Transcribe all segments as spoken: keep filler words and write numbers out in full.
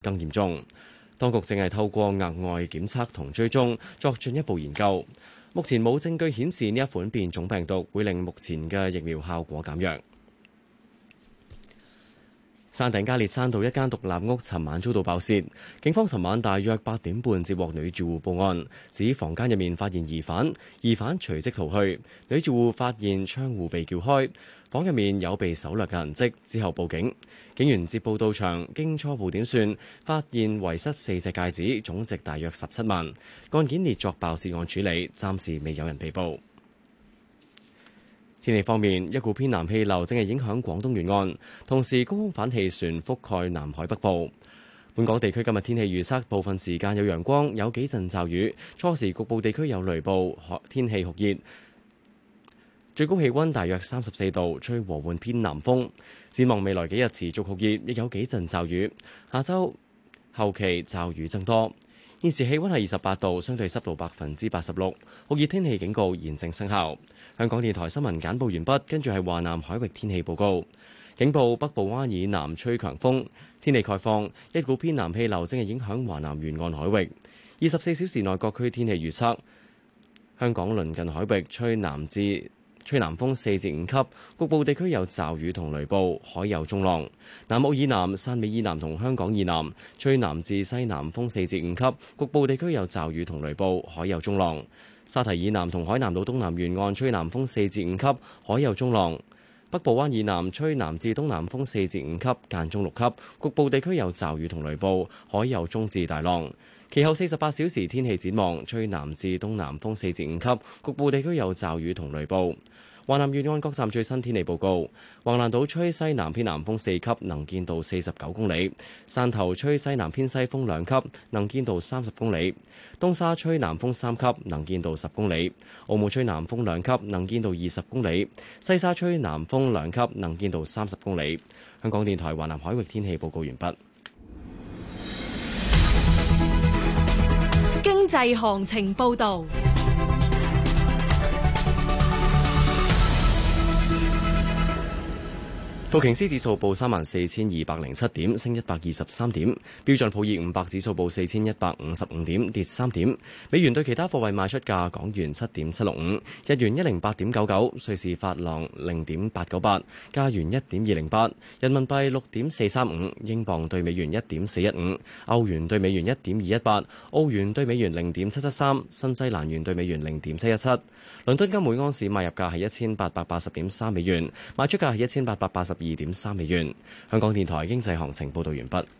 更嚴重。當局正係透過額外檢測同追蹤作進一步研究。目前冇證據顯示呢一款變種病毒會令目前嘅疫苗效果減弱。山頂加列山道一間獨立屋尋晚遭到爆竊，警方尋晚大約八點半接獲女住戶報案，指房間入面發現疑犯，疑犯隨即逃去。女住戶發現窗戶被撬開，房入面有被搜掠嘅痕跡，之後報警。警員接報到場，經初步點算，發現遺失四隻戒指，總值大約十七萬。案件列作爆竊案處理，暫時未有人被捕。天氣方面，一股偏南氣流正係影響廣東沿岸，同時高空反氣旋覆蓋南海北部。本港地區今日天氣預測，部分時間有陽光，有幾陣驟雨，初時局部地區有雷暴，天氣酷熱，最高氣溫大約三十四度，吹和緩偏南風。展望未來幾日持續酷熱，亦有幾陣驟雨，下週後期驟雨增多。現時氣溫係二十八度，相對濕度百分之八十六，酷熱天氣警告現正生效。香港電台新聞簡報完畢，跟住係華南海域天氣報告。警報：北部灣以南吹強風，天氣概況，一股偏南氣流正係影響華南沿岸海域。二十四小時內各區天氣預測：香港鄰近海域吹南至吹南風四至五級，局部地區有驟雨同雷暴，海有中浪。南澳以南、汕尾以南同香港以南吹南至西南風四至五級，局部地區有驟雨同雷暴，海有中浪。沙堤以南同海南島東南沿岸吹南風四至五級，海有中浪。北部灣以南吹南至東南風四至五級，間中六級，局部地區有驟雨同雷暴，海有中至大浪。其後四十八小時天氣展望，吹南至東南風四至五級，局部地區有驟雨同雷暴。華南沿岸各站最新天氣報告：橫瀾島吹西南偏南風四級，能見度四十九公里；汕頭吹西南偏西風兩級，能見度三十公里；東沙吹南風三級，能見度十公里；澳門吹南風兩級，能見度二十公里；西沙吹南風兩級，能見度三十公里。香港電台華南海域天氣報告完畢。 經濟行情報導。 道瓊斯指數報三萬四千二百零七點，升一百二十三點。標準普爾五百指數報四千一百五十五點，跌三點。美元對其他貨幣賣出價：港元七點七六五，日元一零八點九九，瑞士法郎零點八九八，加元一點二零八，人民幣六點四三五，英鎊對美元一點四一五，歐元對美元一點二一八，澳元對美元零點七七三，新西蘭元對美元零點七一七。倫敦金每安士買入價係一千八百八十點三美元，賣出價係一千八百八十二點三美元。香港電台經濟行情報道完畢。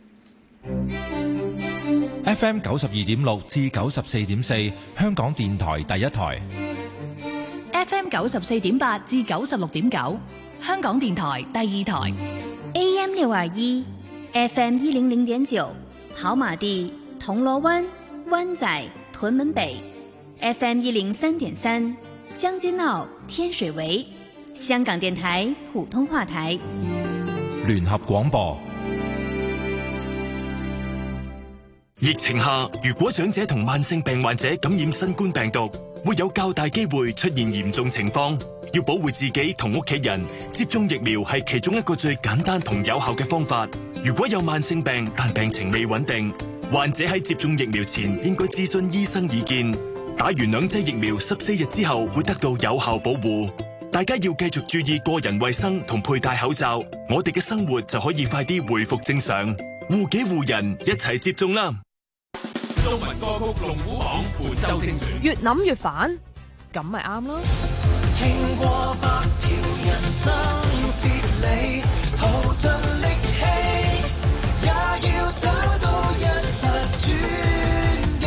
F M 九十二點六至九十四點四，香港電台第一台。 F M 九十四點八至九十六點九，香港電台第二台。 A M 六二一，F M 一零零點九，跑馬地、銅鑼灣、灣仔、屯門北。F M 一零三點三，將軍澳、天水圍。香港電台普通話台。 聯合廣播。 疫情下，如果長者同慢性病患者感染新冠病毒，會有較大機會出現嚴重情況。要保護自己同屋企人，接種疫苗係其中一個最簡單同有效嘅方法。如果有慢性病但病情未穩定，患者喺接種疫苗前應該諮詢醫生意見。打完兩劑疫苗十四日之後會得到有效保護。大家要繼續注意個人衛生同佩戴口罩，我哋嘅生活就可以快啲回復正常。護己護人，一齊接種啦！ 中文歌曲龍虎榜本周精選， 越諗越煩，咁咪啱咯。 聽過百條人生哲理，淘盡力氣，也要找到一實轉機。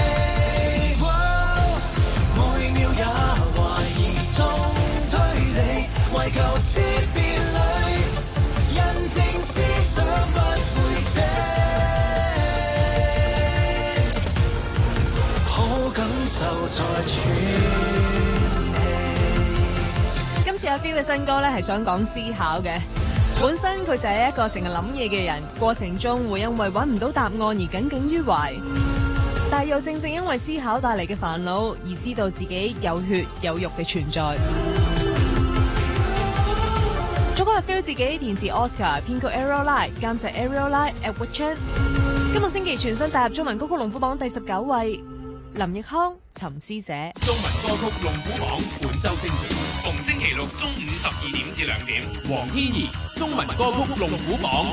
每秒也懷疑中推理，為求思辨裡，印證思想不會死。好感受在傳。 今次阿 Phil 嘅新歌咧係想講思考嘅，本身佢就係一個成日諗嘢嘅人，過程中會因為揾唔到答案而耿耿於懷，但又正正因為思考帶嚟嘅煩惱，而知道自己有血有肉嘅存在。作曲係 Phil 自己，填詞 Oscar， 編曲 Ariel Lai， 監製 Ariel Lai， Edward Chen。 今個星期全新踏入中文歌曲龍虎榜第十九位，林奕匡《尋師者》。 中文歌曲龍虎榜本周精選，逢星期六中午十二點至兩點。黃天怡中文歌曲龍虎榜。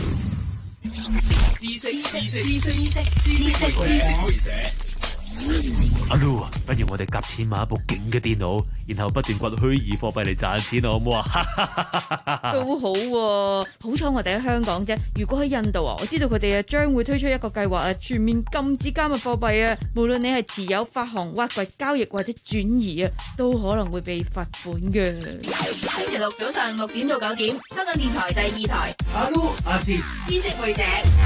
知識知識知識知識知識會社。 阿 Lu 啊，不如我哋夾錢買一部勁嘅電腦，然後不斷掘虛擬貨幣嚟賺錢，好唔好啊？ 都好喎，好彩我哋喺香港啫。如果喺印度啊，我知道佢哋啊將會推出一個計劃啊，全面禁止加密貨幣啊。無論你係持有、發行、挖掘、交易或者轉移啊，都可能會被罰款嘅。 星期六早上六點到九點，香港電台第二台。 阿 Lu 阿詩知識會社。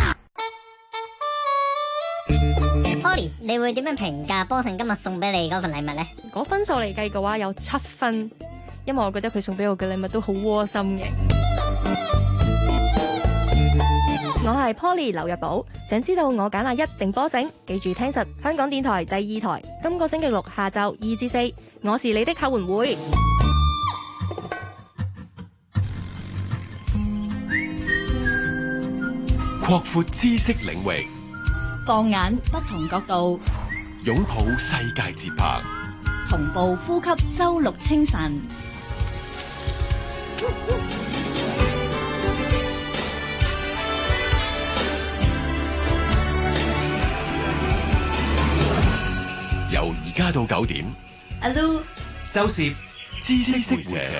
Polly， 你會點樣評價波成今日送俾你嗰份禮物呢？ 嗰分數嚟計嘅話有七分，因為我覺得佢送俾我嘅禮物都好窩心嘅。我係 Polly 劉日寶，想知道我揀下一定波成，記住聽實香港電台第二台，今個星期六下晝二至四，我是你的後援會。 擴闊知識領域， 放眼不同角度， 擁抱世界節拍， 同步呼吸周六清晨。 由而家到九點， 阿 Lu、 周攝知識會社。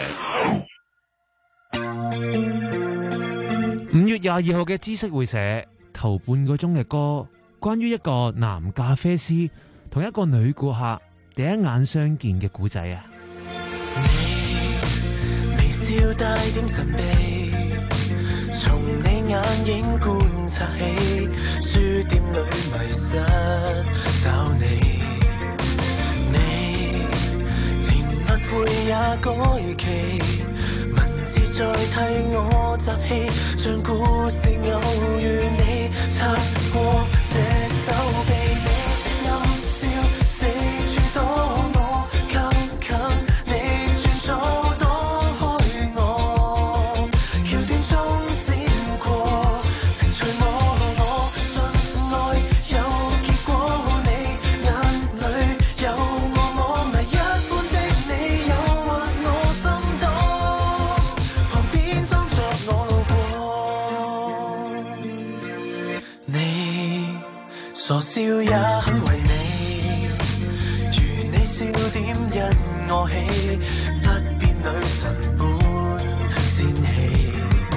五月廿二號嘅知識會社頭半個鐘嘅歌，關於一個男咖啡師同一個女顧客第一眼相見嘅故仔啊！ 你微笑帶點神秘，從你眼影觀察起，書店裏迷失找你，你連筆會也改期。再替我集氣，將故事偶遇你，擦過這手臂，你暗笑四處躲我，近近你轉左躲開我，橋段中閃過，情隨我我，信愛有結果，你眼裏有我，我迷一般的你誘惑我心動。傻笑也很為你，如你笑點因我起，不變女神般仙氣。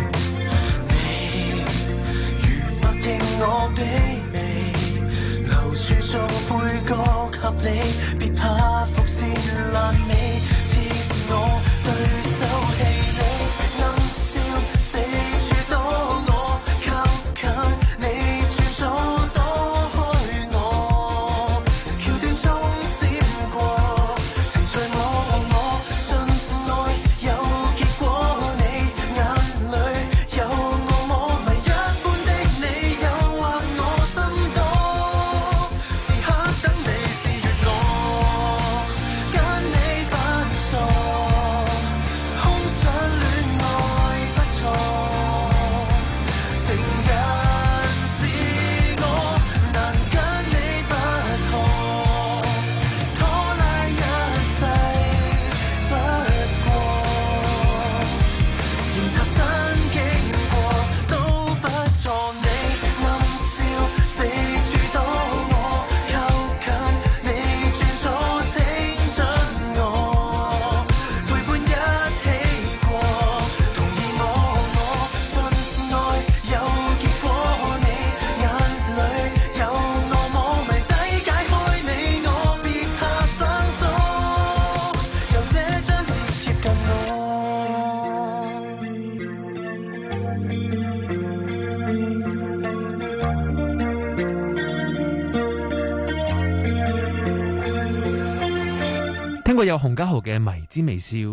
你如默認我卑微，留住做配角合理，別怕伏線爛尾，似我對手戲。你暗笑四處躲我，靠近你轉左躲。 聽過有洪家豪嘅《迷之微笑》，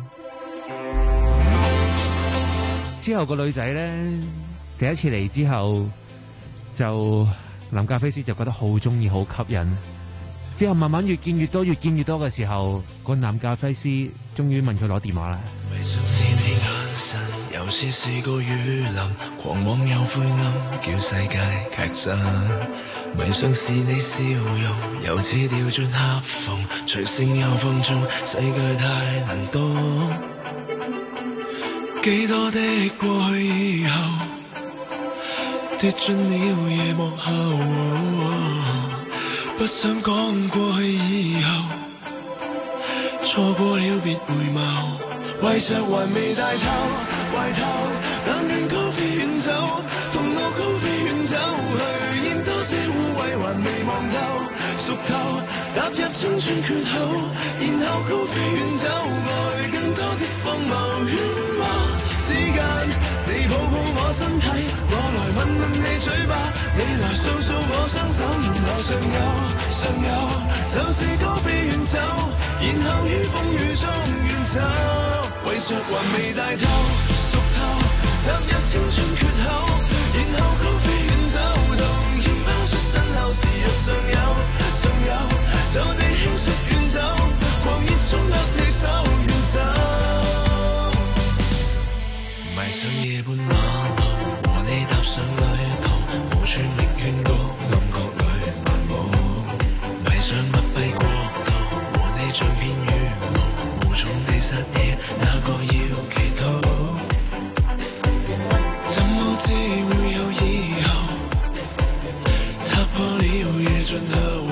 之後個女仔咧第一次嚟之後，就男咖啡師就覺得好中意，好吸引。之後慢慢越見越多，越見越多嘅時候，個男咖啡師終於問佢攞電話啦。 唯獨是你眼神有就似是個雨林，狂妄又灰暗，叫世界劇震。迷上是你笑容，由此掉進黑縫，隨性又放縱，世界太難懂。幾多的過去以後，跌進了夜幕後，不想講過去以後，錯過了別回眸。為着還未大透，懷頭冷暖高飛遠走，同路高飛遠走去，染多些污穢還未望透，熟透踏入青春缺口，然後高飛遠走，愛更多的荒謬喧嘩之間，你抱抱我身體，我來吻吻你嘴巴，你來掃掃我雙手，然後上有上有，就是高飛遠走，然後於風雨中遠走。為着還未大透，熟透踏入青春缺口，然後高飛遠走，同意拋出身後時日尚有尚有，就地輕率遠走，狂熱中握你手遠走。迷上夜半馬路，和你踏上旅途，無處覓勸告，暗角裏漫步。迷上密閉國度，和你像片羽毛，無從地撒野，哪個要祈禱？怎麼知會有以後？擦破了夜盡頭，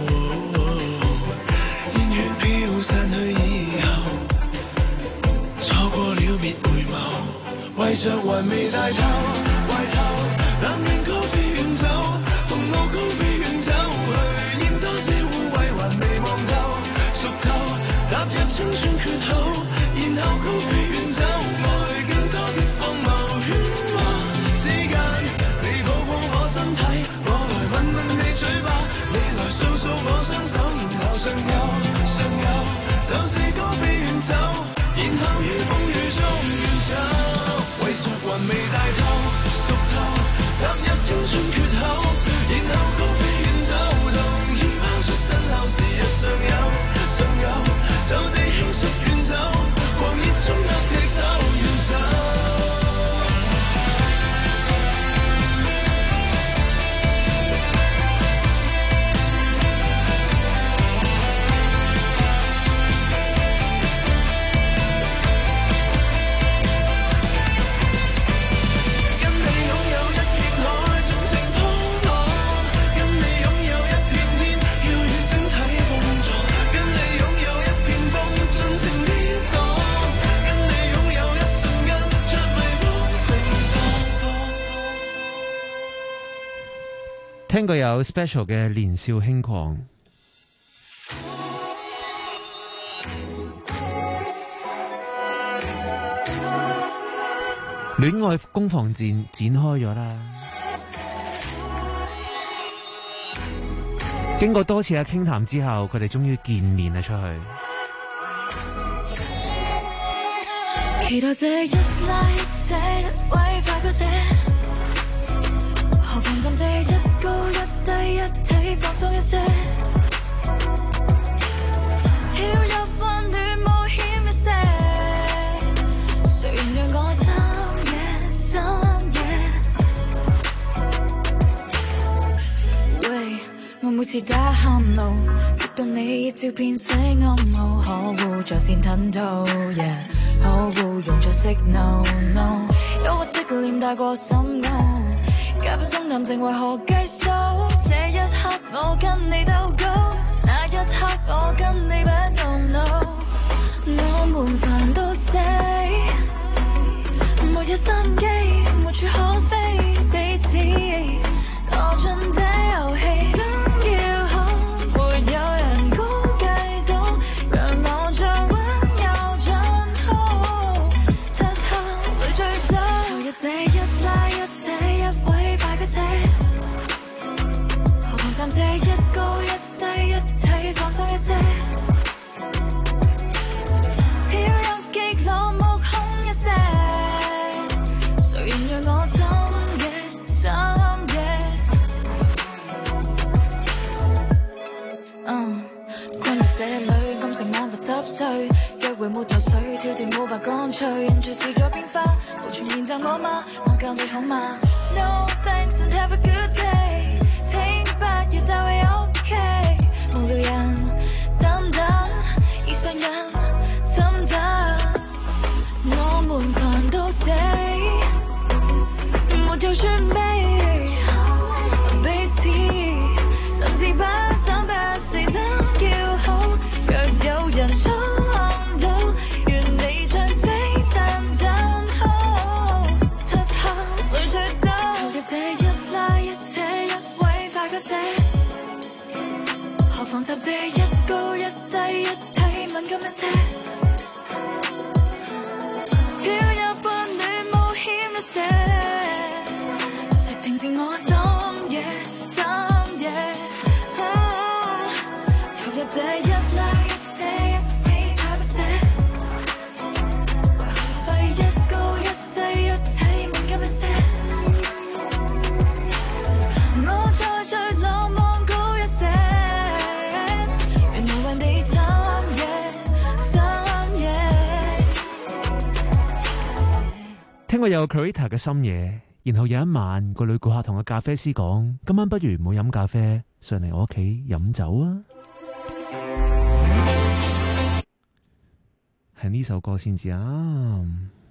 煙雨飄散去以後，錯過了別回眸。為着還未大透，懷頭冷暖高飛遠走，同路高飛遠走去，染多些污穢還未望透，熟透踏入青春缺口，然後高飛遠走，愛更多的荒謬喧嘩之間，你抱抱我身體，我來吻吻你嘴巴，你來掃掃我雙手，然後上有上有，就是高飛遠走，然後於風雨中遠走。為着還未大透，熟透踏入青春缺口，然後高飛遠走，同意拋出身後時日尚有尚有，就地輕率遠走，狂熱中握你手遠走。 聽過有 special 嘅年少輕狂，戀愛攻防戰展開咗啦。經過多次嘅傾談之後，佢哋終於見面啦出去。 期待這一拉一扯一位快過這，何妨暫借一高一低一體放鬆一些，跳入混亂冒險一些，誰人讓我深夜深夜，喂，我每次打喊路，接到你照片寫暗號，可惡在線吞吐 yeah 可惡用作 signal no， 憂鬱的臉大過心安，假扮中男性為何計數？這一刻我跟你鬥高，那一刻我跟你不動腦，我們煩到死，沒有心機，沒處可飛，彼此落進這遊戲，真要好，沒有人估計到，讓我再溫柔進好，漆黑裏醉酒，投入這一拉一扯一位敗個者，何妨暫借一高一低一體放鬆一些，跳入極樂目空一些，誰人讓我深夜深夜，嗯，困入這裏感情眼發濕碎，約會沒頭緒，跳斷無法乾脆，人隨時在變化，無從練習就我嗎？我教你好嗎 ？No thanks and have a good day。請不要就係 OK。無聊人真的，異常人真的，我們狂到死，沒有準備，彼此甚至不三不四真叫好。若有人操控到，願你將精神真好。漆黑裏追到，投入這一拉一扯一位快歌寫，何妨就這一高一低一體敏感一些，跳入伴侶冒險一些，說停止我深夜深夜，投入這一拉一扯一起快不寫，快一高一低一體敏感一些，我再最浪漫高一些，原來為你深夜深夜。 聽過有 Creator 嘅深夜，然後有一晚個女顧客同個咖啡師講：今晚不如唔好飲咖啡，上嚟我屋企飲酒啊！係呢首歌先至啱。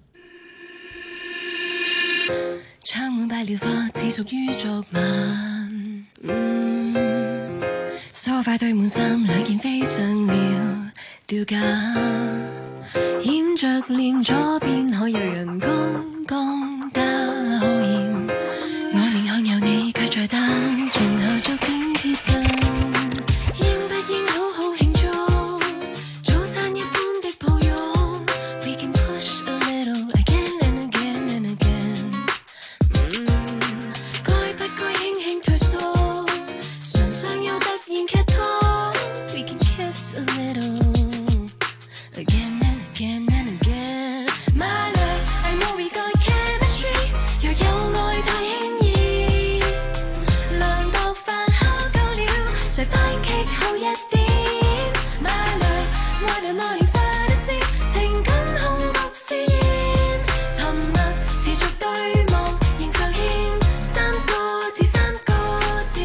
窗滿擺了花，似屬於昨晚。嗯，梳化堆滿衫，兩件飛上了吊架，掩着臉左邊可有人剛剛打好險，我寧向有你卻在單，從後逐漸貼近。應不應好好慶祝，早餐一般的抱擁 We can push a little again and again and again、嗯、該不該輕輕退縮，唇上又突然劇痛 We can kiss a little again and again and again My love I know we got chemistry 若有愛太輕易，涼到飯烤夠了再班劇後一點 My love what a morning fantasy 情感空腹試驗，沉默持續對望仍常欠三個字三個字，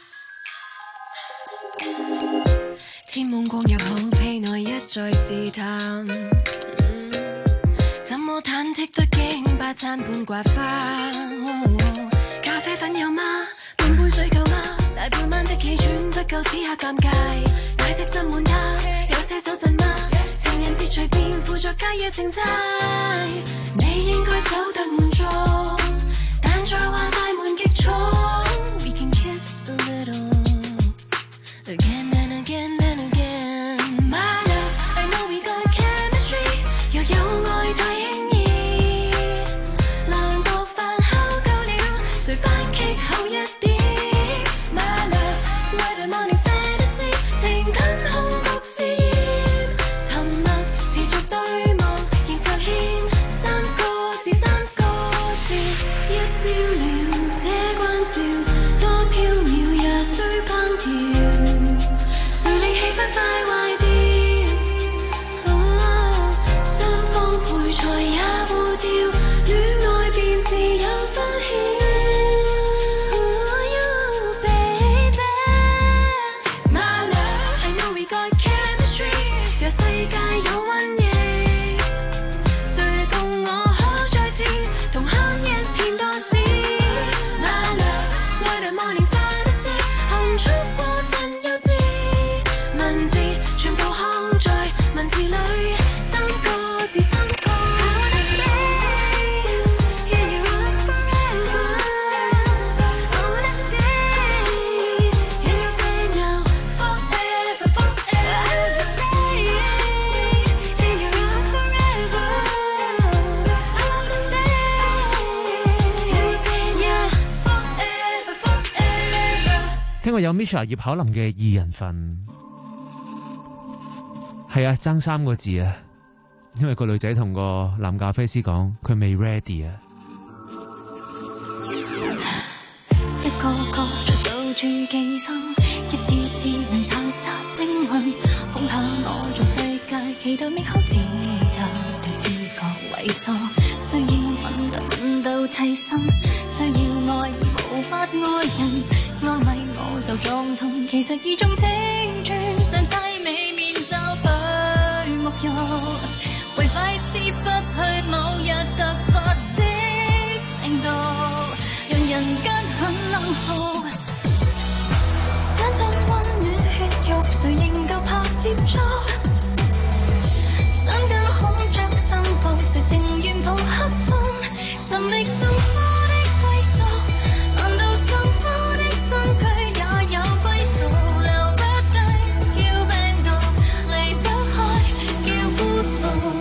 天夢光若好被內一再試探、嗯、怎麼忐忑得驚八餐半刮花、哦哦、咖啡粉有嗎？半杯水夠嗎？大半晚的氣喘不夠此刻尷尬，奶昔浸滿它有些手震嗎？情人別隨便輔助加野情債，你應該走得滿足，但再話大門極重 We can kiss a little again and again and again My love I know we got chemistry 若有愛太輕易，涼到飯烤夠了隨班劇後一點 My love what a morning fantasy 情感空腹試驗，沉默持續對望仍常欠三個字三個字，一照了這關照多飄渺也需烹調，誰令氣氛快壞掉、哦、雙方配菜也互掉，戀愛便自有分曉、oh, you baby My love I know we got chemistry 若世界有瘟疫，誰共我可再次同喊一片多事 My love what a morning fantasy 含蓄過分幼稚，文字全部看在文字裏，三個字三個字 In your arms forever I wanna stay In your bed now forever forever stay In your arms forever I wanna stay In your bed now forever forever 聽過有 Misha 葉巧琳嘅二人份，係啊，爭三個字啊，因為個女仔同個男咖啡師講佢未 ready 啊。 一個個在到處寄生，一次次能殘殺靈魂，放下我在世界期待美好，只得對知覺偽裝，雖然吻得提心，需要愛而無法愛人，安慰我受狀痛，其實意中情轉，上凄美面罩去沐浴，為快知不去某日突發的病毒，讓人間很冷酷，想親溫暖血肉，誰仍舊怕接觸，想跟孔雀散步，誰情願抱黑風，尋覓什麼的歸屬，難道什麼的身軀也有歸屬，留不低叫病毒，離不開叫孤獨，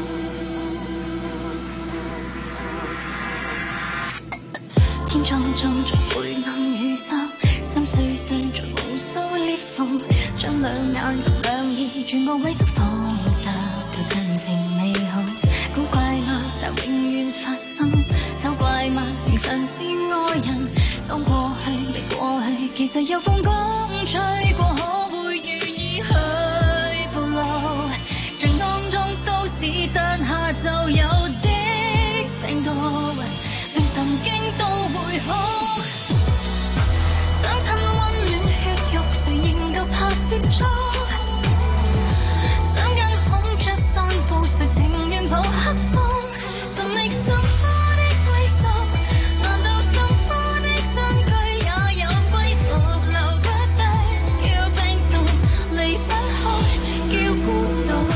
天蒼蒼在灰暗雨濕，心碎碎在無數裂縫，將兩眼同兩耳全部萎縮放大，盡情美好，古怪嗎？但永遠發生，醜怪嗎？明晨是愛人，當過去未過去，其實有風風吹過，可會願意去暴露？像當中都市誕下就有的病毒，令神經都會好。想親溫暖血肉，誰仍舊怕接觸，想跟孔雀散步，誰情願抱黑風，尋覓什麼的歸屬，難道什麼的身軀也有歸屬，留不低叫病毒，離不開叫孤獨。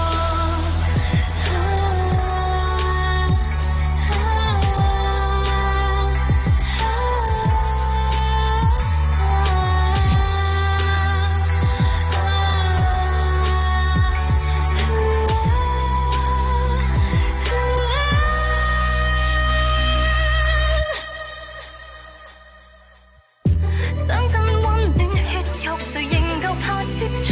想親溫暖血肉，誰仍舊怕接觸，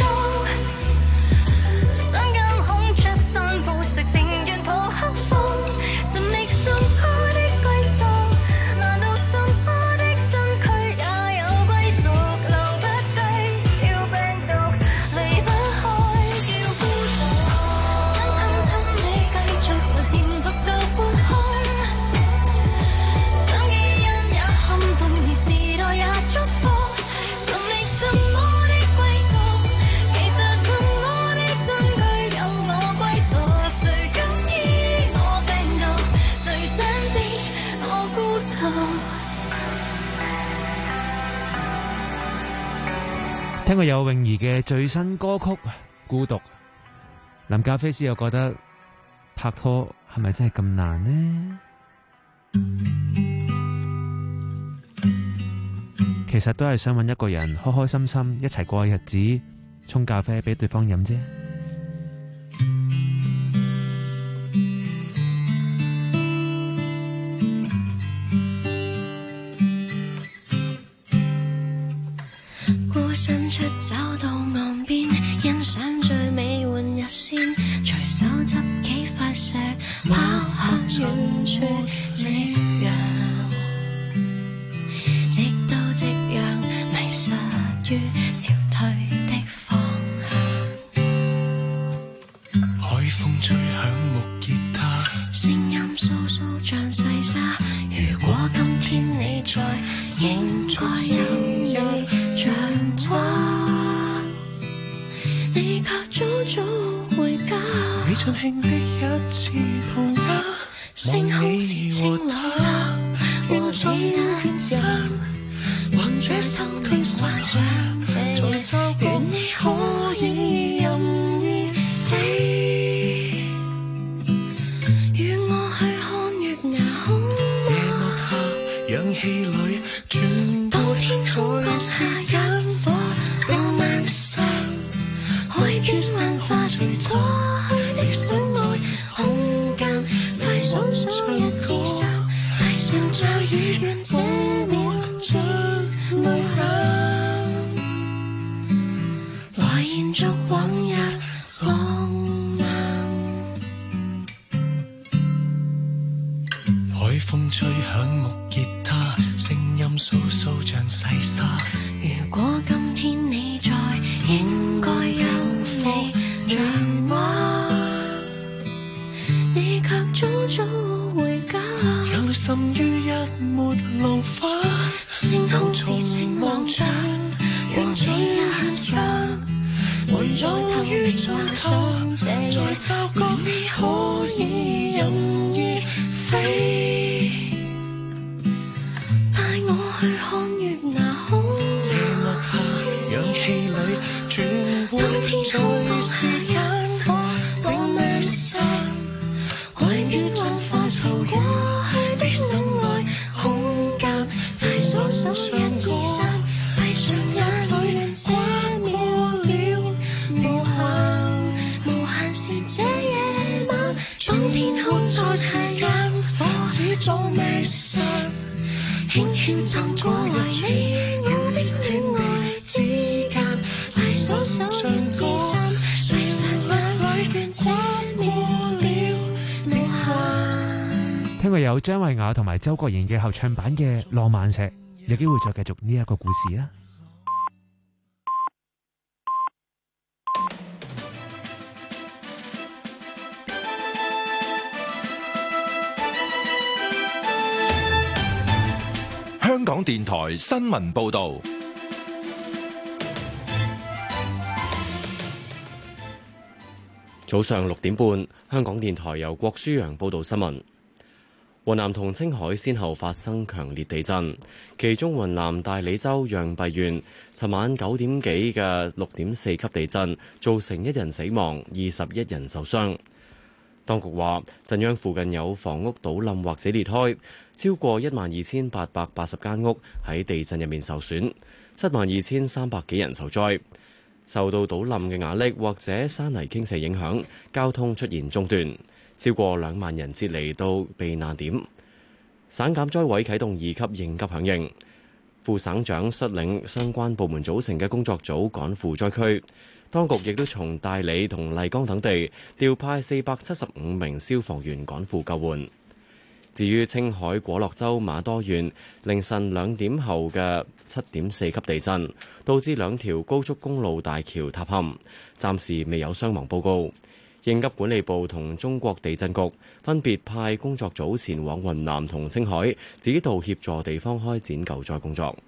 想跟孔雀散步，誰情願抱黑風，尋覓什麼的歸屬，難道什麼的身軀也有歸屬，留不低叫病毒，離不開叫孤獨，想親親你繼續來潛伏到半空，想基因也撼動，而時代也祝福，尋覓什麼的歸屬，其實什麼的身軀有我歸屬，誰感染我病毒，誰想知我孤獨。 聽過有泳兒嘅最新歌曲《孤獨》，林咖啡師又覺得拍拖係咪真係咁難呢？其實都係想揾一個人開開心心一齊過日子，沖咖啡俾對方飲啫。 孤身出走到岸邊，欣賞最美換日線，隨手執幾塊石，拋向遠處夕陽，直到夕陽迷失於潮退的方向。 海風吹響木吉他， 聲音簌簌像細沙。如果今天你在，應該有你像話，你卻早早回家。 你盡興的一次塗鴉， 星空是晴朗的， 和中人生，還這生命幻想，在週願你可以任意飛，與我去看月牙好嗎？夜幕下氧氣裏全部天空降下一顆光芒上，海邊幻化成初理想愛空間，快數數日以上，大上在與願這秒像夢想。 這一張，還在於中間，在週光你可以任意飛，帶我去看月牙好嗎？ 氧氣裏轉換在時間，並未散，關於幻化成過去的心愛空間，快數數一二三，閉上眼裏這秒了無限，無限是這夜晚，當天空再齊間，火始終未散，輕輕撞過來你我的戀愛之間，快數數一二三，閉上眼裏願這秒了無限。 聽過有張慧雅同埋周國賢嘅合唱版嘅《浪漫石》，有機會再繼續呢一個故事啊！ 香港電台新聞報導， 早上六點半，香港電台由郭舒揚報導新聞。雲南同青海先後發生強烈地震，其中雲南大理州漾濞縣尋晚九點幾嘅六點四級地震，造成一人死亡，二十一人受傷。當局話，震央附近有房屋倒冧或者裂開，超過一萬二千八百八十間屋喺地震入面受損，七萬二千三百幾人受災。受到倒冧嘅瓦礫或者山泥傾瀉影響，交通出現中斷，超過兩萬人撤離到避難點。省減災委啟動二級應急響應，副省長率領相關部門組成嘅工作組趕赴災區。當局亦都從大理同麗江等地調派四百七十五名消防員趕赴救援。至於青海果洛州瑪多縣凌晨兩點後嘅七點四級地震，導致兩條高速公路大橋塌陷，暫時未有傷亡報告。應急管理部同中國地震局分別派工作組前往雲南同青海，指導協助地方開展救災工作。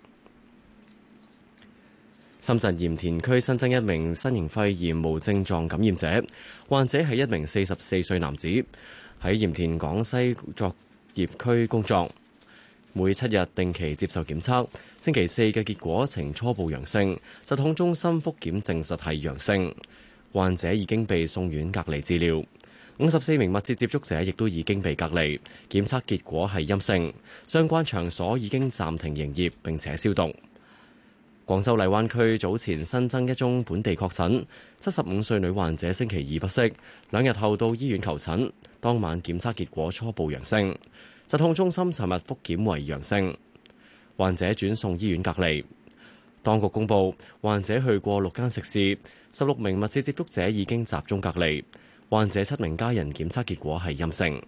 深圳鹽田區新增一名新型肺炎無症狀感染者，患者係一名四十四歲男子，喺鹽田港西作業區工作，每七日定期接受檢測，星期四嘅結果呈初步陽性，疾控中心復檢證實係陽性，患者已經被送院隔離治療。五十四名密切接觸者亦都已經被隔離，檢測結果係陰性，相關場所已經暫停營業並且消毒。廣州荔灣區早前新增一宗本地確診，七十五歲女患者星期二不適，兩日後到醫院求診，當晚檢測結果初步陽性，疾控中心尋日復檢為陽性，患者轉送醫院隔離。當局公佈，患者去過六間食肆，十六名密切接觸者已經集中隔離，患者七名家人檢測結果係陰性。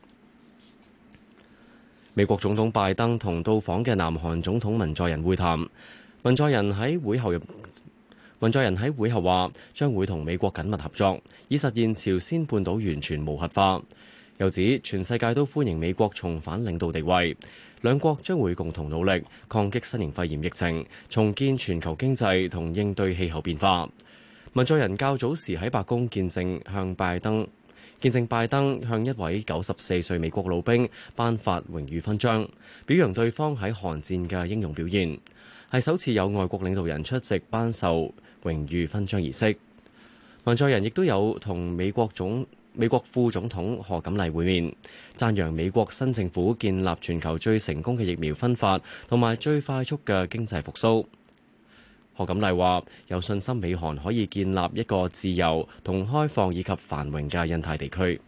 美國總統拜登同到訪嘅南韓總統文在寅會談。文在寅喺會後，文在寅喺會後話，將會同美國緊密合作，以實現朝鮮半島完全無核化。又指全世界都歡迎美國重返領導地位，兩國將會共同努力抗擊新型肺炎疫情，重建全球經濟同應對氣候變化。文在寅較早時喺白宮見證向拜登見證拜登向一位九十四歲美國老兵頒發榮譽勳章，表揚對方喺韓戰嘅英勇表現。係首次有外國領導人出席頒授榮譽勳章儀式。文在寅亦都有同美國總美國副總統賀錦麗會面，讚揚美國新政府建立全球最成功嘅疫苗分發同埋最快速嘅經濟復甦。賀錦麗話：有信心美韓可以建立一個自由同開放以及繁榮嘅印太地區。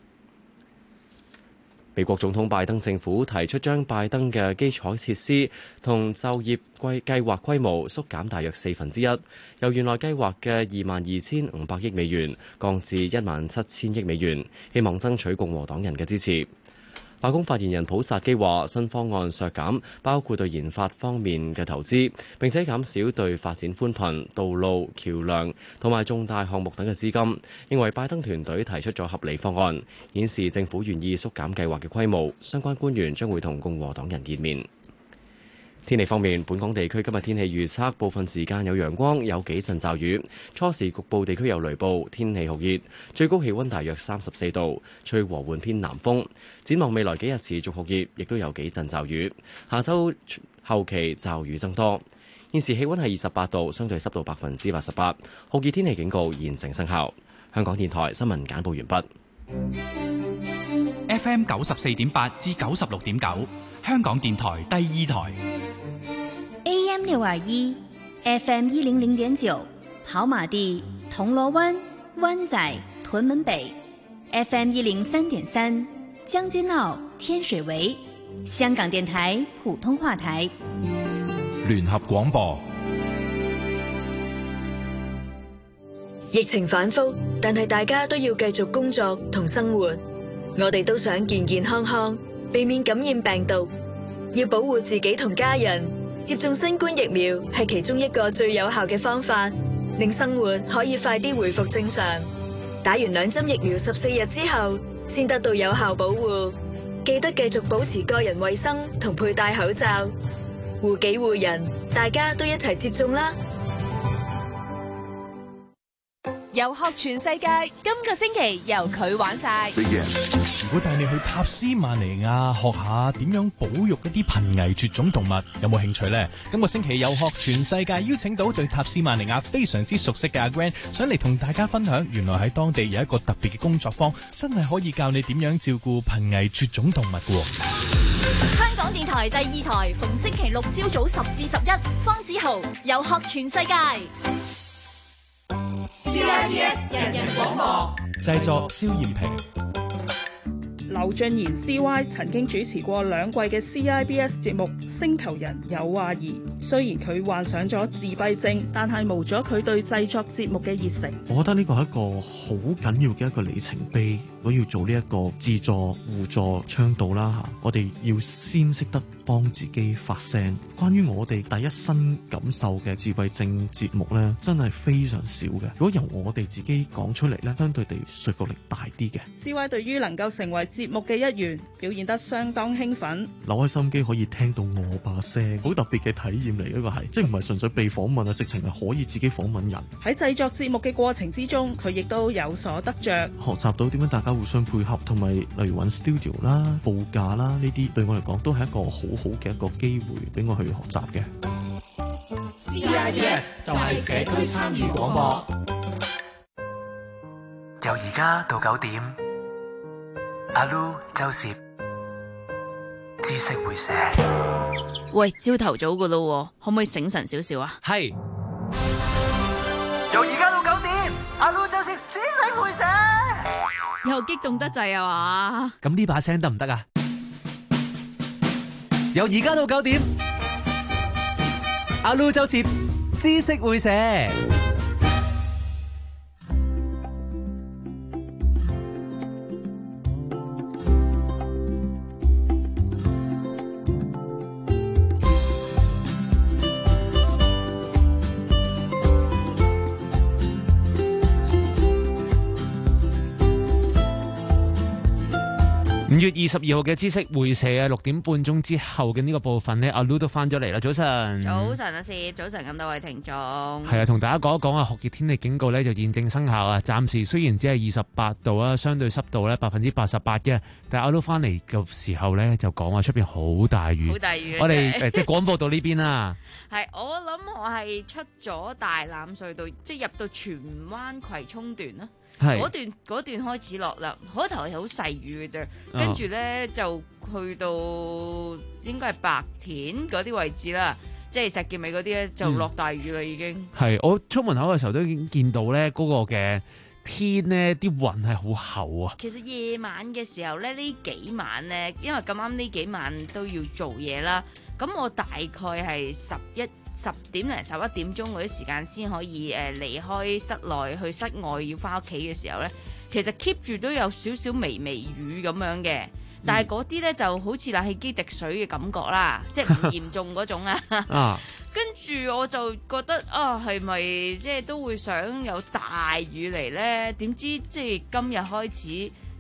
美國總統拜登政府提出將拜登嘅基礎設施同就業規計劃規模縮減大約四分之一，由原來計劃嘅二萬二千五百億美元降至一萬七千億美元，希望爭取共和黨人嘅支持。白宮發言人普薩基話：新方案削減包括對研發方面嘅投資，並且減少對發展寬頻、道路、橋樑同埋重大項目等嘅資金。認為拜登團隊提出咗合理方案，顯示政府願意縮減計劃嘅規模。相關官員將會同共和黨人見面。 天氣方面，本港地區今日天氣預測部分時間有陽光，有幾陣驟雨，初時局部地區有雷暴，天氣酷熱，最高氣溫大約三十四度，吹和緩偏南風。展望未來幾日持續酷熱，亦都有幾陣驟雨，下週後期驟雨增多。現時氣溫係二十八度，相對濕度百分之八十八，酷熱天氣警告現正生效。香港電台新聞簡報完畢。 F M 九十四點八至九十六點九，香港電台第二台。 A M 六二一 ，F M 一零零點九，跑馬地、銅鑼灣、灣仔、屯門北 ，F M 一零三點三，將軍澳、天水圍，香港電台普通話台。 聯合廣播。 疫情反覆，但係大家都要繼續工作同生活。我哋都想健健康康，避免感染病毒，要保護自己同家人。接種新冠疫苗係其中一個最有效嘅方法，令生活可以快啲回復正常。打完兩針疫苗十四日之後，先得到有效保護。記得繼續保持個人衛生同佩戴口罩，護己護人，大家都一齊接種啦！ 遊學全世界，今個星期由佢玩晒。 如果帶你去塔斯曼尼亞學下點樣保育一啲瀕危絕種動物，有冇興趣呢？今個星期遊學全世界邀請到對塔斯曼尼亞非常之熟悉嘅阿 Gran 上嚟同大家分享，原來喺當地有一個特別嘅工作坊，真係可以教你點樣照顧瀕危絕種動物嘅。 香港電台第二台，逢星期六朝早十至十一，方子豪遊學全世界。 C I B S 人人廣播， 製作蕭艷平。 劉俊賢 C Y 曾經主持過兩季嘅 C I B S 節目《星球人有話兒》，雖然佢患上咗自閉症，但係無咗佢對製作節目嘅熱誠。 我覺得呢個係一個好緊要嘅一個里程碑。如果要做呢一個自助互助倡導啦嚇，我哋要先識得幫自己發聲。關於我哋第一身感受嘅自閉症節目呢，真係非常少嘅。如果由我哋自己講出嚟呢，相對地說服力大啲嘅。 C Y 對於能夠成為節目嘅一員，表現得相當興奮。 扭開心機可以聽到我把聲，好特別嘅體驗嚟。呢個係即係唔係純粹被訪問啊，直情係可以自己訪問人。 喺製作節目嘅過程之中，佢亦都有所得着， 學習到點樣大家互相配合，同埋例如揾 studio 啦、報價啦，呢啲對我嚟講都係一個好好嘅一個機會，俾我去學習嘅。 C I B S 就係社區參與廣播。 由而家到九點，阿 Lu 周攝知識會社。 喂，朝頭早噶咯，可唔可以醒神少少啊？ 係。由而家到九點，阿 Lu 周攝知識會社。 又激動得滯啊嘛？ 咁呢把聲得唔得啊？由而家到九點，阿 Lu 周攝知識會社。 五月二十二號嘅知識會社啊，六點半鐘之後嘅呢個部分呢，阿 Lu 都翻咗嚟啦。早晨， 早晨啊，攝，早晨咁多位聽眾。 係啊，同大家講一講啊，酷熱天氣警告呢就現正生效啊。暫時雖然只係二十八度啊，相對濕度呢百分之八十八嘅，但係阿 Lu 翻嚟嘅時候呢，就講話出邊好大雨， 好大雨。 我哋誒即係廣播道呢邊啦。 係，我諗我係出咗大欖隧道，即係入到荃灣葵涌段啦。嗰段嗰段開始落啦，開頭係好細雨嘅啫，跟住咧就去到應該係白田嗰啲位置啦，即係石硤尾嗰啲咧就落大雨啦已經。係、嗯、我出門口嘅時候都已經見到咧嗰個嘅天咧啲雲係好厚啊。其實夜晚嘅時候咧呢幾晚咧，因為咁啱呢幾晚都要做嘢啦，咁我大概係十一。十點零十一點鐘嗰啲時間先可以誒離開室內去室外要翻屋企嘅時候咧，其實 keep 住都有少少微微雨咁樣嘅，但係嗰啲咧就好似冷氣機滴水嘅感覺啦，即係唔嚴重嗰種啊。跟住我就覺得啊，係咪即係都會想有大雨嚟咧？點知即係今日開始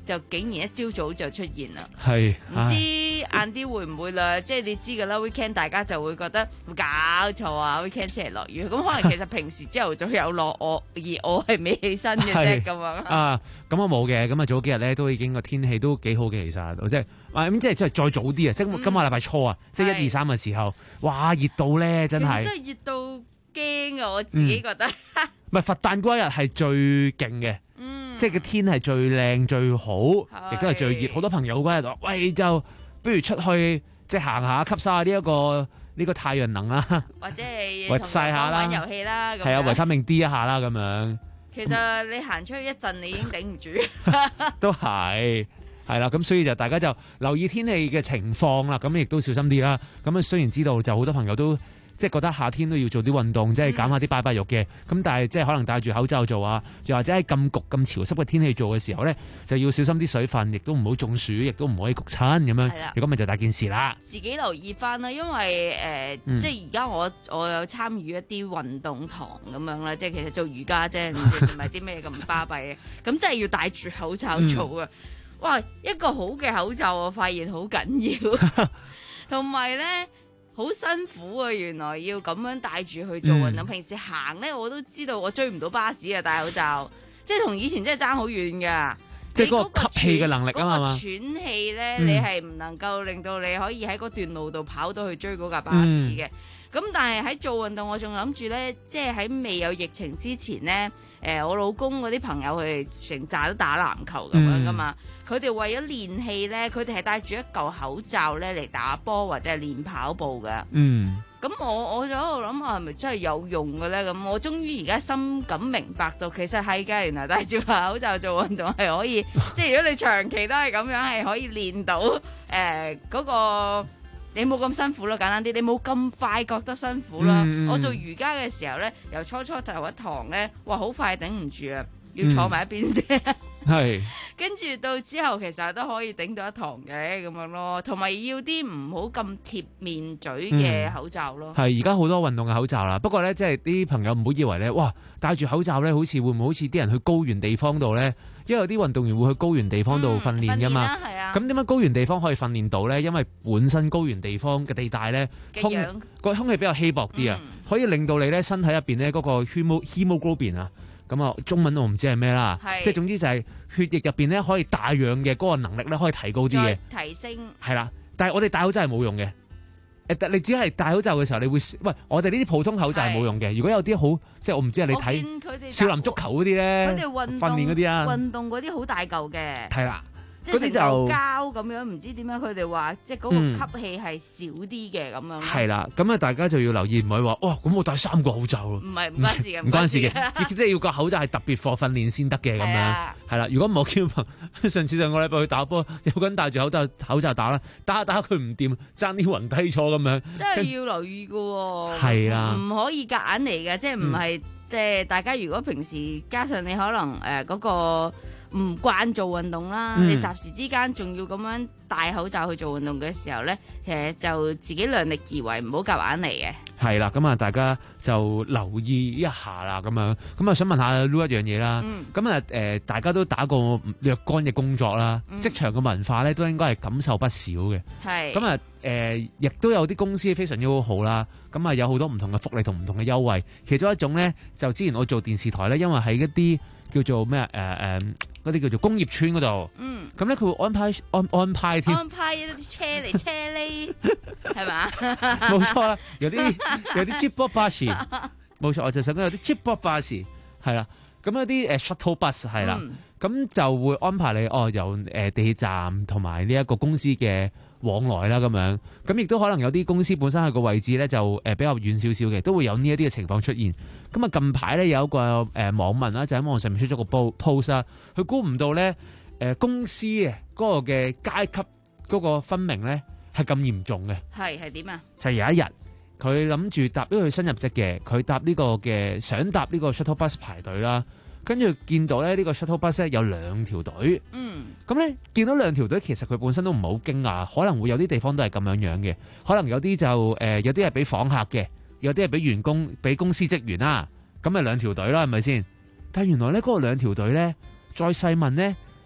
就竟然一朝早就出現啦。 係唔知晏啲會唔會啦？即係你知㗎啦 ，weekend 大家就會覺得搞錯啊 ，weekend 先係落雨。咁可能其實平時朝頭早有落我，而我係未起身嘅啫咁樣。 啊，咁我冇嘅，咁啊早幾日咧都已經個天氣都幾好嘅，其實即係咁即係即係再早啲啊！即係今個禮拜初啊，即係一二三嘅時候，哇熱到咧真係， 真係熱到驚啊！我自己覺得。 唔係佛誕嗰一日係最勁嘅， 嗯、 即係個天係最靚最好，亦都係最熱。好多朋友嗰日話：喂，就不如出去即係行下，吸收下呢一個呢個太陽能啦， 或者係同曬下啦， 玩遊戲啦， 係啊，維他命 D 一下啦咁樣。 其實你行出去一陣，你已經頂唔住。 都係。係啦，咁所以就大家就留意天氣嘅情況啦，咁亦都小心啲啦。咁啊，雖然知道就好多朋友都即係覺得夏天都要做啲運動，即係減下啲拜拜肉嘅。咁但係即係可能戴住口罩做啊，又或者喺咁焗咁潮濕嘅天氣做嘅時候咧，就要小心啲水分，亦都唔好中暑，亦都唔可以焗親咁樣。如果咪就大件事啦。 自己留意翻啦，因為誒，呃嗯、即係而家我我有參與一啲運動堂咁樣啦，即係其實做瑜伽啫，唔係啲咩咁巴閉嘅。咁真係要戴住口罩做啊！嗯哇！一個好嘅口罩，我發現好緊要，同埋咧好辛苦啊！原來要咁樣戴住去做運動。嗯、平時行咧，我都知道我追唔到巴士啊，戴口罩，即係同以前真係爭好遠噶。 即係嗰個吸氣嘅能力啊嘛，嗰個喘氣咧，嗯、你係唔能夠令到你可以喺嗰段路度跑到去追嗰架巴士嘅。咁、嗯、但係喺做運動，我仲諗住咧，即係喺未有疫情之前咧，誒、呃，我老公嗰啲朋友佢哋成扎都打籃球咁樣噶嘛，佢哋、嗯、為咗練氣咧，佢哋係戴住一嚿口罩咧嚟打波或者係練跑步噶。嗯，咁我我就喺度諗下係咪真係有用嘅咧？咁我終於而家深感明白到，其實係㗎，原來戴住個口罩做運動係可以，即係如果你長期都係咁樣，係可以練到誒嗰、呃嗰個。你冇咁辛苦咯，簡單啲，你冇咁快覺得辛苦啦。嗯、我做瑜伽嘅時候咧，由初初頭一堂咧，哇，好快頂唔住啊，要坐埋一邊先。係、嗯，跟住到之後其實都可以頂到一堂嘅咁樣咯，同埋要啲唔好咁貼面嘴嘅口罩咯。 係而家好多運動嘅口罩啦，不過咧，即係啲朋友唔好以為咧，哇，戴住口罩咧，好似會唔會好似啲人去高原地方度咧？因為有啲運動員會去高原地方度訓練㗎嘛，咁點解高原地方可以訓練到咧？因為本身高原地方嘅地帶咧，空個空氣比較稀薄啲啊，嗯、可以令到你咧身體入邊咧嗰個 hemoglobin 啊，咁啊中文我唔知係咩啦，是即係總之就係血液入邊咧可以帶氧嘅嗰個能力咧可以提高啲嘅， 提升係啦。但係我哋戴口罩係冇用嘅。誒，你只係戴口罩嘅時候，你會喂我哋呢啲普通口罩係冇用嘅。如果有啲好，即係我唔知啊，你睇少林足球嗰啲咧， 佢哋運訓練嗰啲啊， 運動嗰啲好大嚿嘅， 係啦， 即係成嚿膠咁樣，唔知點樣佢哋話，即係嗰個吸氣係少啲嘅咁樣。係啦，咁啊，大家就要留意，唔係話哇，咁我戴三個口罩咯， 唔係唔關事嘅， 唔關事嘅，即係要個口罩係特別課訓練先得嘅咁樣。係啦，如果冇叫上次上個禮拜去打波，有個人戴住口罩口罩打啦，打下打下佢唔掂，爭啲暈低咗咁樣。 真係要留意㗎喎， 係啊， 唔可以夾硬嚟嘅，即係唔係即係大家如果平時加上你可能誒嗰、呃嗰個唔慣做運動啦，嗯、你霎時之間仲要咁樣戴口罩去做運動嘅時候咧，其實就自己量力而為，唔好夾硬嚟嘅。 係啦，咁啊，大家就留意一下啦，咁樣，咁啊，想問下 Lu 一樣嘢啦。咁啊、嗯，誒、呃，大家都打過若干嘅工作啦，職、嗯、場嘅文化咧，都應該係感受不少嘅。係是。咁啊，誒、呃，亦都有啲公司非常之好好啦。咁啊，有好多唔同嘅福利同唔同嘅優惠。其中一種咧，就之前我做電視台咧，因為喺一啲叫做咩誒誒。呃呃嗰啲叫做工業村嗰度，咁咧佢會安排安安排添， 安排一啲車嚟車呢，係嘛？ 冇錯啦，有啲有啲接駁巴士，冇錯，我就想講有啲接駁巴士，係啦，咁有啲誒 shuttle bus 係啦，咁、嗯、就會安排你哦由誒地鐵站同埋呢一個公司嘅往來啦，咁樣，咁亦都可能有啲公司本身係個位置咧就誒比較遠少少嘅，都會有呢一啲嘅情況出現。咁啊近排咧有一個誒、呃、網民啦，就喺網上面出咗個 post 啦，佢估唔到咧誒、呃、公司嘅嗰個嘅階級嗰個分明咧係咁嚴重嘅。係係點啊？就係有一日佢諗住搭，因為佢新入職嘅，佢搭呢個嘅想搭呢個 shuttle bus 排隊啦。跟住見到咧，呢個 shuttle bus 咧有兩條隊。嗯，咁咧見到兩條隊，其實佢本身都唔係好驚訝，可能會有啲地方都係咁樣樣嘅。可能有啲就誒、呃，有啲係俾訪客嘅，有啲係俾員工、俾公司職員啦。咁咪兩條隊啦，係咪先？但係原來咧嗰、那個兩條隊咧，再細問咧，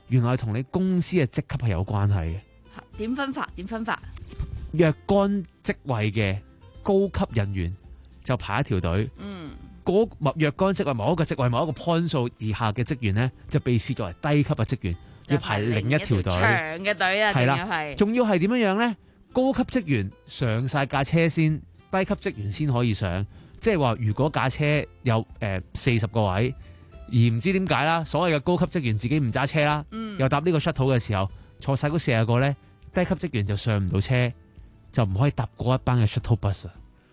原來同你公司嘅職級係有關係嘅。 點分法？點分法？ 若干職位嘅高級人員就排一條隊。 嗯。 嗰若干職位某一個職位某一個 point 數以下嘅職員咧，就被視作為低級嘅職員，要排另一條隊。 長嘅隊啊， 係啦， 係。 仲要係點樣樣咧？高級職員上晒架車先，低級職員先可以上。即係話，如果架車有誒四十個位，而唔知點解啦，所謂嘅高級職員自己唔揸車啦， 嗯、 又搭呢個 shuttle 嘅時候，坐晒嗰四十個咧，低級職員就上唔到車，就唔可以搭嗰一班嘅 shuttle bus 啊。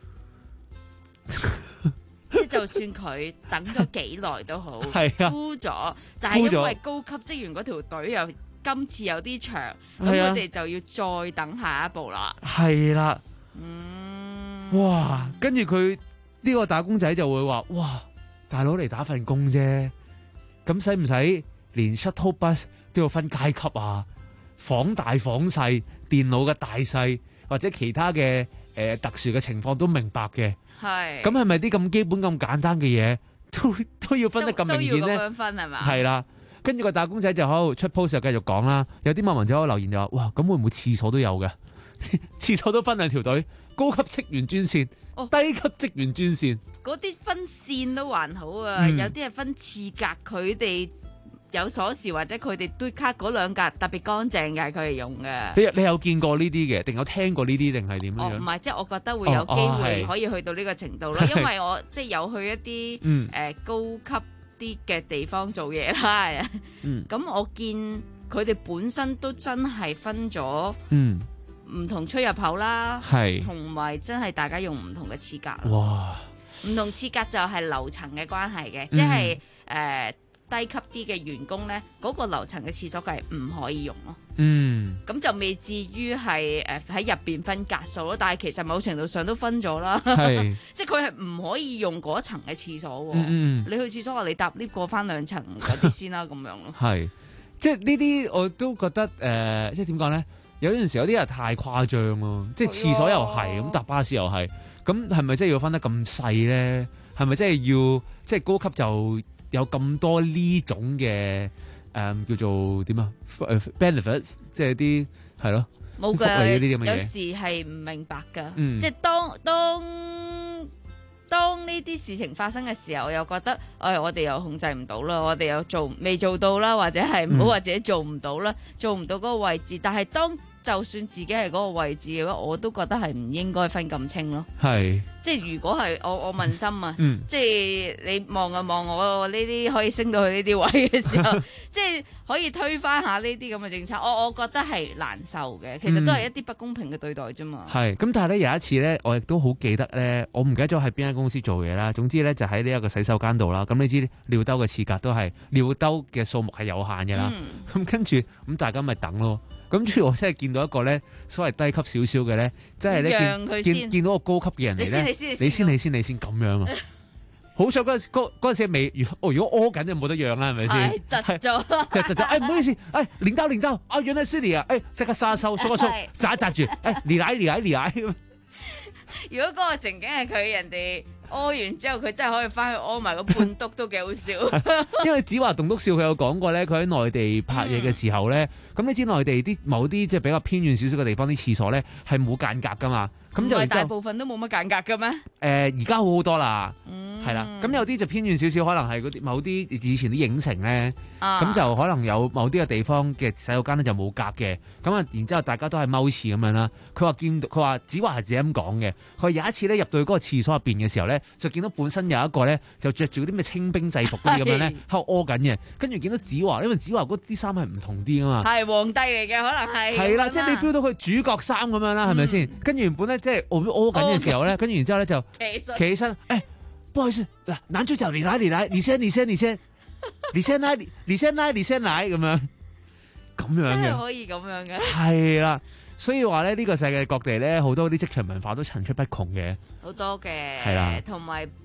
即係就算佢等咗幾耐都好， 係啊， 敷咗，但係因為高級職員嗰條隊又今次有啲長，咁佢哋就要再等下一步啦。 係啦，嗯，哇，跟住佢呢個打工仔就會話：哇，大佬嚟打份工啫，咁使唔使連 shuttle bus 都要分階級啊？房大房細，電腦嘅大細或者其他嘅誒、呃、特殊嘅情況都明白嘅。係，咁係咪啲咁基本咁簡單嘅嘢都都要分得咁明顯咧？ 都要咁樣分係嘛？ 係啦，跟住個打工仔就好出 post 就繼續講啦。有啲網民就喺度留言就話：哇，咁會唔會廁所都有嘅？廁所都分兩條隊，高級職員專線、哦、低級職員專線。 嗰啲分線都還好啊，嗯、有啲係分次格，佢哋有鎖匙或者佢哋嘟卡嗰兩格特別乾淨嘅，係佢哋用嘅。你你有見過呢啲嘅，定有聽過呢啲，定係點樣？ 哦，唔係，即係我覺得會有機會可以去到呢個程度咯，哦哦、因為我即係有去一啲誒、嗯呃、高級啲嘅地方做嘢啦。咁、嗯、我見佢哋本身都真係分咗唔同出入口啦，同埋、嗯、真係大家用唔同嘅廁格。哇！唔同廁格就係樓層嘅關係嘅，嗯、即係誒。呃低級啲嘅員工咧，嗰、那個樓層嘅廁所佢係唔可以用咯。嗯，咁就未至於係誒喺入邊分格數咯。但係其實某程度上都分咗啦。係，即係佢係唔可以用嗰層嘅廁所。嗯，你去廁所話你搭 lift 過翻兩層嗰啲先啦，咁樣咯。係，即係呢啲我都覺得誒、呃，即係點講咧？有陣時有啲人太誇張咯，即係廁所又係，咁搭巴士又係，咁係咪真係要分得咁細咧？係咪真係要即係高級就？有咁多呢種嘅誒、嗯、叫做點啊 benefits， 即係啲係咯，冇嘅。有時係唔明白㗎，嗯、即係當當當呢啲事情發生嘅時候，我又覺得，哎，我哋又控制唔到啦，我哋又做未做到啦，或者係唔好話自己做唔到啦，嗯、做唔到嗰個位置。但係當就算自己係嗰個位置嘅話，我都覺得係唔應該分咁清咯。係，即係如果係我我問心啊，嗯、即係你望啊望我呢啲可以升到去呢啲位嘅時候，即係可以推翻下呢啲咁嘅政策，我我覺得係難受嘅。其實都係一啲不公平嘅對待啫嘛。係、嗯，咁但係咧有一次咧，我亦都好記得咧，我唔記得咗喺邊間公司做嘢啦。總之咧就喺呢一個洗手間度啦。咁你知尿兜嘅廁格都係尿兜嘅數目係有限嘅啦。咁、嗯、跟住咁大家咪等咯。咁跟住我真係見到一個咧，所謂低級少少嘅咧，真係咧見見見到個高級嘅人嚟咧，你先你先你先你先咁樣啊！好彩嗰陣嗰嗰陣時未，哦如果屙緊就冇得讓啦，係咪先？係窒咗，窒窒咗！誒唔好意思，誒連兜連兜，啊原來 Cindy 啊，誒即刻收一收，縮一縮，扎一扎住，誒嚟奶嚟奶嚟奶。如果嗰個情景係佢人哋屙完之後，佢真係可以翻去屙埋個半篤都幾好笑。因為子華棟篤笑佢有講過咧，佢喺內地拍嘢嘅時候咧，咁、嗯、你知內地啲某啲即係比較偏遠少少嘅地方啲廁所咧係冇間隔噶嘛，咁就大部分都冇乜間隔嘅咩？誒而家好好多啦，係啦、嗯，咁有啲就偏遠少少，可能係嗰啲某啲以前啲影城咧，咁、啊、就可能有某啲嘅地方嘅洗手間咧就冇隔嘅，咁啊然之後大家都係踎廁咁樣啦。佢話見到佢話子華係自己咁講嘅，佢有一次咧入到去嗰個廁所入邊嘅時候咧，就見到本身有一個咧就着住嗰啲咩清兵制服嗰啲咁樣咧喺度屙緊嘅，跟住見到子華，因為子華嗰啲衫係唔同啲啊嘛，係皇帝嚟嘅，可能係係啦，即係你 feel 到佢主角衫咁樣啦，係咪先？跟住原本咧即係屙屙緊嘅時候咧，跟住然之後咧就企起身，誒，不好意思，嗱，男主角你來你來，你先你先你先，你先來你先來你先來咁樣，咁樣嘅，真係可以咁樣嘅，係啦。所以話咧，呢個世界各地咧，好多啲職場文化都層出不窮嘅，好多嘅，係啦，同埋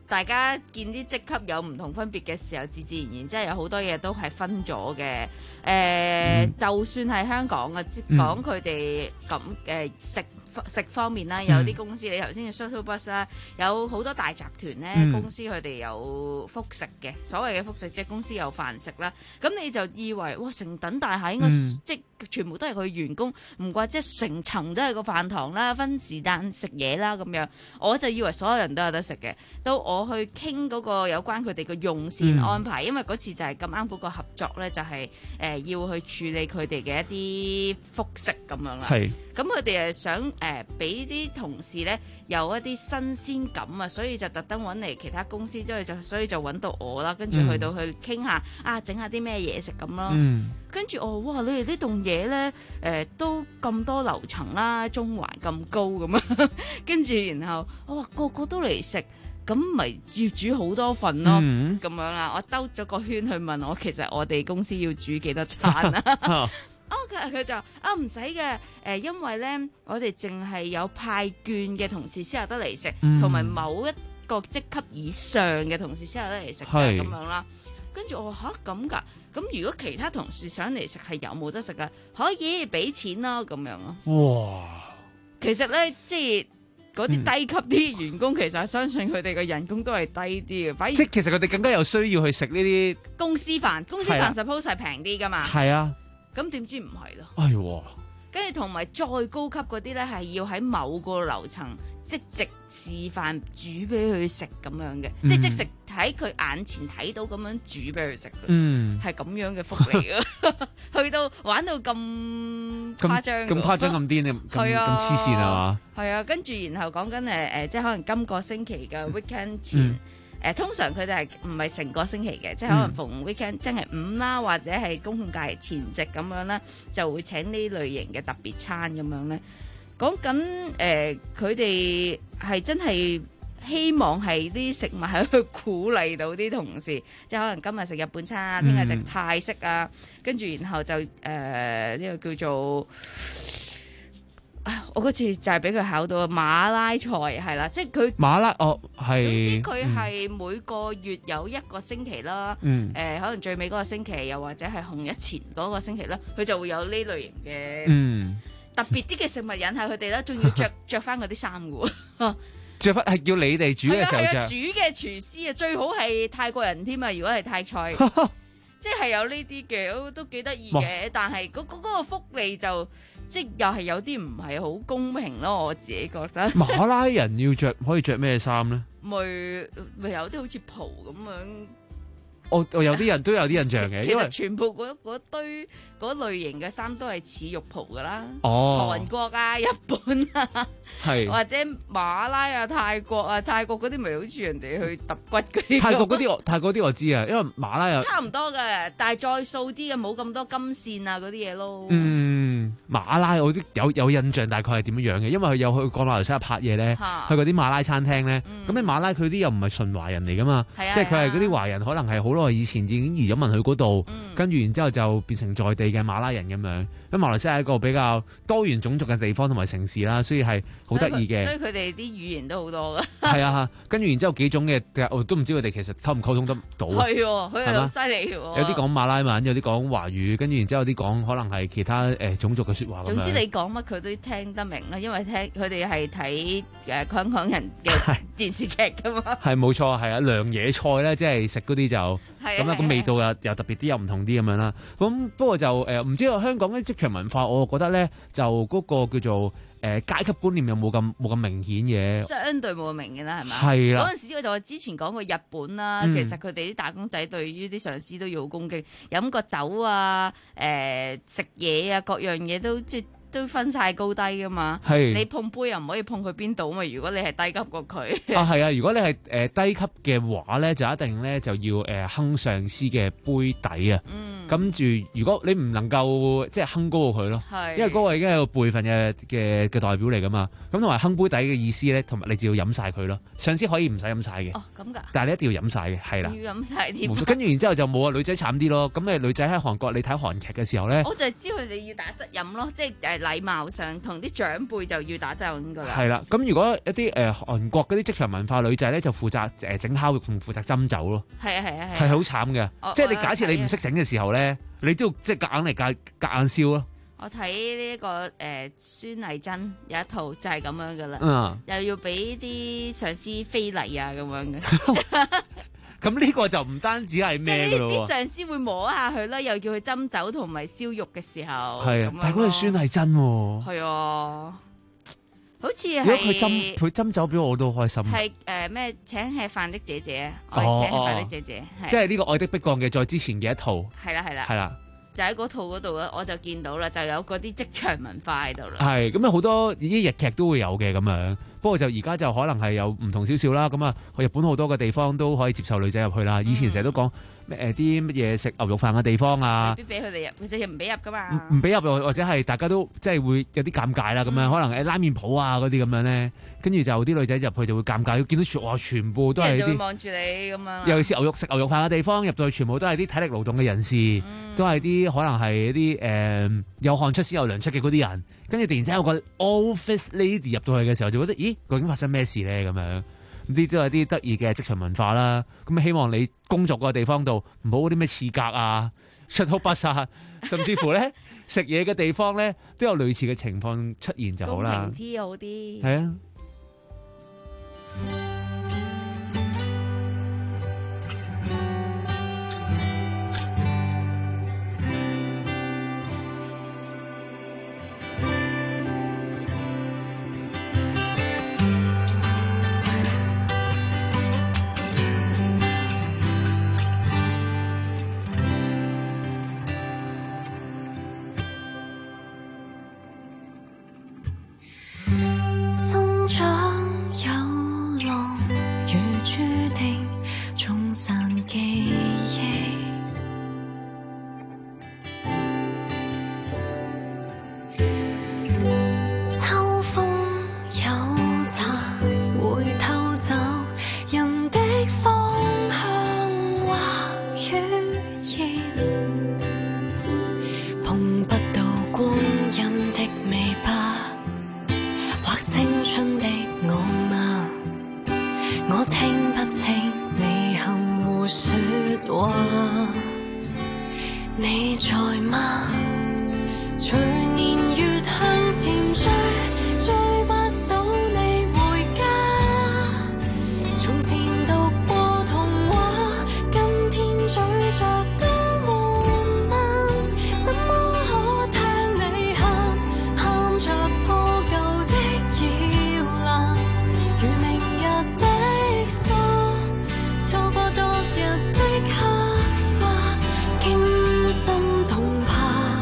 大家見啲職級有唔同分別嘅時候，自自然然即係有好多嘢都係分咗嘅。誒、呃，嗯、就算係香港嘅，即講佢哋咁誒食食方面啦，有啲公司、嗯、你頭先嘅 shuttle bus 啦，有好多大集團咧，嗯、公司佢哋有福食嘅，所謂嘅福食即係公司有飯食啦。咁你就以為哇，成等大廈應該、嗯、即全部都係佢員工，唔怪即係成層都係個飯堂啦，分時間食嘢啦咁樣。我就以為所有人都有得食嘅，到我去傾嗰個有關佢哋嘅用膳安排，嗯、因為嗰次就係咁啱嗰個合作咧，就係、是、誒、呃、要去處理佢哋嘅一啲福食咁樣啦。係。咁佢哋係想誒俾啲同事咧有一啲新鮮感啊，所以就特登揾嚟其他公司，之後就所以就揾到我啦，跟住去到去傾下、嗯、啊，整下啲咩嘢食咁咯。嗯、跟住我哇，你哋呢棟嘢咧誒都咁多樓層啦，中環咁高咁啊，跟住然後我話個個都嚟食，咁咪要煮好多份咯，咁、嗯、樣啦。我兜咗個圈去問我，其實我哋公司要煮幾多餐啊？哦，佢佢就啊唔使嘅，誒，因為咧我哋淨係有派券嘅同事先有得嚟食，同埋、嗯、某一個職級以上嘅同事先有得嚟食嘅咁樣啦。跟住我話吓咁㗎，咁如果其他同事想嚟食係有冇得食㗎？可以俾錢咯，咁樣咯。哇！其實咧，即係嗰啲低級啲員工，嗯、其實相信佢哋嘅人工都係低啲嘅，反而即係其實佢哋更加有需要去食呢啲公司飯。公司飯 suppose 係平啲㗎嘛？係啊。咁點知唔係咯？哎喎！跟住同埋再高級嗰啲咧，係要喺某個樓層即席示範煮俾佢食咁樣嘅，嗯、即係即食喺佢眼前睇到咁樣煮俾佢食。嗯，係咁樣嘅福利啊！去到玩到咁誇張， 咁誇張咁癲，咁咁黐線啊嘛！ 係啊，跟住然後講緊誒誒，即係可能今個星期嘅 weekend 前。嗯誒通常佢哋係唔係成個星期嘅，即係可能逢 weekend，即係五啦，或者係公共假期前夕咁樣咧，就會請呢類型嘅特別餐咁樣咧。講緊誒，佢哋係真係希望係啲食物係去鼓勵到啲同事，即係可能今日食日本餐啊，聽日食泰式啊，跟住然後就誒呢、呃呢個叫做。我嗰次就係俾佢考到馬拉菜係啦，即係佢馬拉哦係。 總之佢係每個月有一個星期啦，嗯呃、可能最尾嗰個星期，又或者係紅日前嗰個星期啦，佢就會有呢類型嘅、嗯、特別啲嘅食物引下佢哋啦，仲要着着翻嗰啲衫嘅喎， 着翻係叫你哋煮嘅時候着。 煮嘅廚師啊，最好係泰國人添啊！如果係泰菜，即係有呢啲嘅，都都幾得意嘅。但係嗰嗰個福利就。即係又係有啲唔係好公平咯，我自己覺得。 馬拉人要着可以着咩衫咧？ 咪咪有啲好似袍咁樣。 我我有啲人都有啲印象嘅， 其實全部嗰嗰堆嗰類型嘅衫都係似浴袍噶啦。 哦， 韓國啊、日本啊，係或者馬拉啊、泰國啊，泰國嗰啲咪好似人哋去揼骨嗰啲。 泰國嗰啲我泰國啲我知啊，因為馬拉又差唔多嘅，但係再素啲嘅，冇咁多金線啊嗰啲嘢咯。 嗯，馬拉我啲有有印象，大概係點樣樣嘅，因為佢有去過馬來西亞拍嘢咧，去嗰啲馬拉餐廳咧。咁你馬拉佢啲又唔係純華人嚟噶嘛，即係佢係嗰啲華人，可能係好耐以前已經移咗民去嗰度，跟住然之後就變成在地嘅馬拉人咁樣。咁馬來西亞係一個比較多元種族嘅地方同埋城市啦，所以係好得意嘅。 所以佢哋啲語言都好多噶。 係啊，跟住然之後幾種嘅，我都唔知佢哋其實溝唔溝通得到。 係，佢係好犀利嘅。 有啲講馬拉文，有啲講華語，跟住然之後有啲講可能係其他誒種族嘅説話。 總之你講乜佢都聽得明啦，因為聽佢哋係睇誒香港人嘅電視劇噶嘛。 係冇錯，係啊，涼野菜咧，即係食嗰啲就咁啊，個味道又又特別啲，又唔同啲咁樣啦。咁不過就誒唔知道香港啲職場文化，我覺得咧就嗰個叫做誒階級觀念又冇咁冇咁明顯嘅， 相對冇咁明嘅啦，係咪？ 係啦。 嗰陣時我就之前講過日本啦，嗯、其實佢哋啲打工仔對於啲上司都要好恭敬，飲個酒啊、誒食嘢啊，各樣嘢都即係。都分晒高低噶嘛，是你碰杯又唔可以碰佢邊度嘛。如果你係低級過佢， 啊係啊，如果你係誒、呃、低級嘅話咧，就一定咧就要誒哼、呃、上司嘅杯底啊。嗯，跟住如果你唔能夠即係哼高過佢咯，係是，因為嗰個已經係個輩分嘅嘅嘅代表嚟噶嘛。咁同埋哼杯底嘅意思咧，同埋你就要飲晒佢咯。上司可以唔使飲晒嘅， 哦咁噶， 但係你一定要飲晒嘅，係啦， 要飲晒添。 跟住然之後就冇啊，女仔慘啲咯。咁誒女仔喺韓國你睇韓劇嘅時候咧， 我就係知佢哋要打側飲咯，即係誒禮貌上同啲長輩就要打針噶啦。 係啦，咁如果一啲誒、呃、韓國嗰啲職場文化女仔咧，就負責誒整烤肉同負責針灸咯。係啊係啊係。係好慘嘅，即係你假設你唔識整嘅時候咧，你都要即係夾硬嚟夾夾硬燒咯。 我睇呢一個誒孫藝珍有一套就係咁樣噶啦， 嗯、 又要俾啲上司非禮啊咁樣嘅。 咁呢個就唔單止係咩噶咯喎， 啲上司會摸下佢啦，又叫佢針灸同埋燒肉嘅時候。係啊， 但係嗰個孫藝珍喎。 係啊，好似係。 如果佢針佢針灸俾我，我都開心。 係誒咩？請吃飯的姐姐，我係請吃飯的姐姐。 即係呢個愛的迫降嘅再之前嘅一套。 係啦係啦。 係啦。 就喺嗰套嗰度咧，我就見到啦，就有嗰啲職場文化喺度啦。 係咁啊，好多啲日劇都會有嘅咁樣。不過就而家就可能係有唔同少少啦。咁啊，日本好多嘅地方都可以接受女仔入去啦。以前成日都講咩誒啲乜嘢食牛肉飯嘅地方啊， 未必俾佢哋入，佢就唔俾入噶嘛。 唔俾入或者係大家都即係會有啲尷尬啦。咁樣、嗯、可能誒拉麵鋪啊嗰啲咁樣咧，跟住就啲女仔入去就會尷尬，見到全哇全部都係啲，會望住你咁樣。 尤其是牛肉食牛肉飯嘅地方，入到去全部都係啲體力勞動嘅人士，嗯、都係啲可能係一啲誒、呃、有汗出先有糧出嘅嗰啲人。跟住突然之間有個 office lady 入到去嘅時候，就覺得咦究竟發生咩事咧咁樣？呢啲都係啲得意嘅職場文化啦。咁希望你工作嗰個地方度唔好嗰啲咩刺格啊、出口不殺，甚至乎咧食嘢嘅地方咧都有類似嘅情況出現就好啦。 公平啲好啲。 係啊。 昨日的黑髮，驚心動魄。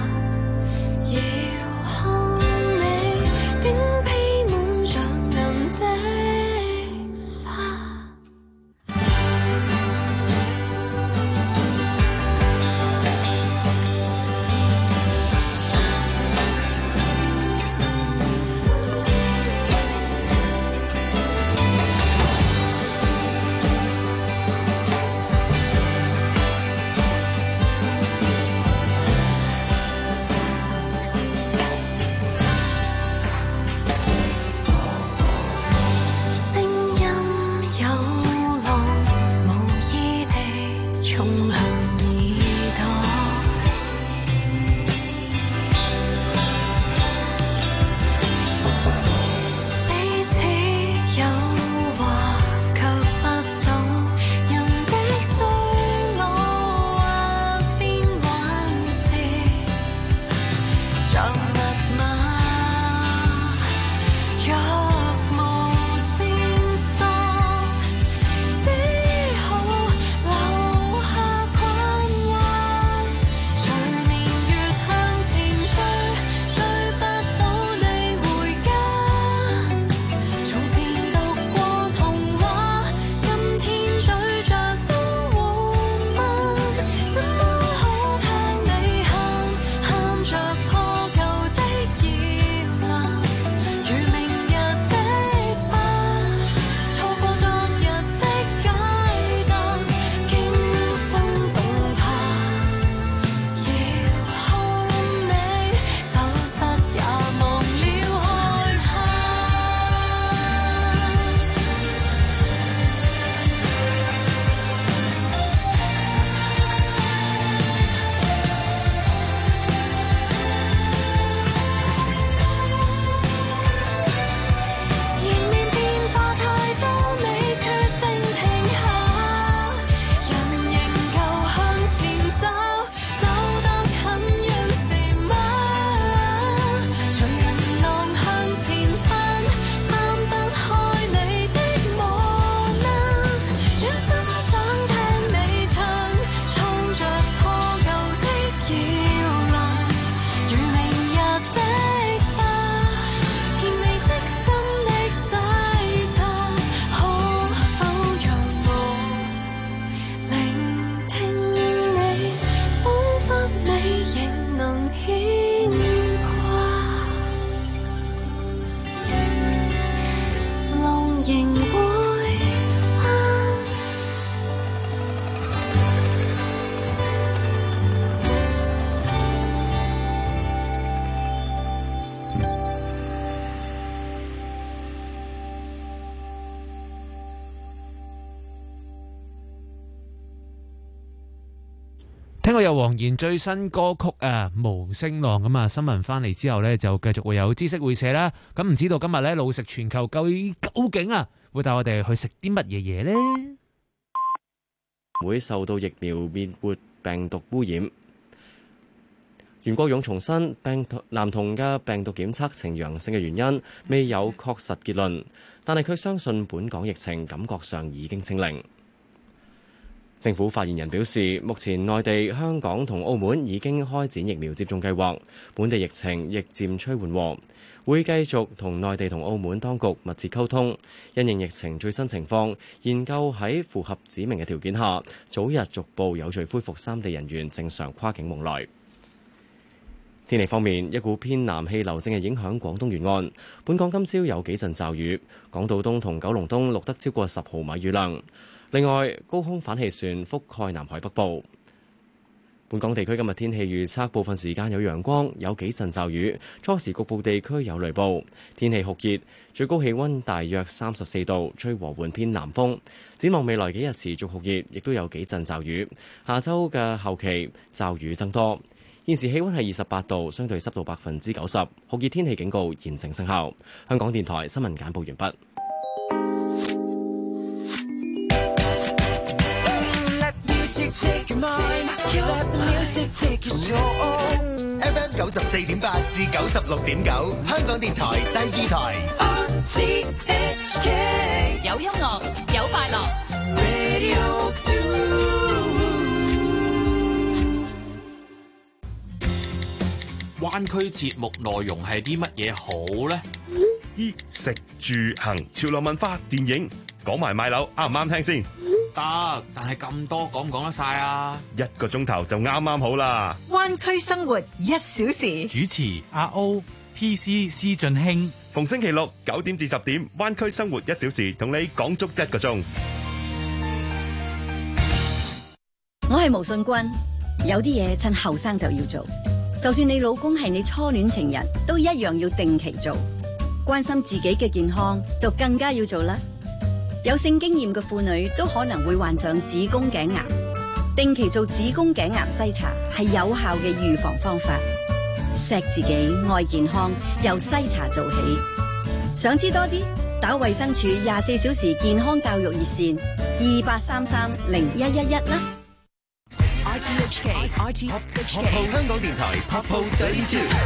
聽過有黃妍最新歌曲啊《無聲浪》咁啊，新聞翻嚟之後呢，就繼續會有知識會社啦。咁唔知道今日呢，老食全球究究竟啊會帶我哋去食啲乜嘢嘢呢？ 會受到疫苗滅活病毒污染。袁國勇重申，病男童嘅病毒檢測呈陽性嘅原因未有確實結論，但係佢相信本港疫情感覺上已經清零。政府發言人表示，目前內地、香港同澳門已經開展疫苗接種計劃，本地疫情亦漸趨緩和，會繼續同內地同澳門當局密切溝通，因應疫情最新情況，研究喺符合指明嘅條件下，早日逐步有序恢復三地人員正常跨境往來。天氣方面，一股偏南氣流正係影響廣東沿岸，本港今朝有幾陣驟雨，港島東同九龍東錄得超過十毫米雨量。另外，高空反氣旋覆蓋南海北部。本港地區今日天氣預測，部分時間有陽光，有幾陣驟雨，初時局部地區有雷暴。天氣酷熱，最高氣溫大約三十四度，吹和緩偏南風。展望未來幾日持續酷熱，亦都有幾陣驟雨。下週嘅後期驟雨增多。現時氣溫係二十八度，相對濕度百分之九十，酷熱天氣警告現正生效。香港電台新聞簡報完畢。 F M 九十四點八至九十六點九，香港電台第二台。 有音樂，有快樂。 灣區節目內容係啲乜嘢好呢？ 衣食住行、潮流文化、電影，講埋買樓啱唔啱聽先？ 得，但係咁多講唔講得晒啊？ 一個鐘頭就啱啱好啦。 灣區生活一小時， 主持阿 O、P C、施俊興， 逢星期六九點至十點，灣區生活一小時，同你講足一個鐘。 我係毛信君，有啲嘢趁後生就要做，就算你老公係你初戀情人，都一樣要定期做。關心自己嘅健康，就更加要做啦。有性經驗嘅婦女都可能會患上子宮頸癌，定期做子宮頸癌篩查係有效嘅預防方法。錫自己愛健康，由篩查做起。想知多啲，打衛生署廿四小時健康教育熱線二八三三零一一一啦。 R T H K，R T H K， 香港電台 Pop Pop thirty two。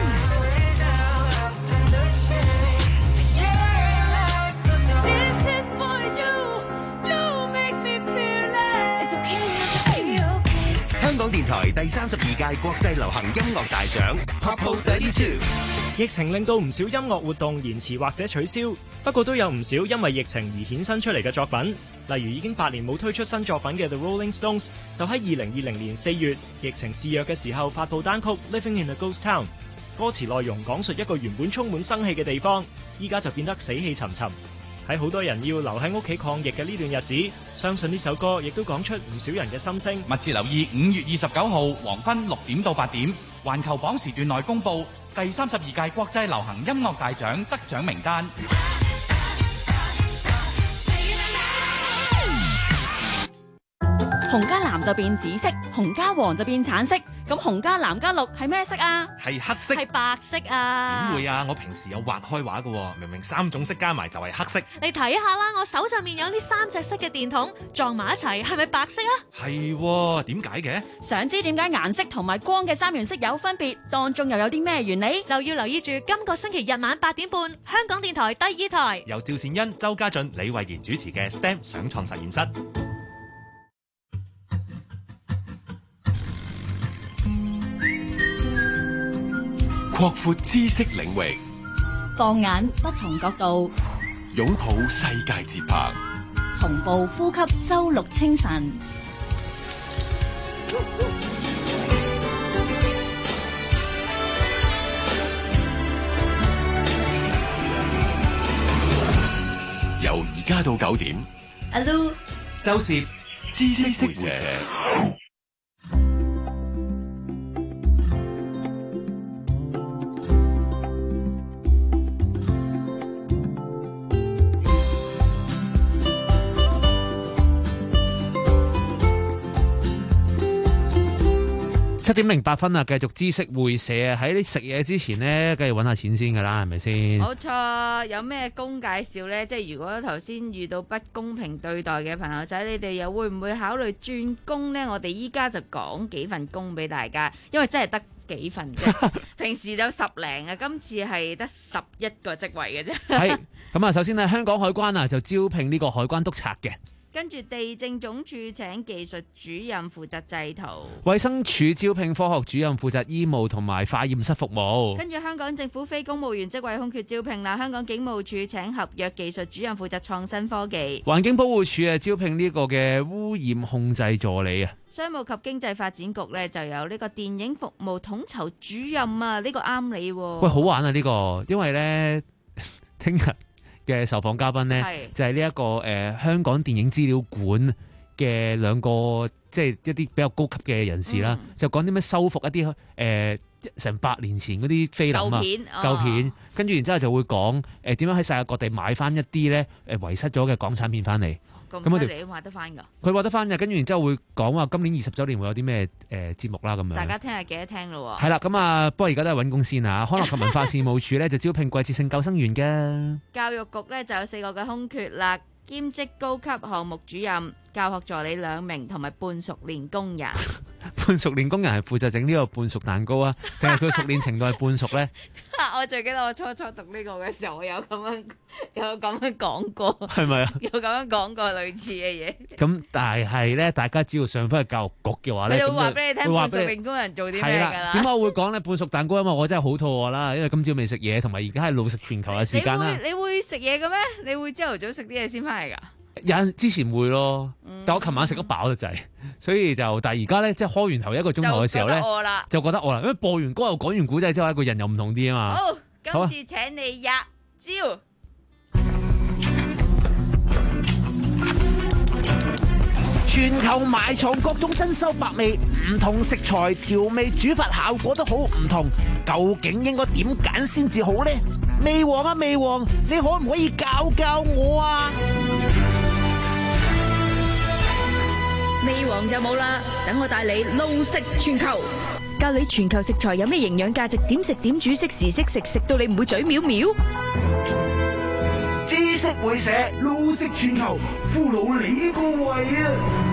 香港電台第三十二屆國際流行音樂大獎 Pop thirty two。 疫情令到唔少音樂活動延遲或者取消，不過都有唔少因為疫情而衍生出嚟嘅作品。例如已經八年冇推出新作品嘅 The Rolling Stones， 就喺二零二零年四月疫情肆虐嘅時候發佈單曲 Living in a Ghost Town。歌詞內容講述一個原本充滿生氣嘅地方，依家就變得死氣沉沉。喺好多人要留喺屋企抗疫嘅呢段日子，相信呢首歌亦都講出唔少人嘅心聲。 密切留意五月二十九號黃昏六點到八點，環球榜時段內公佈第三十二屆國際流行音樂大獎得獎名單。 紅加藍就變紫色，紅加黃就變橙色，咁紅加藍加綠係咩色啊？ 係黑色。 係白色啊？ 點會啊？我平時有畫開畫㗎，明明三種色加埋就係黑色。 你睇下啦，我手上面有呢三隻色嘅電筒撞埋一齊，係咪白色啊？ 係，點解嘅？ 想知點解顏色同埋光嘅三原色有分別，當中又有啲咩原理？就要留意住今個星期日晚八點半，香港電台第二台， 由趙善恩、周家俊、李慧賢主持嘅 S T E M 想創實驗室。 擴闊知識領域， 放眼不同角度， 擁抱世界節拍， 同步呼吸周六清晨。 由而家到九點， 阿 Lu、 周涉知識會社。 七點零八分啊，繼續知識會社啊！喺你食嘢之前呢，梗係揾下錢先噶啦，係咪先？ 冇錯，有咩工介紹呢？即係如果頭先遇到不公平對待嘅朋友仔，你哋又會唔會考慮轉工呢？我哋依家就講幾份工俾大家，因為真係得幾份啫。平時有十零啊，今次係得十一個職位嘅啫。 係咁啊，首先呢，香港海關啊就招聘呢個海關督察嘅。 跟住地政總署請技術主任負責製圖， 衛生署招聘科學主任負責醫務同埋化驗室服務。 跟住香港政府非公務員職位空缺招聘啦，香港警務處請合約技術主任負責創新科技。 環境保護署啊招聘呢個嘅污染控制助理啊。 商務及經濟發展局呢就有呢個電影服務統籌主任啊，呢、呢個啱你喎。 喂，好玩啊呢、呢個，因為呢聽日嘅受訪嘉賓呢，就係呢一個誒、呃、香港電影資料館嘅兩個即係一啲比較高級嘅人士啦，嗯、就講啲咩修復一啲誒成百年前嗰啲菲林啊舊片，舊片，跟住然之後就會講誒點樣喺世界各地買翻一啲咧誒遺失咗嘅港產片翻嚟。 咁犀利，畫得翻㗎？ 佢畫得翻嘅，跟住然之後會講話今年二十週年會有啲咩誒節目啦咁樣。 大家聽下記得聽咯喎。 係啦，咁啊，不過而家都係揾工先啊。康樂及文化事務處咧就招聘季節性救生員嘅。 教育局咧就有四個嘅空缺啦，兼職高級項目主任、教學助理兩名同埋半熟練工人。 半熟練工人係負責整呢個半熟蛋糕啊，定係佢熟練程度係半熟咧？ 我最記得我初初讀呢個嘅時候，我有咁樣有咁樣講過， 係咪啊？ 有咁樣講過類似嘅嘢。 咁但係咧，大家只要上翻去教育局嘅話咧， 佢會話俾你聽半熟練工人做啲咩㗎啦。 點解我會講咧半熟蛋糕？因為我真係好肚餓啦，因為今朝未食嘢，同埋而家係老食全球嘅時間啦。 你會食嘢嘅咩？你會朝頭早食啲嘢先翻嚟㗎？ 有陣之前會咯，但我琴晚食得飽得滯，所以就但係而家咧，即係開完頭一個鐘頭嘅時候咧，就覺得餓啦。因為播完歌又講完古仔之後，一個人又唔同啲啊嘛。 好，今次請你入招。 全球埋藏各種珍饈百味，唔同食材調味煮法效果都好唔同，究竟應該點揀先至好呢？味王啊味王，你可唔可以教教我啊？ 味王就冇啦，等我帶你路食全球，教你全球食材有咩營養價值，點食點煮，適時適食，食到你唔會嘴藐藐。 知識會社路食全球，俘虜你個胃啊！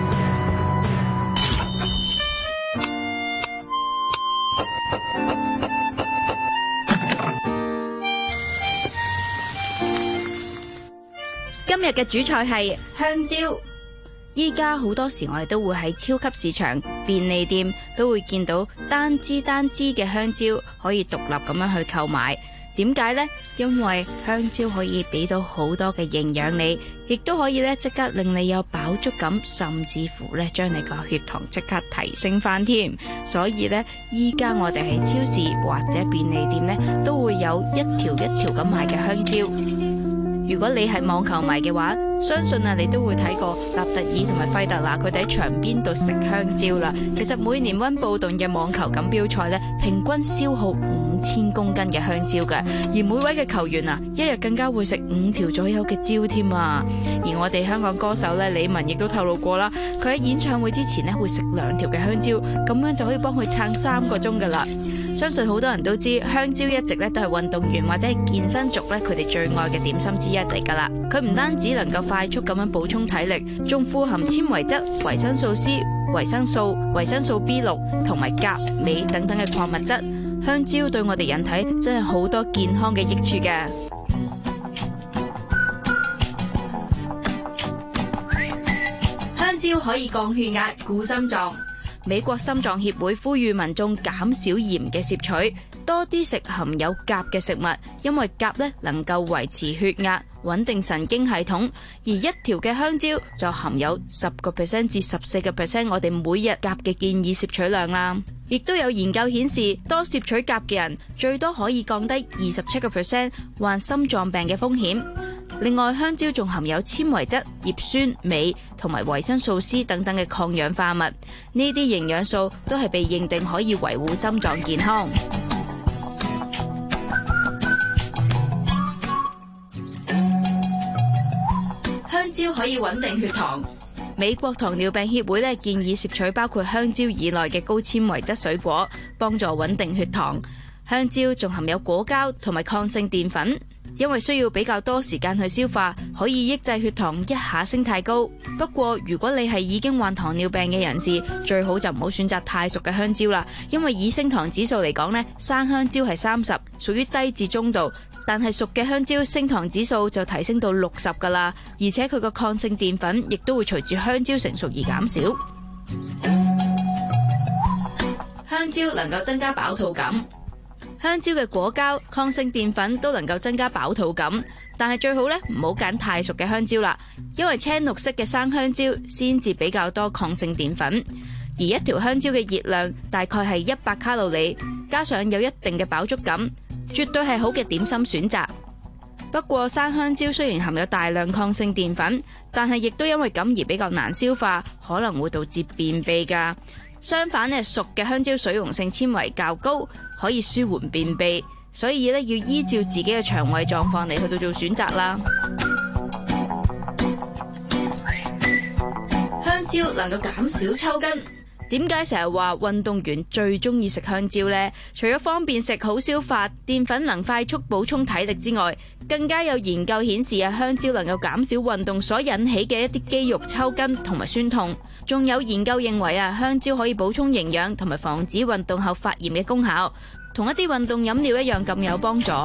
今日嘅主菜係香蕉。依家好多時我哋都會喺超級市場、便利店都會見到單支單支嘅香蕉可以獨立咁樣去購買。點解呢？因為香蕉可以俾到好多嘅營養你，亦都可以咧即刻令你有飽足感，甚至乎咧將你個血糖即刻提升翻添。所以咧，依家我哋喺超市或者便利店咧都會有一條一條咁賣嘅香蕉。如果你係網球迷嘅話，相信啊你都會睇過納特爾同埋費特拿佢哋喺場邊度食香蕉啦。其實每年溫布頓嘅網球錦標賽咧，平均消耗五千公斤嘅香蕉嘅，而每位嘅球員啊，一日更加會食五條左右嘅蕉添啊。而我哋香港歌手咧李玟亦都透露過啦，佢喺演唱會之前咧會食兩條嘅香蕉，咁樣就可以幫佢撐三個鐘噶啦。相信好多人都知香蕉一直咧都係運動員或者係健身族咧佢哋最愛嘅點心之一嚟噶啦。佢唔單止能夠快速咁樣補充體力，仲富含纖維質、維生素 C、維生素、維生素 B 六同埋鉀、鎂等等嘅礦物質。香蕉對我哋人體真係好多健康嘅益處嘅。香蕉可以降血壓、固心臟。美國心臟協會呼籲民眾減少鹽嘅攝取，多啲食含有鉀嘅食物，因為鉀咧能夠維持血壓、穩定神經系統。而一條嘅香蕉就含有十個 percent 至十四個 percent 我哋每日鉀嘅建議攝取量啦。亦都有研究顯示，多攝取鉀嘅人最多可以降低二十七個 percent 患心臟病嘅風險。另外，香蕉仲含有纖維質、葉酸、鎂同埋維生素 C 等等嘅抗氧化物，呢啲營養素都係被認定可以維護心臟健康。香蕉可以穩定血糖。 美國糖尿病協會咧建議攝取包括香蕉以內嘅高纖維質水果，幫助穩定血糖。香蕉仲含有果膠同埋抗性澱粉，因為需要比較多時間去消化，可以抑制血糖一下升太高。不過如果你係已經患糖尿病嘅人士，最好就唔好選擇太熟嘅香蕉啦，因為以升糖指數嚟講呢，生香蕉係三十，屬於低至中度，但係熟嘅香蕉升糖指數就提升到六十噶啦，而且佢個抗性澱粉亦都會隨住香蕉成熟而減少。香蕉能夠增加飽肚感。香蕉嘅果膠、抗性澱粉都能夠增加飽肚感，但係最好咧唔好揀太熟嘅香蕉啦，因為青綠色嘅生香蕉先至比較多抗性澱粉，而一條香蕉嘅熱量大概係一百卡路里，加上有一定嘅飽足感，絕對係好嘅點心選擇。不過生香蕉雖然含有大量抗性澱粉，但係亦都因為咁而比較難消化，可能會導致便秘噶。相反咧，熟嘅香蕉水溶性纖維較高，可以舒緩便秘，所以咧要依照自己嘅腸胃狀況嚟去到做選擇啦。香蕉能夠減少抽筋，點解成日話運動員最中意食香蕉呢？除咗方便食、好消化、澱粉能快速補充體力之外，更加有研究顯示啊，香蕉能夠減少運動所引起嘅一啲肌肉抽筋同埋酸痛。仲有研究認為啊，香蕉可以補充營養同埋防止運動後發炎嘅功效，同一啲運動飲料一樣咁有幫助。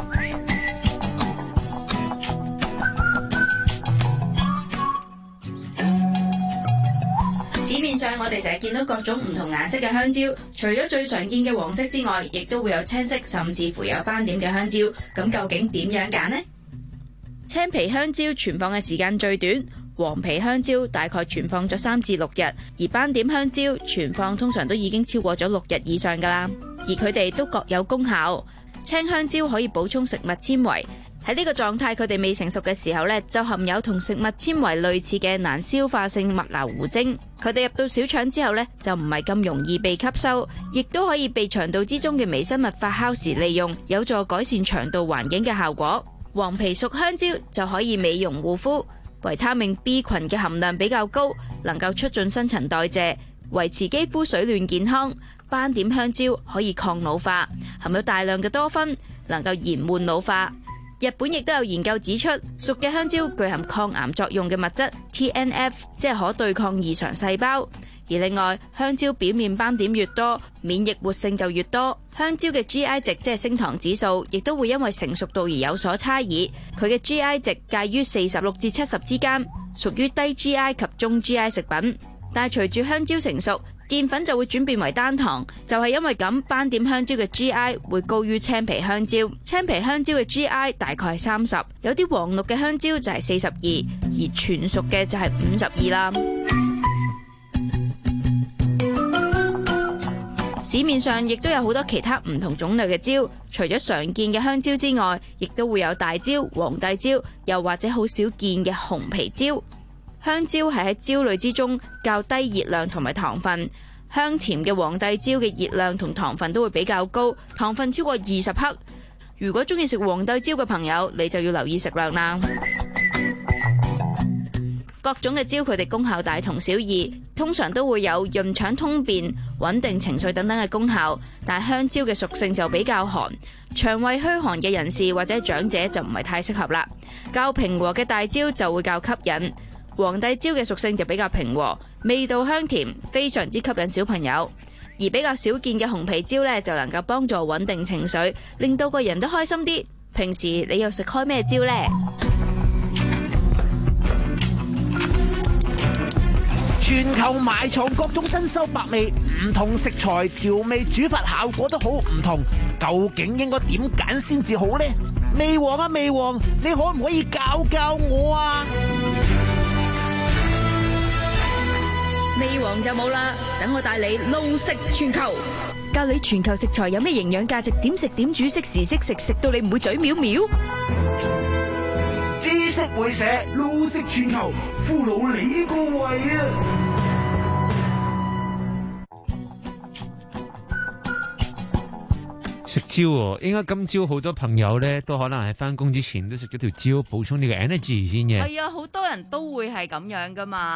市面上我哋成日見到各種唔同顏色嘅香蕉，除咗最常見嘅黃色之外，亦都會有青色甚至乎有斑點嘅香蕉。咁究竟點樣揀呢？青皮香蕉存放嘅時間最短，黃皮香蕉大概存放咗三至六日，而斑點香蕉存放通常都已經超過咗六日以上噶啦。而佢哋都各有功效。青香蕉可以補充食物纖維，喺呢個狀態佢哋未成熟嘅時候呢，就含有同食物纖維類似嘅難消化性麥芽糊精。佢哋入到小腸之後呢，就唔係咁容易被吸收，亦都可以被腸道之中嘅微生物發酵時利用，有助改善腸道環境嘅效果。黃皮熟香蕉就可以美容護膚，維他命 B 群嘅含量比較高，能夠促進新陳代謝，維持肌膚水嫩健康。斑點香蕉可以抗老化，含有大量嘅多酚，能夠延緩老化。日本亦都有研究指出，熟嘅香蕉具含抗癌作用嘅物質 T N F， 即係可對抗異常細胞。而另外，香蕉表面斑點越多，免疫活性就越多。香蕉嘅 G I 值即係升糖指數，亦都會因為成熟度而有所差異。佢嘅 G I 值介於四十六至七十之間，屬於低 G I 及中 G I 食品。但係隨住香蕉成熟，澱粉就會轉變為單糖，就係因為咁，斑點香蕉嘅 G I 會高於青皮香蕉。青皮香蕉嘅 G I 大概係三十，有啲黃綠嘅香蕉就係四十二，而全熟嘅就係五十二啦。市面上亦都有好多其他唔同種類嘅蕉，除咗常見嘅香蕉之外，亦都會有大蕉、皇帝蕉，又或者好少見嘅紅皮蕉。香蕉係喺蕉類之中較低熱量同埋糖分，香甜嘅皇帝蕉嘅熱量同糖分都會比較高，糖分超過二十克。如果中意食皇帝蕉嘅朋友，你就要留意食量啦。各種嘅蕉佢哋功效大同小異，通常都會有潤腸通便、穩定情緒等等嘅功效。但係香蕉嘅屬性就比較寒，腸胃虛寒嘅人士或者長者就唔係太適合啦。較平和嘅大蕉就會較吸引。皇帝蕉嘅屬性就比較平和，味道香甜，非常之吸引小朋友。而比較少見嘅紅皮蕉呢，就能夠幫助穩定情緒，令到個人都開心啲。平時你又食開咩蕉呢？ 全球埋藏各種珍饈百味，唔同食材調味煮法效果都好唔同，究竟應該點揀先至好呢？味王啊味王，你可唔可以教教我啊？ 味王就冇啦，等我帶你路食全球，教你全球食材有咩營養價值，點食點煮，適時適食，食到你唔會嘴藐藐。 知識會社路食全球，俘虜你個胃啊！ 食蕉喎，應該今朝好多朋友咧都可能係翻工之前都食咗條蕉，補充呢個 energy 先嘅。 係啊，好多人都會係咁樣噶嘛。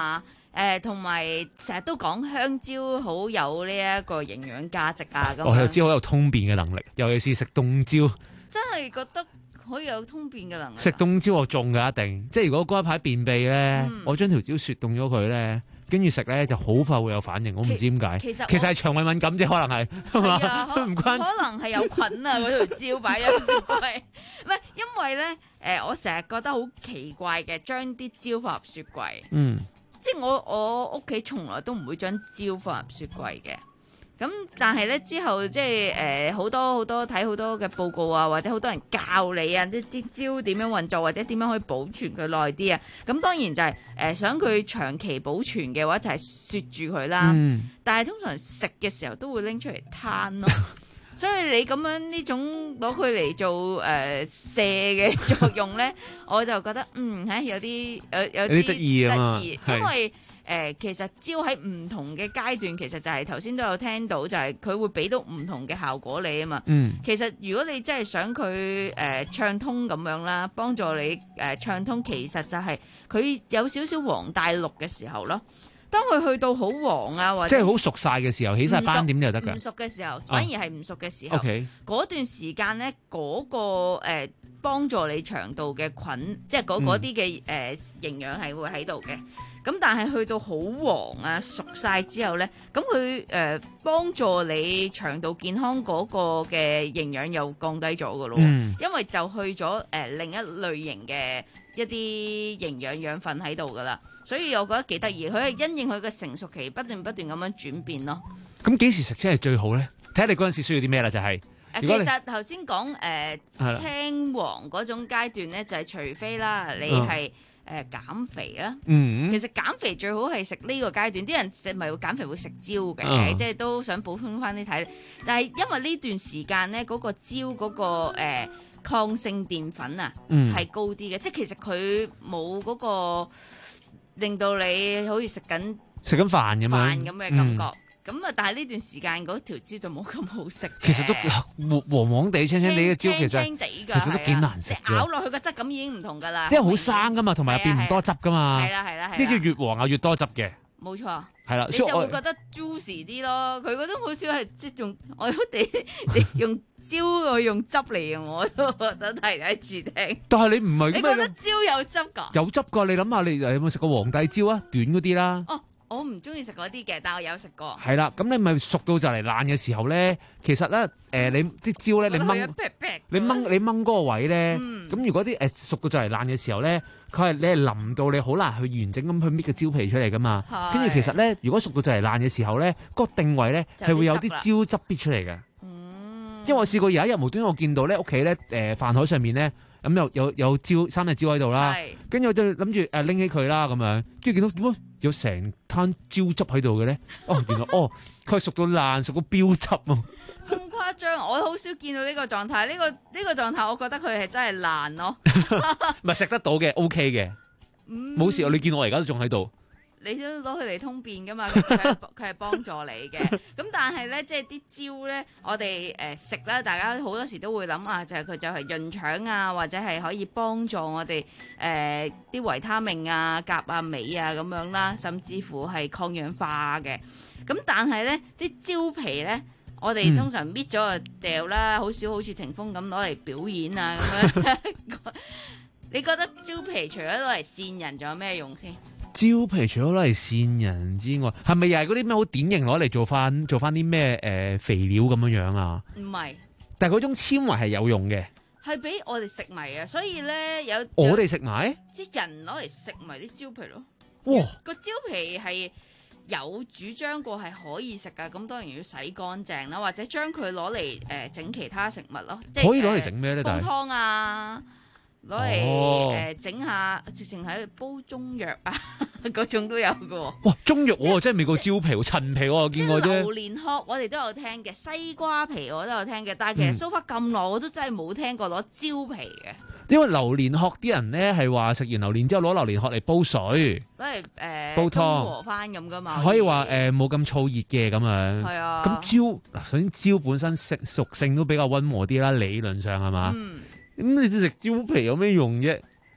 誒同埋成日都講香蕉好有呢一個營養價值啊咁。 我又知好有通便嘅能力，尤其是食凍蕉。 真係覺得可以有通便嘅能力。 食凍蕉我中㗎一定，即係如果嗰一排便秘咧， 嗯、 我將條蕉雪凍咗佢咧。跟住食咧就好快會有反應，我唔知點解。 其實其實係腸胃敏感啫，可能係係嘛？唔關。 可能係有菌啊！嗰條蕉擺喺雪櫃，唔係因為咧誒、呃，我成日覺得好奇怪嘅，將啲蕉放入雪櫃。 嗯， 即係我我屋企從來都唔會將蕉放入雪櫃嘅。咁但係咧之後即係誒好多好多睇好多嘅報告啊，或者好多人教你啊，即係啲蕉點樣運作，或者點樣可以保存佢耐啲啊。咁當然就係、是、誒、呃、想佢長期保存嘅話，就係雪住佢啦。嗯、但係通常食嘅時候都會拎出嚟攤咯。所以你咁樣呢種攞佢嚟做誒、呃、射嘅作用咧，我就覺得嗯係有啲有有啲得意啊嘛，因為。誒、呃，其實蕉喺唔同嘅階段，其實就係頭先都有聽到，就係佢會俾到唔同嘅效果你啊嘛。嗯，其實如果你真係想佢誒暢通咁樣啦，幫助你誒、呃、暢通，其實就係佢有少少黃帶綠嘅時候咯。當佢去到好黃啊，或者即係好熟晒嘅時候，起晒斑點就得㗎。 唔熟嘅時候，反而係唔熟嘅時候。嗰、 哦 okay. 段時間咧，嗰、嗰個誒、呃、幫助你腸道嘅菌，即係嗰嗰啲嘅誒營養係會喺度嘅。咁但係去到好黃啊熟晒之後咧，咁佢誒幫助你腸道健康嗰個嘅營養又降低咗噶咯，嗯、因為就去咗誒、呃、另一類型嘅一啲營養養分喺度噶啦，所以我覺得幾得意，佢係因應佢嘅成熟期不斷不斷咁樣轉變咯。 咁幾時食先係最好咧？睇下你嗰陣時需要啲咩啦，就係、是。 其實頭先講誒青黃嗰種階段咧，就係、是、除非啦，你係。嗯誒、呃、減肥啦，嗯、其實減肥最好係食呢個階段，啲人食咪會減肥會食蕉嘅，嗯、即係都想補充翻啲體力。但係因為呢段時間咧，嗰、嗰個蕉嗰、嗰個、呃、抗性澱粉啊，係、嗯、高啲嘅，即係其實佢冇嗰個令到你好似食緊食緊飯咁樣飯咁嘅感覺。嗯咁啊！但係呢段時間嗰條蕉就冇咁好食。 其實都黃黃地、青青地嘅蕉，其實其實都幾難食。 咬落去個質感已經唔同㗎啦。 因為好生㗎嘛，同埋入邊唔多汁㗎嘛。 係啦係啦係。 呢叫越黃啊越多汁嘅。 冇錯。 係啦， 你就會覺得 juicy 啲咯。佢嗰種好少係即係用我哋你用蕉去用汁嚟嘅，我都覺得係第一次聽。 但係你唔係你覺得蕉有汁㗎？ 有汁㗎，你諗下，你有冇食過皇帝蕉啊？短嗰啲啦。 哦。我唔中意食嗰啲嘅，但我有食過。 係啦，咁你咪熟到就嚟爛嘅時候咧，其實咧，誒、呃、你啲蕉咧，你掹你掹你掹嗰個位咧，咁、嗯、如果啲誒熟到就嚟爛嘅時候咧，佢係你係淋到你好難去完整咁去搣個蕉皮出嚟噶嘛。跟住其實咧，如果熟到就嚟爛嘅時候咧，嗰、那個定位咧係會有啲蕉汁逼出嚟嘅。嗯，因為我試過有一日無端我見到咧屋企咧誒飯台上面咧。咁有有有蕉生嘅蕉喺度啦，跟住我就諗住誒拎起佢啦咁樣，跟住見到點解有成攤蕉汁喺度嘅咧？哦，原來哦，佢係熟到爛，熟到標汁啊！ 咁誇張，我好少見到呢個狀態。呢、呢個呢、呢個狀態，我覺得佢係真係爛咯。 唔係食得到嘅 ，OK 嘅，冇、嗯、事。你見我而家都仲喺度。 你都攞佢嚟通便噶嘛？佢係佢係幫助你嘅。咁但係咧，即係啲蕉咧，我哋誒食啦，大家好多時都會諗啊，就係、是、佢就係潤腸啊，或者係可以幫助我哋誒啲維他命啊、鉀啊、鎂啊咁樣啦，甚至乎係抗氧化嘅。咁但係咧，啲蕉皮咧，我哋通常搣咗就掉啦，好少好似霆鋒咁攞嚟表演啊咁樣。你覺得蕉皮除咗攞嚟扇人，仲有咩用先？ 蕉皮除咗攞嚟扇人之外，係咪又係嗰啲咩好典型攞嚟做翻做翻啲咩誒肥料咁樣樣啊？唔係，但係嗰種纖維係有用嘅， 係俾我哋食埋啊！所以咧有我哋食埋， 即係人攞嚟食埋啲蕉皮咯。 哇！ 個蕉皮係有主張過係可以食噶，咁當然要洗乾淨啦，或者將佢攞嚟誒整其他食物咯。即係可以攞嚟整咩咧？ 煲湯啊！攞嚟誒整下，直情喺度煲中藥啊，嗰種都有嘅。 哇！中藥我真係未過蕉皮，陳皮我又見過啫。 榴蓮殼我哋都有聽嘅，西瓜皮我都有聽嘅，但係其實 so far 咁耐我都真係冇聽過攞蕉皮嘅。 因為榴蓮殼啲人咧係話食完榴蓮之後攞榴蓮殼嚟煲水， 都係誒煲湯中和翻咁噶嘛。 可以話誒冇咁燥熱嘅咁樣。 係啊。 咁蕉嗱，首先蕉本身食屬性都比較溫和啲啦，理論上係嘛？嗯。咁你食蕉皮有咩用啫？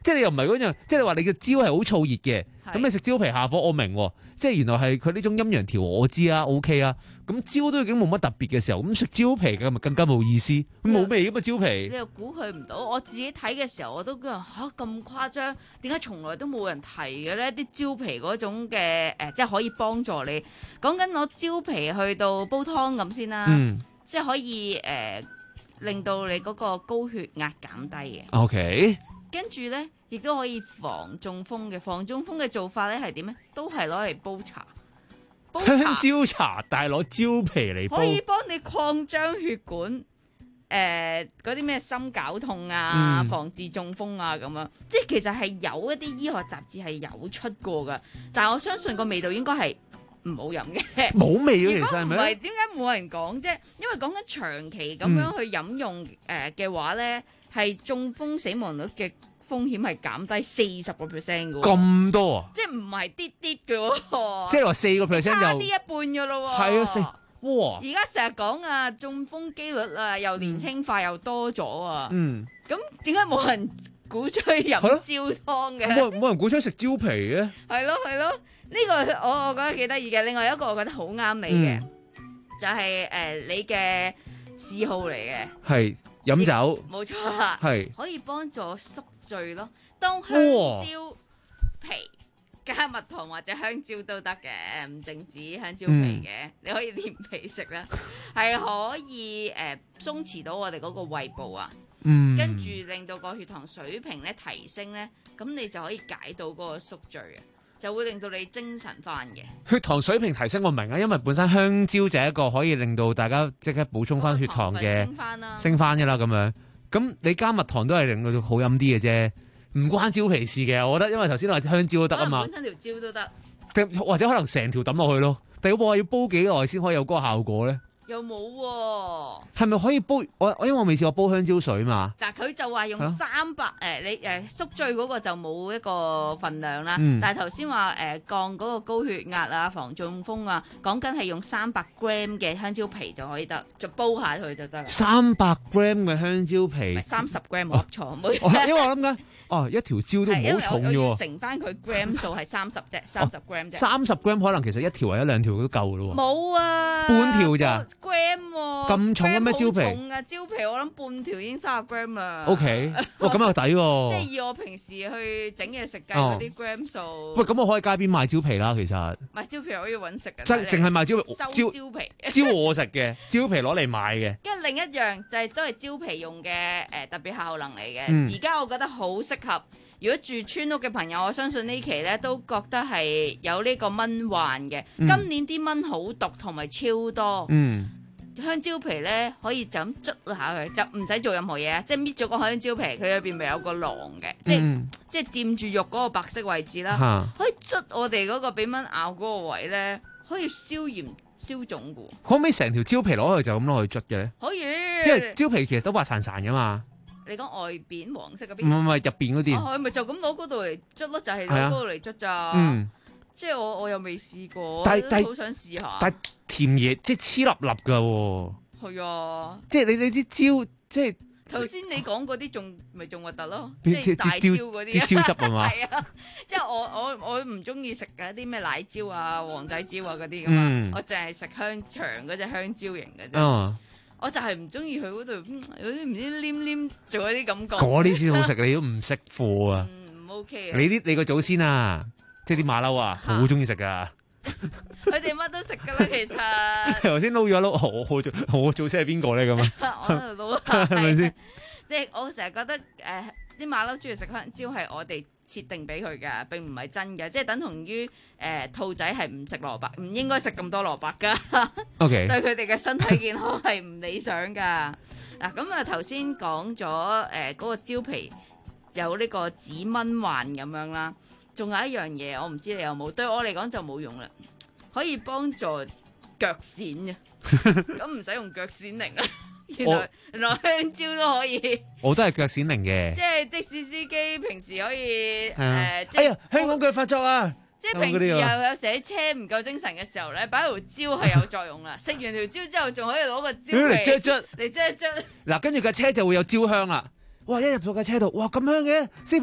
即係你又唔係嗰樣，即係你話你嘅焦係好燥熱嘅，咁你食焦皮下火，我明喎。即係原來係佢呢種陰陽調和，我知啊 ，OK 啊。咁焦都已經冇乜特別嘅時候，咁食焦皮嘅咪更加冇意思，冇味咁嘛焦皮。 你又估佢唔到，我自己睇嘅時候我都覺得嚇咁誇張，點解從來都冇人提嘅咧？啲焦皮嗰種嘅誒、呃，即係可以幫助你。講緊攞焦皮去到煲湯咁先啦，嗯、即係可以誒、呃、令到你嗰個高血壓減低嘅。 OK。 跟住咧，亦都可以防中風嘅。防中風嘅做法咧係點咧？都係攞嚟煲茶。煲茶香蕉茶，但係攞焦皮嚟煲， 可以幫你擴張血管。誒、呃，嗰啲咩心絞痛啊，嗯、防治中風啊，咁樣。即係其實係有一啲醫學雜誌係有出過噶，但係我相信個味道應該係唔好飲嘅。 冇味嘅其實係咪？ 唔係點解冇人講啫？因為講緊長期咁樣去飲用誒嘅話咧。係中風死亡率嘅風險係減低四十個 percent 嘅喎， 咁多啊！ 即係唔係啲啲嘅喎， 即係話四個 percent 又差啲一半嘅咯喎。 係啊，四哇！ 而家成日講啊，中風機率啊又年輕化又多咗啊。嗯。咁點解冇人鼓吹飲焦湯嘅？ 冇冇人鼓吹食焦皮嘅？ 係咯係咯，呢個我我覺得幾得意嘅。另外一個我覺得好啱你嘅，就係誒你嘅嗜好嚟嘅。係。 飲酒冇錯啦， 係可以幫助宿醉咯。當香蕉皮加蜜糖或者香蕉都得嘅，唔淨止香蕉皮嘅，嗯、你可以連皮食啦，係可以誒、呃、鬆弛到我哋嗰個胃部啊，嗯、跟住令到個血糖水平咧提升咧，咁你就可以解到嗰個宿醉啊。就會令到你精神翻嘅。血糖水平提升我明啊，因為本身香蕉就係一個可以令到大家即刻補充翻血糖嘅，升翻啦，升翻嘅啦咁樣。咁你加蜜糖都係令到好飲啲嘅啫，唔關蕉皮事嘅。我覺得，因為頭先話香蕉都得啊嘛，本身條蕉都得，或者可能成條抌落去咯。但係我話要煲幾耐先可以有嗰個效果咧？又冇喎，係咪可以煲？我我因為我未試過煲香蕉水嘛。嗱，佢就話用三百誒，你誒宿醉嗰個就冇一個份量啦。嗯、但係頭先話誒降嗰個高血壓啊、防中風啊，講緊係用三百 gram 嘅香蕉皮就可以得，就煲下佢就得啦。三百 gram 嘅香蕉皮，三十 gram 冇錯，冇、哦。因為我諗緊。哦，一條蕉都唔好重嘅喎，乘翻佢 gram 數係三十啫，三十 gram 啫。三十 gram 可能其實一條或者兩條都夠嘅咯喎。冇啊，半條咋 gram 喎？咁重嘅咩蕉皮？重啊，蕉皮我諗半條已經三十 gram 啦。O K，哇咁又抵喎。即係以我平時去整嘢食計嗰啲 gram 數。喂，咁我可以街邊賣蕉皮啦，其實。賣蕉皮可以揾食嘅。即係淨係賣蕉皮，收蕉皮，蕉我食嘅，蕉皮攞嚟賣嘅。跟住另一樣就係都係蕉皮用嘅誒特別效能嚟嘅。而家我覺得好適合。如果住村屋嘅朋友，我相信呢期咧都覺得係有呢個蚊患嘅。嗯、今年啲蚊好毒同埋超多。嗯，香蕉皮咧可以就咁捽下佢，就唔使做任何嘢啊！即係搣咗個香蕉皮，佢裏邊咪有個囊嘅，即係、嗯、即係掂住肉嗰個白色位置啦，哈可以捽我哋嗰個俾蚊咬嗰個位咧，可以消炎消腫嘅。可唔可以成條蕉皮攞去就咁攞去捽嘅咧？可以，因為蕉皮其實都滑潺潺噶嘛。你講外邊黃色嗰邊？唔係唔係入邊嗰啲。哦，咪就咁攞嗰度嚟捽咯，就係攞嗰度嚟捽咋。嗯，即係我我又未試過，但係好想試下。但係甜嘢即係黐粒粒噶。係啊。即係你你啲蕉，即係頭先你講嗰啲仲咪仲核突咯？即係大蕉嗰啲。啲蕉汁係嘛？係啊，即係我我我唔中意食嗰啲咩奶蕉啊、皇仔蕉啊嗰啲噶嘛，我淨係食香長嗰隻香蕉型嘅啫。我就係唔中意佢嗰度有啲唔知黏黏做嗰啲感覺。嗰啲先好食，你都唔識貨啊！唔 OK 啊！你啲你個祖先啊，即係啲馬騮啊，好中意食噶。佢哋乜都食噶啦，其實。頭先撈咗撈，我我做我祖先係邊個咧？咁啊，我喺度撈，係咪先？即係我成日覺得誒，啲馬騮中意食香蕉係我哋設定俾佢㗎，並唔係真嘅，即係等同於誒、呃、兔仔係唔食蘿蔔，唔應該食咁多蘿蔔㗎。OK，對佢哋嘅身體健康係唔理想㗎。嗱，咁啊頭先講咗誒嗰個蕉皮有呢個止蚊患咁樣啦，仲有一樣嘢我唔知你有冇，對我嚟講就冇用啦，可以幫助腳癬嘅，咁唔使用腳癬靈啦。原來我原來香蕉都可以，我都係腳癬靈嘅。即係的士司機平時可以誒，呃、即哎呀，香港腳發作啊！即係平時又有寫車唔夠精神嘅時候咧，擺條蕉係有作用啦。食完條蕉之後，仲可以攞個蕉嚟捽捽，嚟捽一捽。嗱，跟住架車就會有蕉香啦。哇！一入到架車度，哇咁香嘅，師傅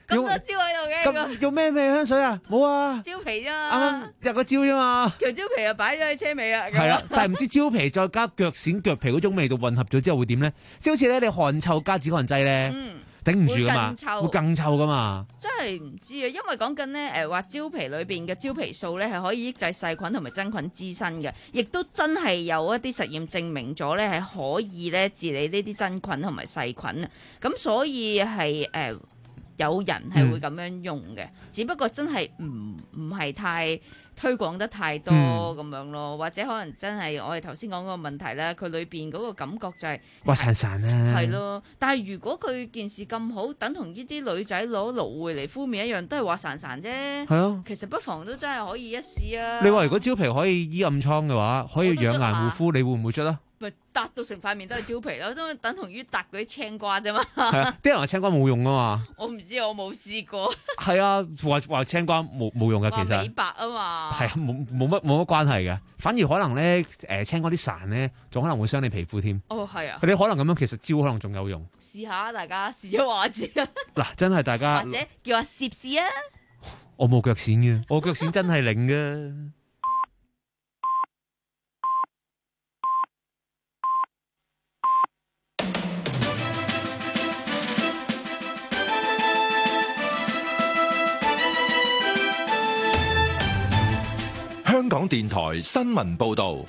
咁多蕉喺度嘅， 咁用咩味香水啊？冇啊， 蕉皮啫嘛， 啱啱入個蕉啫嘛。 條蕉皮啊擺咗喺車尾啊。 係啦，但係唔知蕉皮再加腳癬腳皮嗰種味道混合咗之後會點咧？即係好似咧你汗臭加止汗劑咧。嗯頂唔住噶嘛，會更臭噶嘛。 真係唔知啊，因為講緊咧誒話蕉皮裏邊嘅蕉皮素咧係可以抑制細菌同埋真菌滋生嘅，亦都真係有一啲實驗證明咗咧係可以咧治理呢啲真菌同埋細菌啊。咁所以係誒、呃、有人係會咁樣用嘅，嗯、只不過真係唔唔係太推廣得太多咁、嗯、樣咯，或者可能真係我哋頭先講嗰個問題咧，佢裏邊嗰個感覺就係滑潺潺啊， 係咯。但係如果佢件事咁好，等同呢啲女仔攞蘆薈嚟敷面一樣，都係滑潺潺啫。係啊，其實不妨都真係可以一試啊。 你話如果蕉皮可以醫暗瘡嘅話，可以養顏護膚，你會唔會捽啊？ 咪笪到成塊面都係蕉皮咯，都等同於笪嗰啲青瓜啫嘛。 係啊，啲人話青瓜冇用啊嘛。 我唔知，我冇試過。 係啊，話話青瓜冇冇用嘅，其實。 美白啊嘛。 係啊，冇冇乜冇乜關係嘅，反而可能咧誒青瓜啲潺咧，仲可能會傷你皮膚添。 哦，係啊。 你可能咁樣，其實蕉可能仲有用。 試下大家試咗話我知啊。 嗱，真係大家。 或者叫阿攝試啊。 我冇腳癬嘅，我腳癬真係零嘅。 香港電台新聞報道，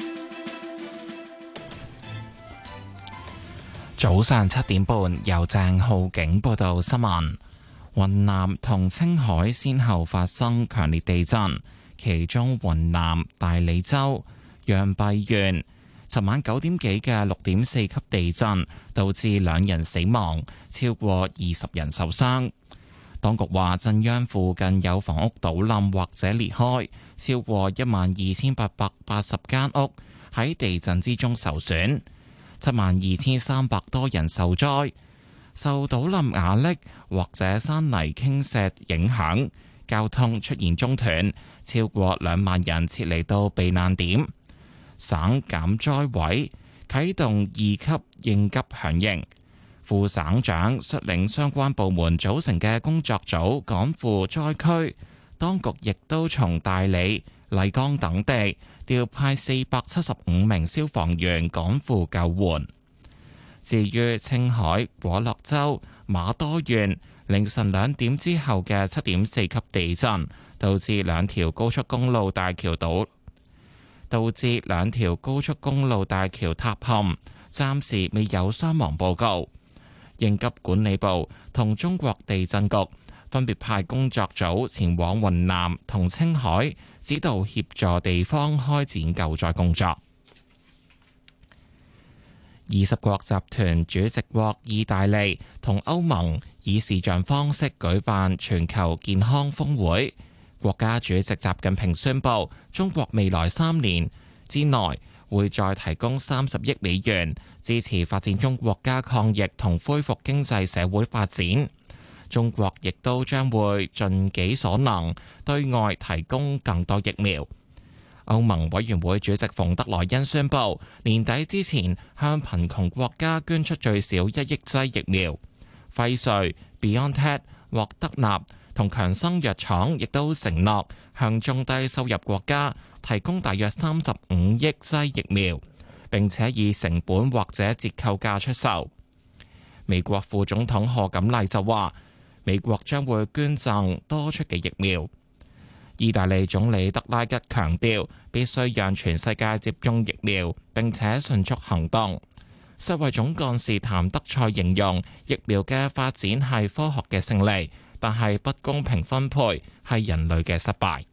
早上七點半由鄭浩景報道新聞。雲南同青海先後發生強烈地震，其中雲南大理州陽畢縣尋晚九點幾嘅六點四級地震，導致兩人死亡，超過二十人受傷。當局話，震央附近有房屋倒冧或者裂開，超過一萬二千八百八十間屋喺地震之中受損，七萬二千三百多人受災。受倒冧瓦礫或者山泥傾瀉影響，交通出現中斷，超過兩萬人撤離到避難點。省減災委啟動二級應急響應。副省長率領相關部門組成嘅工作組趕赴災區，當局亦都從大理、麗江等地調派四百七十五名消防員趕赴救援。至於青海果樂州馬多縣凌晨兩點之後嘅七點四級地震，導致兩條高速公路大橋倒，導致兩條高速公路大橋塌陷，暫時未有傷亡報告。應急管理部同中國地震局分別派工作組前往雲南同青海，指導協助地方開展救災工作。二十國集團主席國意大利同歐盟以視像方式舉辦全球健康峰會，國家主席習近平宣布，中國未來三年之內會再提供三十億美元，支持發展中國家抗疫同恢復經濟社會發展。中國亦都將會盡己所能對外提供更多疫苗。歐盟委員會主席馮德萊恩宣布，年底之前向貧窮國家捐出最少一億劑疫苗。輝瑞、BioNTech、莫德納同強生藥廠亦都承諾向中低收入國家提供大約三十五億劑疫苗，並且以成本或者折扣價出售。美國副總統賀錦麗就話，美國將會捐贈多出嘅疫苗。意大利總理德拉吉強調，必須讓全世界接種疫苗，並且迅速行動。世衛總幹事譚德塞形容，疫苗嘅發展係科學嘅勝利，但係不公平分配係人類嘅失敗。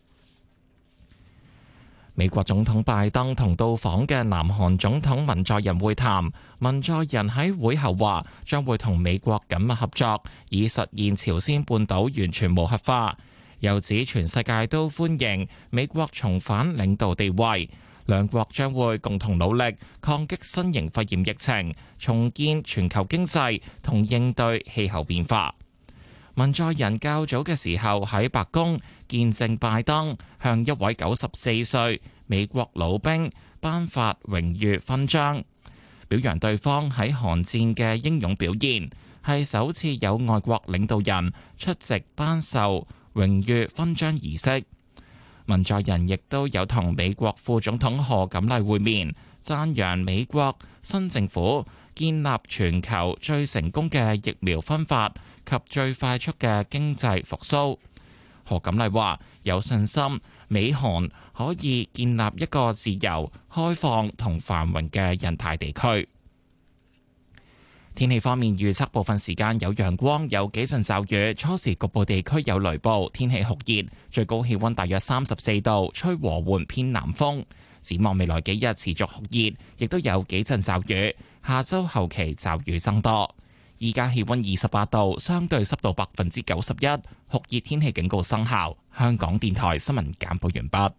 美國總統拜登同到訪嘅南韓總統文在寅會談，文在寅喺會後話，將會同美國緊密合作，以實現朝鮮半島完全無核化。又指全世界都歡迎美國重返領導地位，兩國將會共同努力抗擊新型肺炎疫情，重建全球經濟同應對氣候變化。文在寅較早嘅時候喺白宮見證拜登向一位九十四歲美國老兵頒發榮譽勳章，表揚對方喺韓戰嘅英勇表現。 係首次有外國領導人出席頒授榮譽勳章儀式。文在寅亦都有同美國副總統賀錦麗會面，讚揚美國新政府建立全球最成功嘅疫苗分發及最快速嘅經濟復甦。賀錦麗話有信心美韓可以建立一個自由、開放同繁榮嘅印太地區。天氣方面預測部分時間有陽光，有幾陣驟雨，初時局部地區有雷暴，天氣酷熱，最高氣溫大約三十四度，吹和緩偏南風。展望未來幾日持續酷熱，亦都有幾陣驟雨，下周後期驟雨增多。依家氣溫二十八度，相對濕度百分之九十一，酷熱天氣警告生效。香港電台新聞簡報完畢。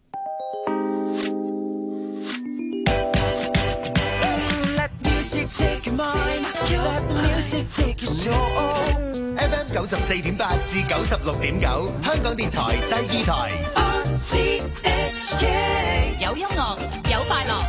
F M 九十四點八至九十六點九，香港電台第二台。 有音樂，有快樂。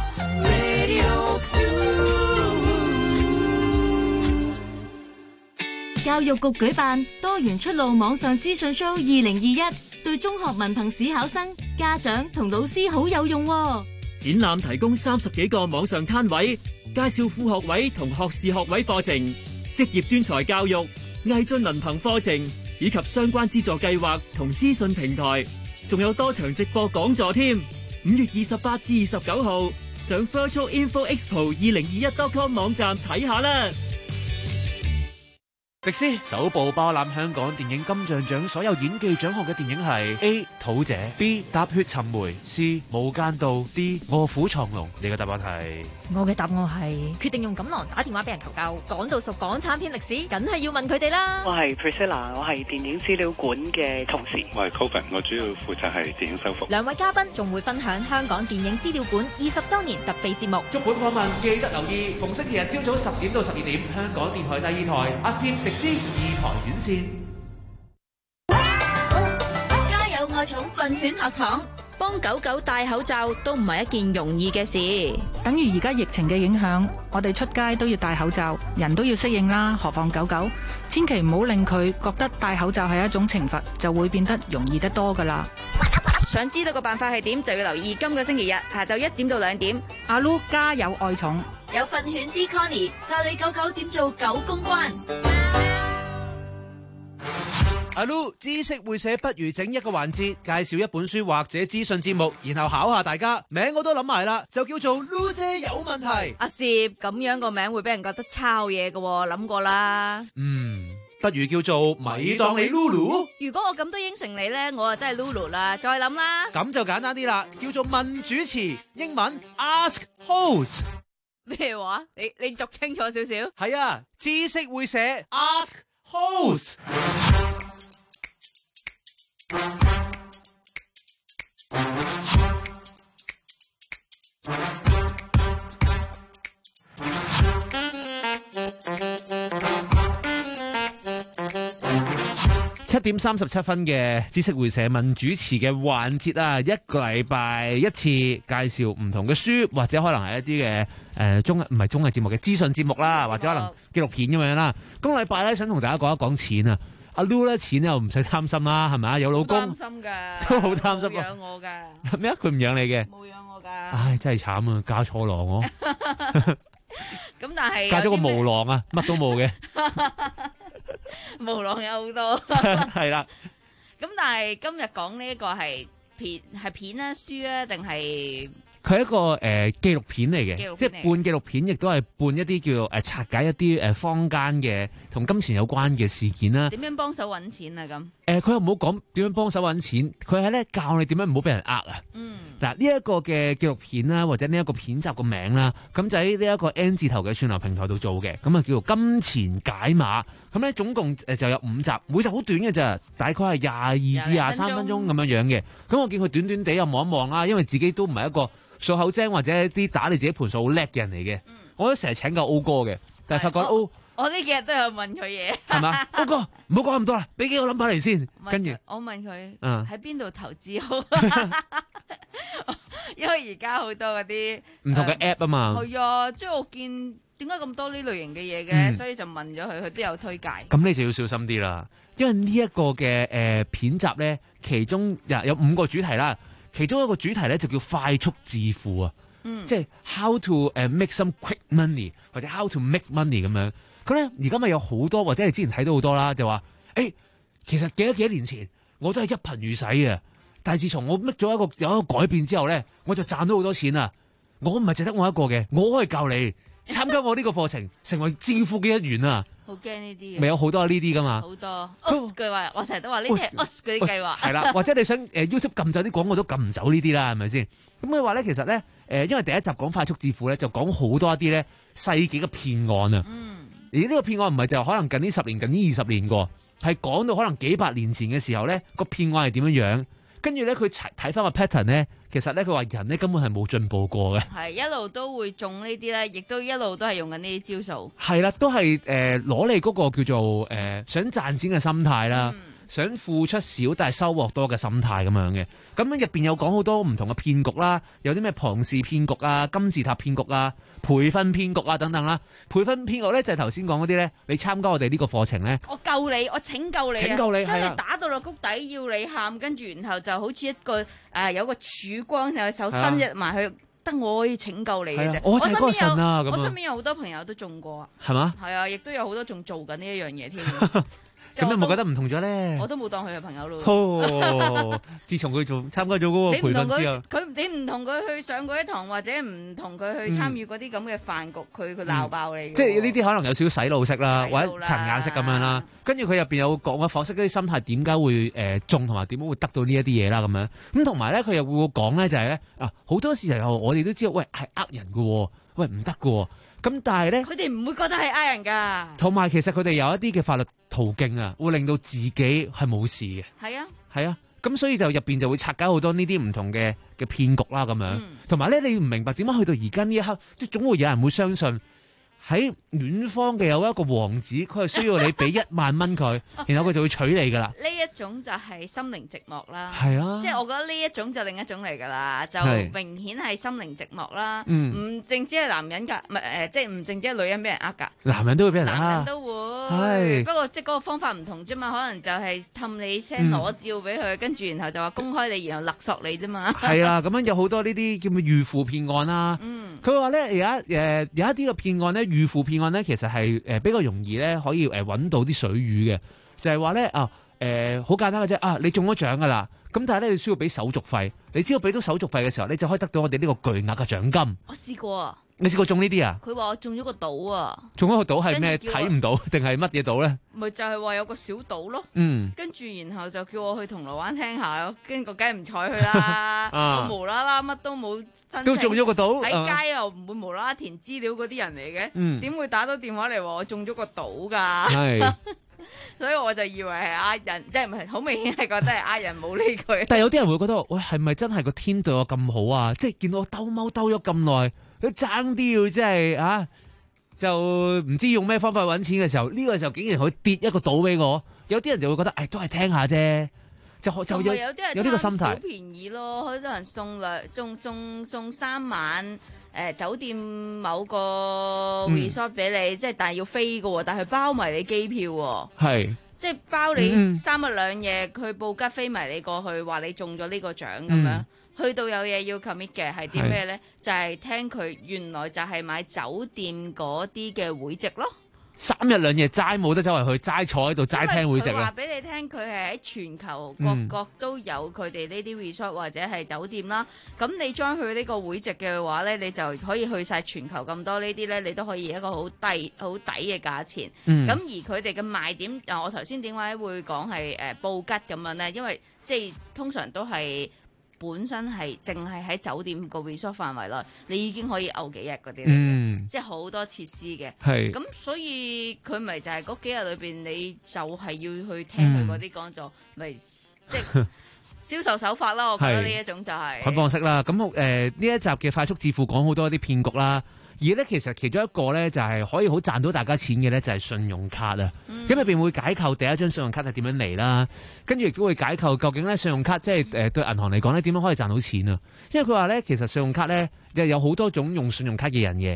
教育局舉辦多元出路網上資訊 show 二零二一，對中學文憑試考生、家長同老師好有用喎。 展覽提供三十幾個網上攤位，介紹副學位同學士學位課程、職業專才教育、毅進文憑課程以及相關資助計劃同資訊平台，仲有多場直播講座添。五月二十八至二十九號，上 virtual info expo 二零二一 dot com 網站睇下啦。 迪斯首部包攬香港電影金像獎所有演技獎項嘅電影係 A. 土姐 B. 踏血尋梅 C. 無間道 D. 臥虎藏龍。你嘅答案係？ 我嘅答案係決定用錦囊打電話俾人求救。講到熟港產片歷史，梗係要問佢哋啦。 我係 Priscilla， 我係電影資料館嘅同事。 我係 Coven， 我主要負責係電影修復。 兩位嘉賓仲會分享香港電影資料館二十週年特備節目。 足本訪問記得留意，逢星期日朝早十點到十二點，香港電台第二台阿仙迪斯二台院線。 家有愛寵訓犬學堂，幫狗狗戴口罩都唔係一件容易嘅事。 等於而家疫情嘅影響，我哋出街都要戴口罩，人都要適應啦，何況狗狗？千祈唔好令佢覺得戴口罩係一種懲罰，就會變得容易得多噶啦。 想知道個辦法係點，就要留意今個星期日下晝一點到兩點。 阿 Lu 家有愛寵， 有訓犬師 Connie 教你狗狗點做狗公關。 阿 Lu 知識會寫，不如整一個環節，介紹一本書或者資訊節目，然後考下大家。名我都諗埋啦，就叫做 Lu 姐有問題。 阿攝咁樣個名會俾人覺得抄嘢嘅，諗過啦。 嗯，不如叫做咪當你 Lulu。 如果我咁都應承你咧，我啊真係 Lulu 啦。再諗啦。 咁就簡單啲啦，叫做問主持，英文 Ask Host。 咩話？你你讀清楚少少。 係啊，知識會寫 Ask Host。 七點三十七分嘅知識會社問主持嘅環節啊，一個禮拜一次介紹唔同嘅書，或者可能係一啲嘅誒綜唔係綜藝節目嘅資訊節目啦，或者可能紀錄片咁樣啦。今個禮拜咧想同大家講一講錢啊。阿 Lu 咧錢又唔使擔心啦，係咪啊？有老公， 擔心噶， 都好擔心。 養我噶咩啊？佢唔養你嘅？ 冇養我噶。 唉，真係慘啊！嫁錯郎我。 咁但係嫁咗個無郎啊，乜都冇嘅。 無郎有好多。 係啦。 咁但係今日講呢一個係片係片啊書啊定係？ 佢係一個誒紀錄片嚟嘅，即係半紀錄片，亦都係半一啲叫做誒拆解一啲誒坊間嘅同金錢有關嘅事件啦。 點樣幫手揾錢啊？咁誒，佢又唔好講點樣幫手揾錢，佢係咧教你點樣唔好俾人呃啊。嗯。嗱，呢一個嘅紀錄片啦，或者呢一個片集個名啦，咁就喺呢一個 N 字頭嘅串流平台度做嘅，咁啊叫做金錢解碼。咁咧總共誒就有五集，每集好短嘅咋，大概係廿二至廿三分鐘咁樣樣嘅。咁我見佢短短地又望一望啦，因為自己都唔係一個數口精或者一啲打你自己盤數好叻嘅人嚟嘅，嗯、我都成日請教 O 哥嘅，但係發覺 O， 我呢幾日都有問佢嘢， 係嘛？O 哥唔好講咁多啦，俾幾個諗法嚟先，跟住我問佢喺邊度投資好，因為而家好多嗰啲唔同嘅 app 啊嘛， 係啊，即係我見點解咁多呢類型嘅嘢嘅？ 嗯所以就問咗佢，佢都有推介。 咁你就要小心啲啦，因為呢一個嘅誒、呃、片集咧，其中有有五個主題啦，其中一個主題咧就叫快速致富啊， 嗯、 即係 how to 誒 make some quick money 或者 how to make money 咁樣。咁咧而家咪有好多，或者你之前睇到好多啦，就話誒、欸，其實幾多幾多年前我都係一貧如洗嘅，但係自從我 make 咗一個有一個改變之後咧，我就賺到好多錢啦。我唔係淨得我一個嘅，我可以教你參加我呢個課程，成為致富嘅一員啊！ 好驚呢啲嘅， 咪有好多呢啲噶嘛？ 好多 O S 句話，我成日都話呢啲係 O S 嗰啲計劃。 係啦，或者你想誒 YouTube 撳走啲廣告都撳唔走呢啲啦，係咪先？咁佢話咧，其實咧誒，因為第一集講快速致富咧，就講好多一啲咧世紀嘅騙案啊。嗯。而呢個騙案唔係就可能近呢十年、近呢二十年過，係講到可能幾百年前嘅時候咧，個騙案係點樣樣。跟住咧，佢睇翻個 pattern 咧，其實咧佢話人咧根本係冇進步過嘅， 係一路都會中呢啲咧，亦都一路都係用緊呢啲招數。 係啦，都係誒攞你嗰個叫做誒、呃、想賺錢嘅心態啦，嗯、想付出少但係收穫多嘅心態咁樣嘅。咁樣入邊有講好多唔同嘅騙局啦，有啲咩龐氏騙局啊、金字塔騙局啊、培訓騙局啊等等啦。培訓騙局咧就係頭先講嗰啲咧，你參加我哋呢個課程咧， 我救你，我拯救你， 拯救你， 將你打到落谷底，要你喊，跟住然後就好似一個誒、呃、有個曙光，就手伸一埋去，得我可以拯救你嘅啫。 我就係嗰個神啊！咁我身邊有好多朋友都中過啊， 係嘛？ 係啊，亦都有好多仲做緊呢一樣嘢添。 咁有冇覺得唔同咗咧？ 我都冇當佢係朋友咯。 哦，自從佢做參加咗嗰個培訓之後， 佢你唔同佢去上嗰一堂，或者唔同佢去參與嗰啲咁嘅飯局，佢佢鬧爆你。 即係呢啲可能有少少洗腦式啦，或者層眼式咁樣啦。跟住佢入邊有講嘅剖析嗰啲心態，點解會誒中，同埋點樣會得到呢一啲嘢啦咁樣。咁同埋咧，佢又會講咧就係咧啊，好多時候我哋都知道，喂係呃人嘅，喂唔得嘅。咁但係咧， 佢哋唔會覺得係呃人㗎。 同埋其實佢哋有一啲嘅法律途徑啊，會令到自己係冇事嘅。 係啊， 係啊，咁所以就入邊就會拆解好多呢啲唔同嘅嘅騙局啦，咁樣。同埋咧，你唔明白點解去到而家呢一刻，即係總會有人會相信喺遠方嘅有一個王子，佢係需要你俾一萬蚊佢，然後佢就會娶你㗎啦。 呢一種就係心靈寂寞啦。 係啊， 即係我覺得呢一種就另一種嚟㗎啦，就明顯係心靈寂寞啦。唔淨止係男人㗎，唔係誒，即係唔淨止係女人俾人呃㗎。 男人都會俾人呃。 男人都會。係。不過即係嗰個方法唔同啫嘛，可能就係氹你聲攞照俾佢，跟住然後就話公開你，然後勒索你啫嘛。係啊，咁樣有好多呢啲叫咩預付騙案啦。嗯。佢話咧，而家誒有一啲嘅騙案咧，預付騙案咧，其實係誒比較容易咧，可以誒揾到啲水魚嘅，就係話咧啊誒好簡單嘅啫啊，你中咗獎噶啦，咁但係咧你需要俾手續費，你只要俾到手續費嘅時候，你就可以得到我哋呢個巨額嘅獎金。 我試過啊。 你試過中呢啲啊？ 佢話我中咗個島啊！ 中咗個島係咩？睇唔到定係乜嘢島咧？ 咪就係話有個小島咯。嗯。跟住然後就叫我去銅鑼灣聽下咯，跟住我梗係唔睬佢啦。啊、我無啦啦乜都冇申請。都中咗個島。喺街又唔會無啦啦填資料嗰啲人嚟嘅。嗯。點會打到電話嚟話我中咗個島㗎？係。所以我就以為係呃人，即係唔係好明顯係覺得係呃人，冇理佢。 但係有啲人會覺得，喂，係咪真係個天對我咁好啊？即係見到我兜踎兜咗咁耐。佢爭啲要即係啊，就唔知用咩方法揾錢嘅時候，呢、這個時候竟然可以跌一個島俾我，有啲人就會覺得，誒、哎，都係聽下啫，就就有有呢個心態。 小便宜咯，好多人送兩送送送三晚誒、呃、酒店某個 resort 俾你，即係、嗯、但係要飛嘅，但係包埋你機票喎，係即係包你三日兩夜，佢布吉飛埋你過去，話你中咗呢個獎咁樣。嗯去到有嘢要 commit 嘅係啲咩咧？就係聽佢原來就係買酒店嗰啲嘅會籍咯。 三日兩夜齋冇得周圍去，齋坐喺度齋聽會籍啊！ 佢話俾你聽，佢係喺全球各國都有佢哋呢啲 resort 或者係酒店啦。咁、嗯、你將佢呢個會籍嘅話咧，你就可以去晒全球咁多呢啲咧，你都可以一個好低好抵嘅價錢。咁、嗯、而佢哋嘅賣點，我頭先點解會講係誒布吉咁樣咧？因為即係通常都係。本身係淨係喺酒店個 resort 範圍內，你已經可以嘔幾日嗰啲嚟嘅，即係好多設施嘅。係咁，所以佢咪就係嗰幾日裏邊，你就係要去聽佢嗰啲講座，咪、嗯、即係銷售手法啦。我覺得呢一種就係捆綁式啦。咁誒呢一集嘅快速致富講好多啲騙局啦。而咧，其實其中一個咧就係可以好賺到大家錢嘅咧，就係信用卡啊。咁入邊會解構第一張信用卡係點樣嚟啦，跟住亦都會解構究竟咧信用卡即係誒對銀行嚟講咧點樣可以賺到錢啊？因為佢話咧，其實信用卡咧又有好多種用信用卡嘅人嘅。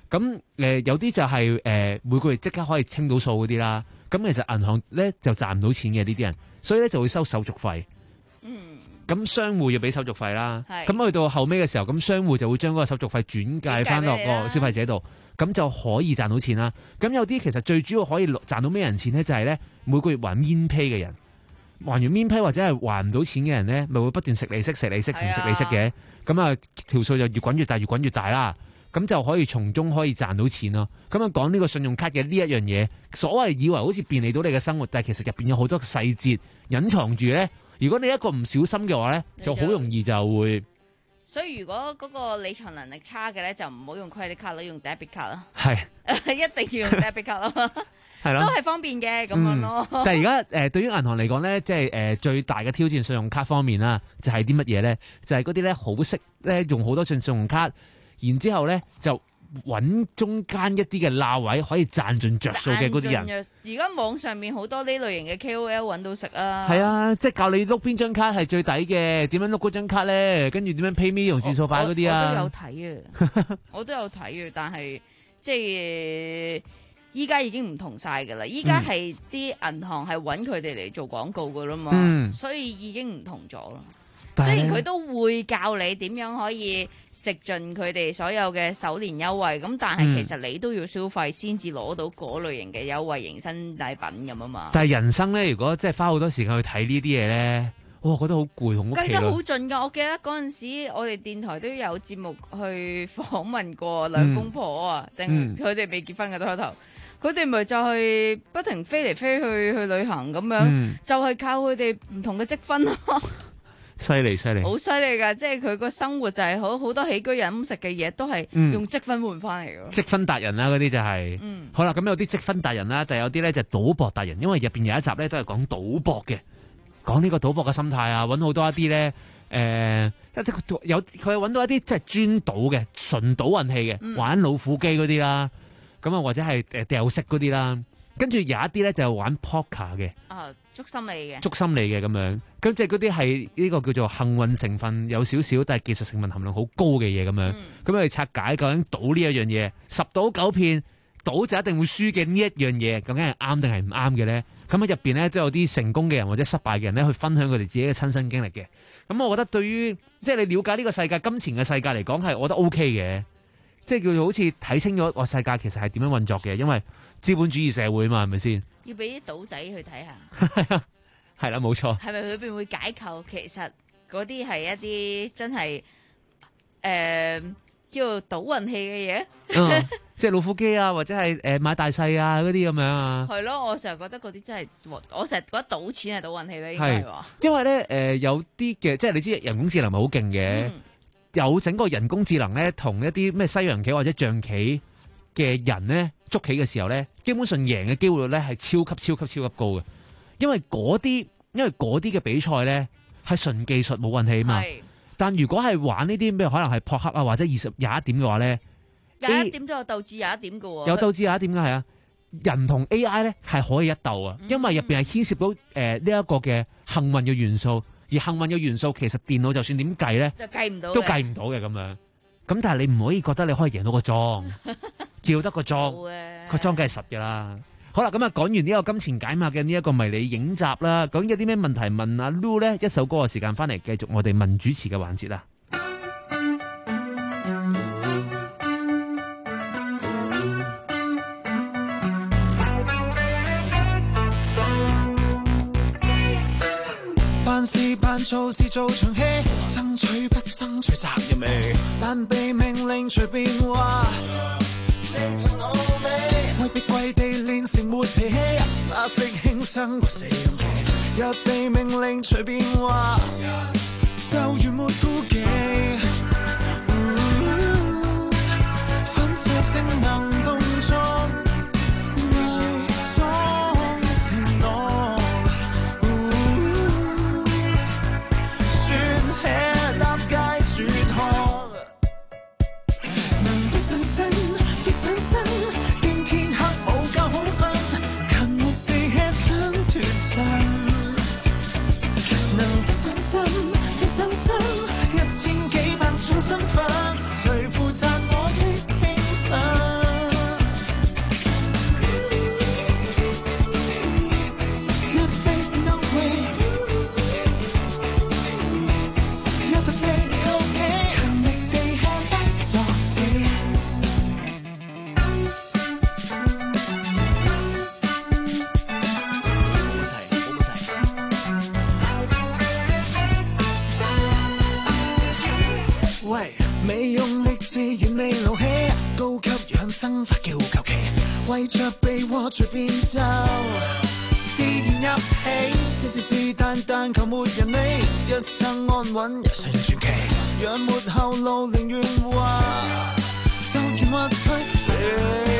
咁誒、呃、有啲就係、是、誒、呃、每個月即刻可以清到數嗰啲啦。咁其實銀行咧就賺唔到錢嘅呢啲人，所以咧就會收手續費。嗯。咁商戶要俾手續費啦。係。咁去到後尾嘅時候，咁商戶就會將嗰個手續費轉介翻落個消費者度，咁就可以賺到錢啦。咁有啲其實最主要可以賺到咩人錢咧？就係、是、咧每個月還免 pay 嘅人。還完免批或者係還唔到錢嘅人咧，咪會不斷食利息、食利息同食利息嘅，咁啊條數就越滾越大、越滾越大啦。咁就可以從中可以賺到錢咯。咁啊講呢個信用卡嘅呢一樣嘢，所謂以為好似便利到你嘅生活，但係其實入邊有好多細節隱藏住咧。如果你一個唔小心嘅話咧，就好容易就會。 所以如果嗰個理財能力差嘅咧，就唔好用 credit card 咯，用 debit card 咯。 係， 一定要用 debit card 咯。係都係方便嘅咁樣咯。 但係而家誒對於銀行嚟講咧，即係誒最大嘅挑戰，信用卡方面啦，就係啲乜嘢咧？就係嗰啲咧好識咧用好多信信用卡，然之後咧就揾中間一啲嘅罅位可以賺盡着數嘅嗰啲人。 而家網上面好多呢類型嘅 K O L 揾到食啊。係啊，即係教你碌邊張卡係最抵嘅，點樣碌嗰張卡咧，跟住點樣 PayMe 用轉數快嗰啲啊。 我都有睇啊，我都有睇啊，但係即係。依家已經唔同晒㗎啦！依家係啲銀行係揾佢哋嚟做廣告㗎啦嘛，嗯、所以已經唔同咗啦。雖然佢都會教你點樣可以食盡佢哋所有嘅首年優惠，咁但係其實你都要消費先至攞到嗰類型嘅優惠迎新禮品咁啊嘛。 但係人生咧，如果即係花好多時間去睇呢啲嘢咧，我覺得好攰，好屋企計得好盡㗎！我記得嗰陣時，我哋電台都有節目去訪問過兩公婆啊，定佢哋未結婚嘅都開頭。佢哋咪就係不停飛嚟飛去去旅行咁樣，嗯、就係靠佢哋唔同嘅積分咯。 犀利犀利， 好犀利㗎！即係佢個生活就係好好多起居飲食嘅嘢都係用積分換翻嚟嘅。積分達人啦，嗰啲就係、是。嗯、好啦，咁有啲積分達人啦，但係有啲咧就係賭博達人，因為入邊有一集咧都係講賭博嘅，講呢個賭博嘅心態啊，揾好多一啲咧誒，有佢揾到一啲即係專賭嘅，純賭運氣嘅，嗯、玩老虎機嗰啲啦。咁啊，或者係誒掉色嗰啲啦，跟住有一啲咧就係玩 poker 嘅， 啊，捉心理嘅， 捉心理嘅咁樣，咁即係嗰啲係呢個叫做幸運成分有少少，但係技術成分含量好高嘅嘢咁樣，咁去、嗯、拆解究竟賭呢一樣嘢，十賭九騙，賭就一定會輸嘅呢一樣嘢，究竟係啱定係唔啱嘅咧？咁喺入邊咧都有啲成功嘅人或者失敗嘅人咧去分享佢哋自己嘅親身經歷嘅。咁我覺得對於即係你了解呢個世界金錢嘅世界嚟講，係我覺得 OK 嘅。即係叫做好似睇清咗個世界其實係點樣運作嘅，因為資本主義社會嘛，係咪先？ 要俾啲賭仔去睇下， 係啦，冇錯。 係咪裏邊會解構？其實嗰啲係一啲真係誒、呃、叫做賭運氣嘅嘢， 嗯、即係老虎機啊，或者係誒買大細啊嗰啲咁樣啊。係咯，我成日覺得嗰啲真係，我成日覺得賭錢係賭運氣咧，應該係話。 因為咧誒、呃、有啲嘅，即係你知人工智能咪好勁嘅。嗯有整個人工智能咧，同一啲咩西洋棋或者象棋嘅人咧捉棋嘅時候咧，基本上贏嘅機會率咧係超級超級超級高嘅，因為嗰啲因為嗰啲嘅比賽咧係純技術冇運氣啊嘛。但如果係玩呢啲咩可能係撲克啊或者二十廿一點嘅話咧， 廿一點都有鬥智廿一點嘅喎。 有鬥智廿一點嘅係啊，人同 A I 咧係可以一鬥啊，因為入邊係牽涉到誒呢一個嘅幸運嘅元素。而幸運嘅元素其實電腦就算點計咧， 就計唔到， 都計唔到嘅咁樣。咁但係你唔可以覺得你可以贏到個莊，叫得個莊，個莊梗係實㗎啦。好啦，咁啊講完呢個金錢解碼嘅呢一個迷你影集啦，究竟有啲咩問題問阿 Lu 咧？一首歌嘅時間翻嚟，繼續我哋問主持嘅環節啦。 辦事辦做事做場戲，爭取不爭取責任味，但被命令隨便話，你從我尾，愛別跪地練成沒脾氣，那識輕生過死咁氣，若被命令隨便話，就如沒顧忌，反射性能動作。身份，誰負責我的興奮？ 老氣，高級養生法叫求其，為着避禍隨便就自然入戲，是是是但但求沒人理，一生安穩也算傳奇，若沒後路寧願話就願或退避。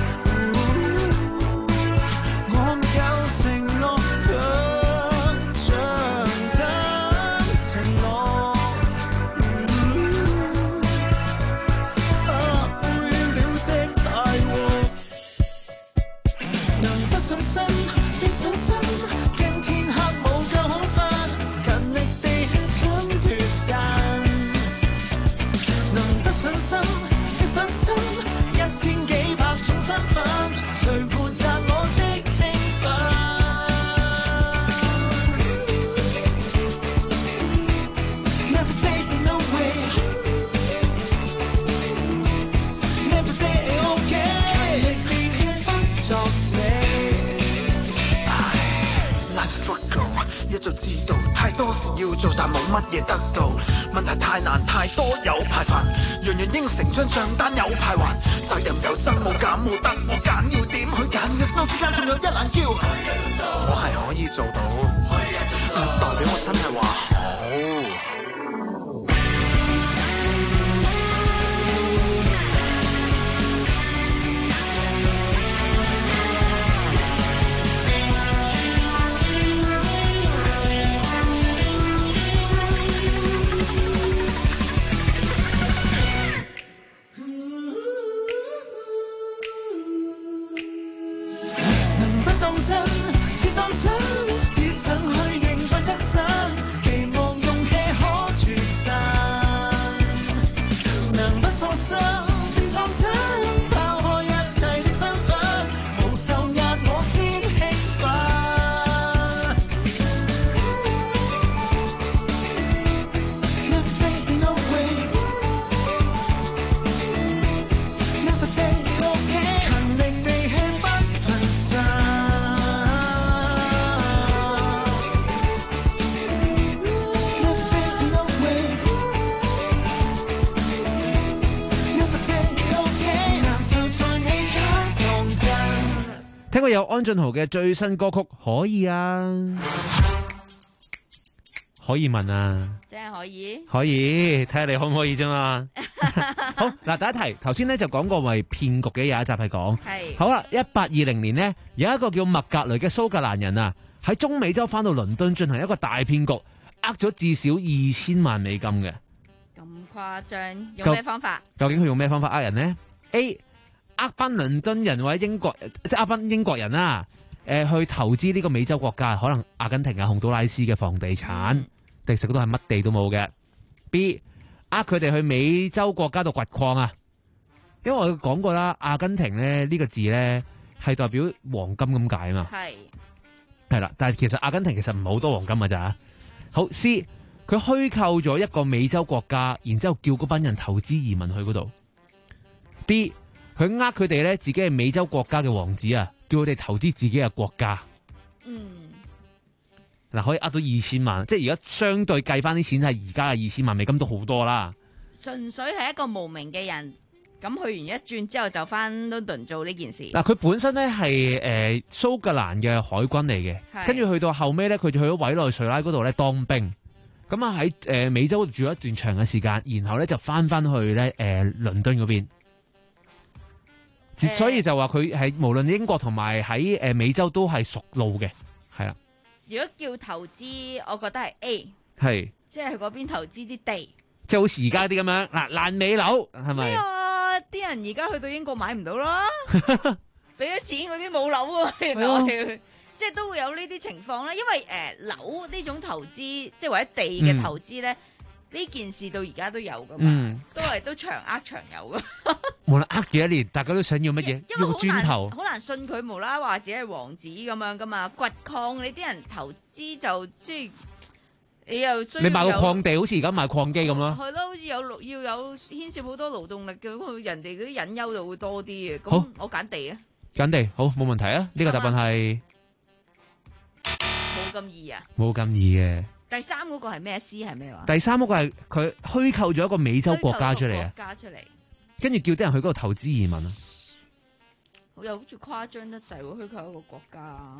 就知道太多事要做，但冇乜嘢得到。問題太難，太多有排煩，樣樣應承張帳單有排還。責任有增冇減冇得，我揀要點去揀嘅生之間，仲有一難叫。我係可以做到，唔代表我真係話好。 聽過有安俊豪嘅最新歌曲可以啊，可以問啊， 真係可以， 可以睇下你可唔可以啫嘛。好嗱，第一題頭先咧就講過為騙局嘅，有一集係講係好啦。一八二零年呢，有一個叫麥格雷嘅蘇格蘭人啊，喺中美洲翻到倫敦進行一個大騙局，呃咗至少二千萬美金嘅。 咁誇張，用咩方法？ 究竟佢用咩方法呃人呢？ A呃班倫敦人或者英國，即係呃班英國人啦，誒、呃、去投資呢個美洲國家，可能阿根廷啊、洪都拉斯嘅房地產，其實嗰度係乜地都冇嘅。B 呃佢哋去美洲國家度掘礦啊，因為我講過啦，阿根廷咧呢、呢個字咧係代表黃金咁解啊嘛，係係啦，但係其實阿根廷其實唔係好多黃金㗎咋。好 C 佢虛構咗一個美洲國家，然之後叫嗰班人投資移民去嗰度。D佢呃佢哋咧，自己係美洲國家嘅王子啊，叫佢哋投資自己嘅國家。嗯，嗱可以呃到二千萬，即係而家相對計翻啲錢係而家嘅二千萬美金都好多啦。 純粹係一個無名嘅人，咁去完一轉之後就翻倫敦做呢件事。 嗱，佢本身咧係誒蘇格蘭嘅海軍嚟嘅，跟住去到後尾咧，佢就去咗委內瑞拉嗰度咧當兵。咁啊喺誒美洲住咗一段長嘅時間，然後咧就翻翻去咧誒倫敦嗰邊。所以就話佢係無論英國同埋喺誒美洲都係熟路嘅，係啦。 如果叫投資，我覺得係 A， 係即係去嗰邊投資啲地， 即係好似而家啲咁樣嗱爛尾樓係咪？ 啊！啲人而家去到英國買唔到啦，俾咗錢嗰啲冇樓喎，原來即係都會有呢啲情況啦。因為誒樓呢種投資，即係或者地嘅投資咧。嗯呢件事到而家都有噶嘛，嗯、都係都長呃長有噶。 無論呃幾多年，大家都想要乜嘢？要磚頭， 好難信佢無啦啦話自己係王子咁樣噶嘛。掘礦你啲人投資就即係你又需要你買個礦地，好似而家買礦機咁咯。 係咯，好似有要有牽涉好多勞動力嘅，咁人哋嗰啲隱憂就會多啲嘅。咁我揀地啊， 揀地好冇問題啊。呢個答案係冇咁易啊， 冇咁易嘅。 第三嗰個係咩？C 係咩話？ 第三嗰個係佢虛構咗一個美洲國家出嚟啊！ 加出嚟跟住叫啲人去嗰度投資移民啊。 又好似誇張得滯喎，虛構一個國家。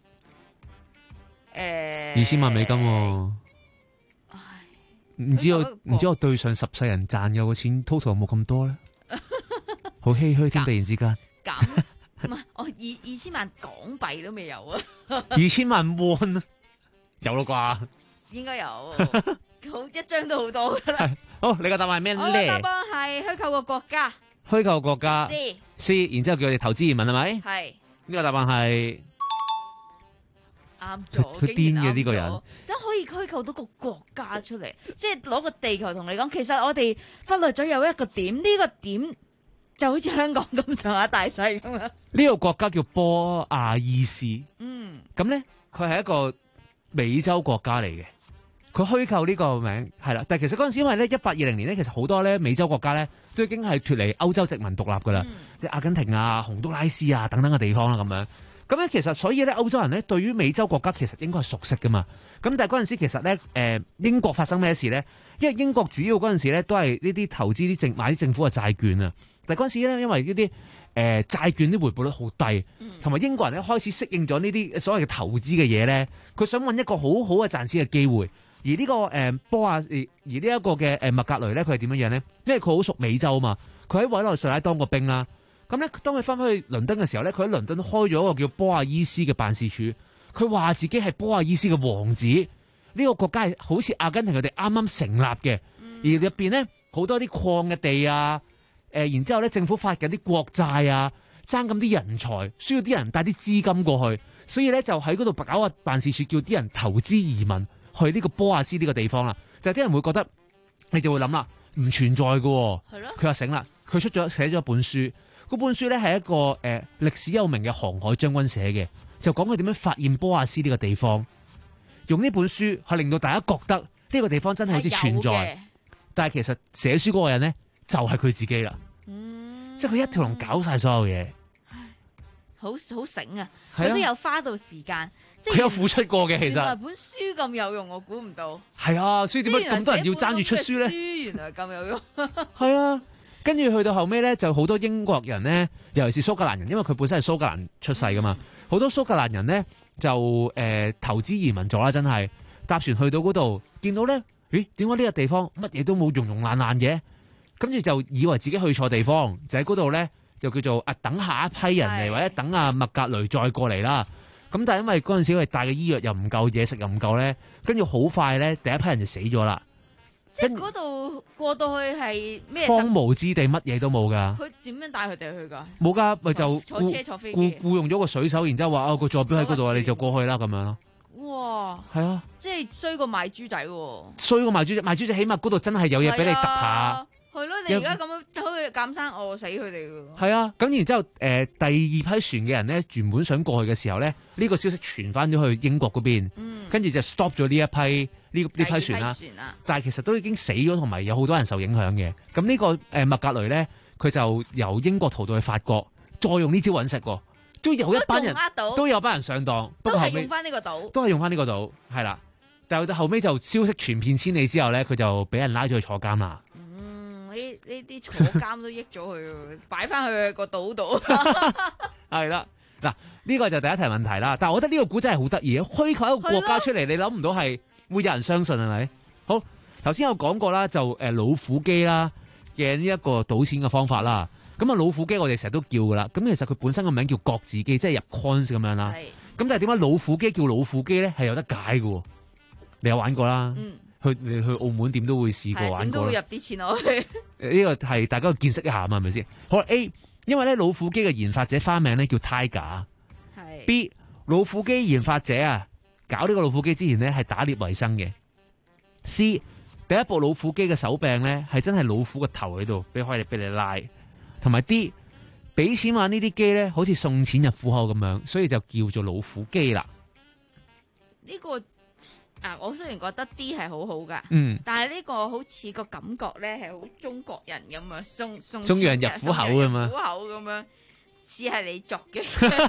誒， 二千萬美金喎。唔知我唔知我對上十世人賺嘅個錢 total 有冇咁多咧？好唏噓添，突然之間。 減唔係我二二千萬港幣都未有啊！ 二千萬 won 有咯啩？應該有，好一張都好多噶啦。 好，你個答案係咩咧？ 我嘅答案係虛構個國家。 虛構國家 C C， 然之後叫佢哋投資移民係咪？ 係。 呢個答案係啱咗。 佢癲嘅呢個人。 點可以虛構到個國家出嚟？即係攞個地球同你講，其實我哋忽略咗有一個點，呢、這個點就好似香港咁上下大細咁樣。呢個國家叫波亞伊斯。 嗯。 咁咧，佢係一個美洲國家嚟嘅。佢虛構呢個名係啦，但係其實嗰陣時因為咧一八二零年咧，其實好多咧美洲國家咧都已經係脫離歐洲殖民獨立噶啦，即係、嗯、阿根廷啊、洪都拉斯啊等等嘅地方啦咁樣。咁咧其實所以咧歐洲人咧對於美洲國家其實應該係熟悉噶嘛。咁但係嗰陣時其實咧誒、呃、英國發生咩事咧？因為英國主要嗰陣時咧都係呢啲投資啲政買啲政府嘅債券啊。但係嗰陣時咧因為呢啲誒債券啲回報率好低，同埋、嗯、英國人咧開始適應咗呢啲所謂嘅投資嘅嘢咧，佢想揾一個好好嘅賺錢嘅機會。而呢、這個誒、呃、波亞而而呢一個嘅誒麥格雷咧，佢係點樣樣咧？因為佢好熟美洲嘛，佢喺委內瑞拉當過兵啦。咁咧，當佢翻返去倫敦嘅時候咧，佢喺倫敦開咗一個叫波亞伊斯嘅辦事處。佢話自己係波亞伊斯嘅王子。呢、這個國家係好似阿根廷佢哋啱啱成立嘅，嗯、而入邊咧好多啲礦嘅地啊，誒、呃，然之後咧政府發緊啲國債啊，爭咁啲人才，需要啲人帶啲資金過去，所以咧就喺嗰度搞個辦事處，叫啲人投資移民。去呢個波亞斯呢個地方啦，但係啲人會覺得，你就會諗啦，唔存在嘅。係咯。佢話醒啦，佢出咗寫咗一本書，嗰本書咧係一個誒歷、呃、史有名嘅航海將軍寫嘅，就講佢點樣發現波亞斯呢個地方。用呢本書係令到大家覺得呢個地方真係好似存在，但係其實寫書嗰個人咧就係、是、佢自己啦。嗯，即係佢一條龍搞晒所有嘢。 好好醒啊！佢都有花到時間。 佢有付出過嘅，其實。原來本書咁有用，我估唔到。 係啊，所以點解咁多人要爭住出書咧？ 書原來咁有用。 係啊，跟住去到後尾咧，就好多英國人咧，尤其是蘇格蘭人，因為佢本身係蘇格蘭出世噶嘛，好、嗯、多蘇格蘭人咧就誒、呃、投資移民咗啦，真係搭船去到嗰度，見到咧，咦？點解呢個地方乜嘢都冇，融融爛爛嘅？跟住就以為自己去錯地方，就喺嗰度咧就叫做啊等下一批人嚟，或者等阿麥格雷再過嚟啦。咁但係因為嗰陣時佢哋帶嘅醫藥又唔夠，嘢食又唔夠咧，跟住好快咧，第一批人就死咗啦。 即係嗰度過到去係咩？ 荒蕪之地，乜嘢都冇噶。 佢點樣帶佢哋去噶？ 冇噶，咪就坐車坐飛機， 僱僱用咗個水手，然之後話哦個座標喺嗰度，你就過去啦咁樣咯。 哇！ 係啊， 即係衰過賣豬仔， 衰過賣豬仔，賣豬仔起碼嗰度真係有嘢俾你揼下。 係咯，你而家咁樣走去監生餓死佢哋噶。 係啊，咁然之後誒、呃，第二批船嘅人咧，原本想過去嘅時候咧，呢、這個消息傳翻咗去英國嗰邊，跟住、嗯、就 stop 咗呢一批呢呢批船啦。但係其實都已經死咗，同埋有好多人受影響嘅。咁呢、這個誒麥、呃、格雷咧，佢就由英國逃到去法國，再用呢招揾食，都有一班人都，都有班人上當，不過後尾都係用翻呢個島， 都係用翻呢個島，係啦。但係到後尾就消息傳遍千里之後咧，佢就俾人拉咗去坐監啦。 呢呢啲坐監都益咗佢，擺翻去個島度。 係啦，嗱呢個就第一題問題啦。但係我覺得呢個古仔係好得意，虛構一個國家出嚟，你諗唔到係會有人相信係咪？好，頭先有講過啦，就誒老虎機啦嘅呢一個賭錢嘅方法啦。咁啊老虎機我哋成日都叫噶啦。咁其實佢本身個名叫角子機，即係入 coins 咁樣啦。咁但係點解老虎機叫老虎機咧？係有得解嘅。你有玩過啦？嗯。去你去澳門點都會試過玩過，點都會入啲錢落去。 呢個係大家去見識一下嘛，係咪先？好 A， 因為咧老虎機嘅研發者花名咧叫 Tiger。係。B， 老虎機研發者啊，搞呢個老虎機之前咧係打獵為生嘅。C， 第一部老虎機嘅手柄咧係真係老虎個頭喺度，俾可以俾你拉。同埋 D， 俾錢玩呢啲機咧，好似送錢入虎口咁樣，所以就叫做老虎機啦。 呢、這個。啊！我雖然覺得 D 係好好噶， 嗯， 但係呢個好似個感覺咧係好中國人咁啊，送送送人入虎口噶嘛， 虎口咁樣似係你作嘅。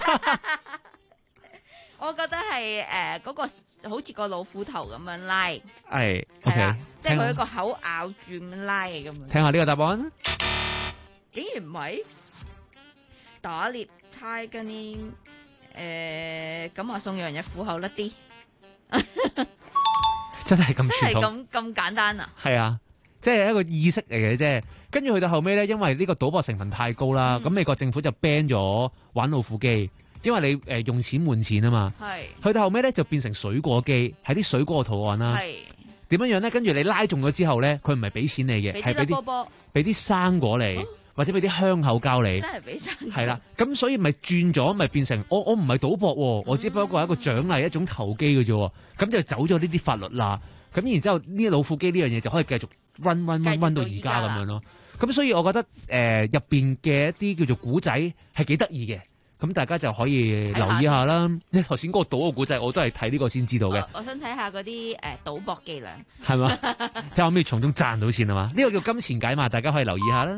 我覺得係誒嗰個好似個老虎頭咁樣拉，係係啦，即係佢一個口咬住咁樣拉嘅咁樣。 聽下呢個答案。 竟然唔係打獵 Tiger 呢？誒，咁啊送洋日虎口甩啲， 真係咁真係傳統， 咁咁簡單啊？ 係啊，即係一個意識嚟嘅啫。跟住去到後尾咧，因為呢個賭博成分太高啦，咁、 嗯、 美國政府就 ban 咗玩老虎機，因為你誒、呃、用錢換錢啊嘛。 係去到後尾咧就變成水果機，係啲水果嘅圖案啦。 係點樣樣咧？跟住你拉中咗之後咧，佢唔係俾錢你嘅，係俾啲俾啲波波， 俾啲生果你。哦或者俾啲香口膠你， 真係俾生果。 係啦，咁所以咪轉咗，咪變成我我唔係賭博喎，我只不過係一個獎勵，一種投機嘅啫，咁就走咗呢啲法律啦。咁然之後呢老虎機呢樣嘢就可以繼續 run run run run 到而家咁樣咯。咁所以我覺得誒入邊嘅一啲叫做古仔係幾得意嘅，咁大家就可以留意下啦。你頭先嗰個賭嘅古仔，我都係睇呢個先知道嘅。 我想睇下嗰啲誒賭博伎倆， 係嘛？睇下可唔可以從中賺到錢啊嘛？呢個叫金錢解碼，大家可以留意下啦。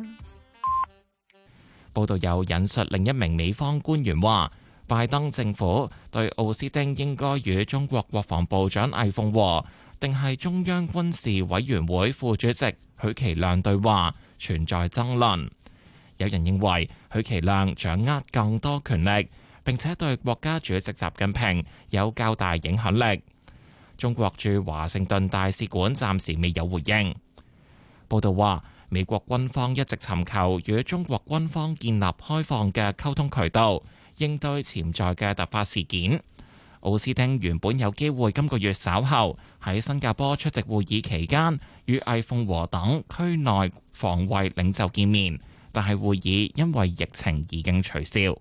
報道有引述另一名美方官員話，拜登政府對奧斯汀應該與中國國防部長魏鳳和定係中央軍事委員會副主席許其亮對話存在爭論。有人認為許其亮掌握更多權力，並且對國家主席習近平有較大影響力。中國駐華盛頓大使館暫時未有回應。報道話，美國軍方一直尋求與中國軍方建立開放嘅溝通渠道，應對潛在嘅突發事件。奧斯汀原本有機會今個月稍後喺新加坡出席會議期間，與魏鳳和等區內防衛領袖見面，但係會議因為疫情已經取消。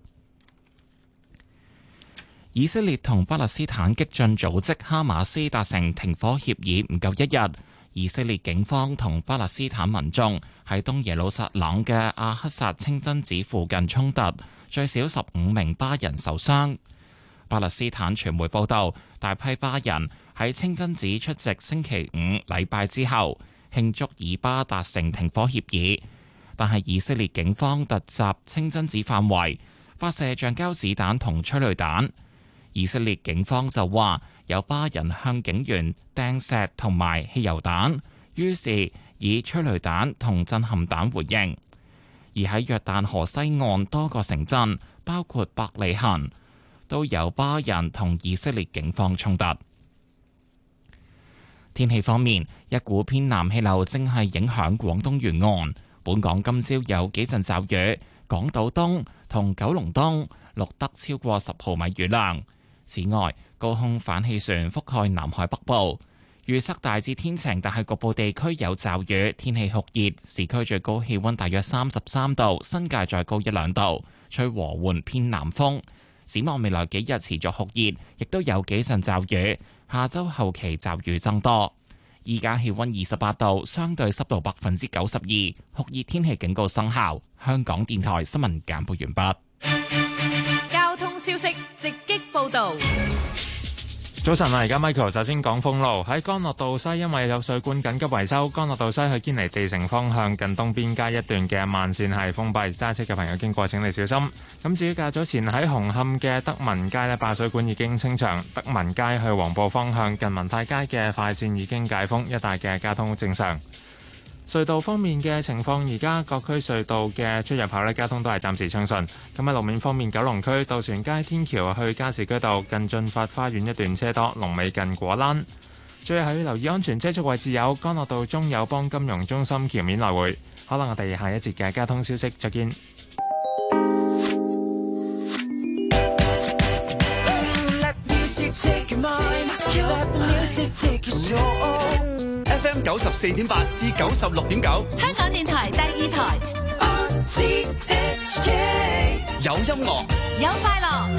以色列同巴勒斯坦激進組織哈馬斯達成停火協議唔夠一日。以色列警方同巴勒斯坦民眾喺東耶路撒冷嘅阿克薩清真寺附近衝突，最少十五名巴人受傷。巴勒斯坦傳媒報道，大批巴人喺清真寺出席星期五禮拜之後，慶祝以巴達成停火協議。但係以色列警方突襲清真寺範圍，發射橡膠子彈同催淚彈。以色列警方就話，有巴人向警員掟石同埋汽油彈，於是以催淚彈同震撼彈回應。而喺約旦河西岸多個城鎮，包括伯利恆，都有巴人同以色列警方衝突。天氣方面，一股偏南氣流正係影響廣東沿岸，本港今朝有幾陣驟雨，港島東同九龍東錄得超過十毫米雨量。此外，高空反氣旋覆蓋南海北部，預測大致天晴，但係局部地區有驟雨，天氣酷熱，市區最高氣溫大約三十三度，新界再高一兩度，吹和緩偏南風。展望未來幾日持續酷熱，亦都有幾陣驟雨，下周後期驟雨增多。依家氣溫二十八度，相對濕度百分之九十二，酷熱天氣警告生效。香港電台新聞簡報完畢。 交通消息直擊報道。 早晨啊，而家 Michael 首先講封路，喺干諾道西，因為有水管緊急維修，干諾道西去堅尼地城方向近東邊街一段嘅慢線係封閉，揸車嘅朋友經過請你小心。咁至於較早前喺紅磡嘅德民街呢，爆水管已經清場，德民街去黃埔方向近民泰街嘅快線已經解封，一帶嘅交通正常。隧道方面嘅情況，而家各區隧道嘅出入口呢，交通都係暫時暢順。咁喺路面方面，九龍區渡船街天橋去加士居道近駿發花園一段車多，龍尾近果欄。最後要留意安全車速位置有干諾道中友邦金融中心橋面來回。可能我哋下一節嘅交通消息再見。 F M 九十四點八至九十六點九， 香港電台第二台。 有音樂， 有快樂。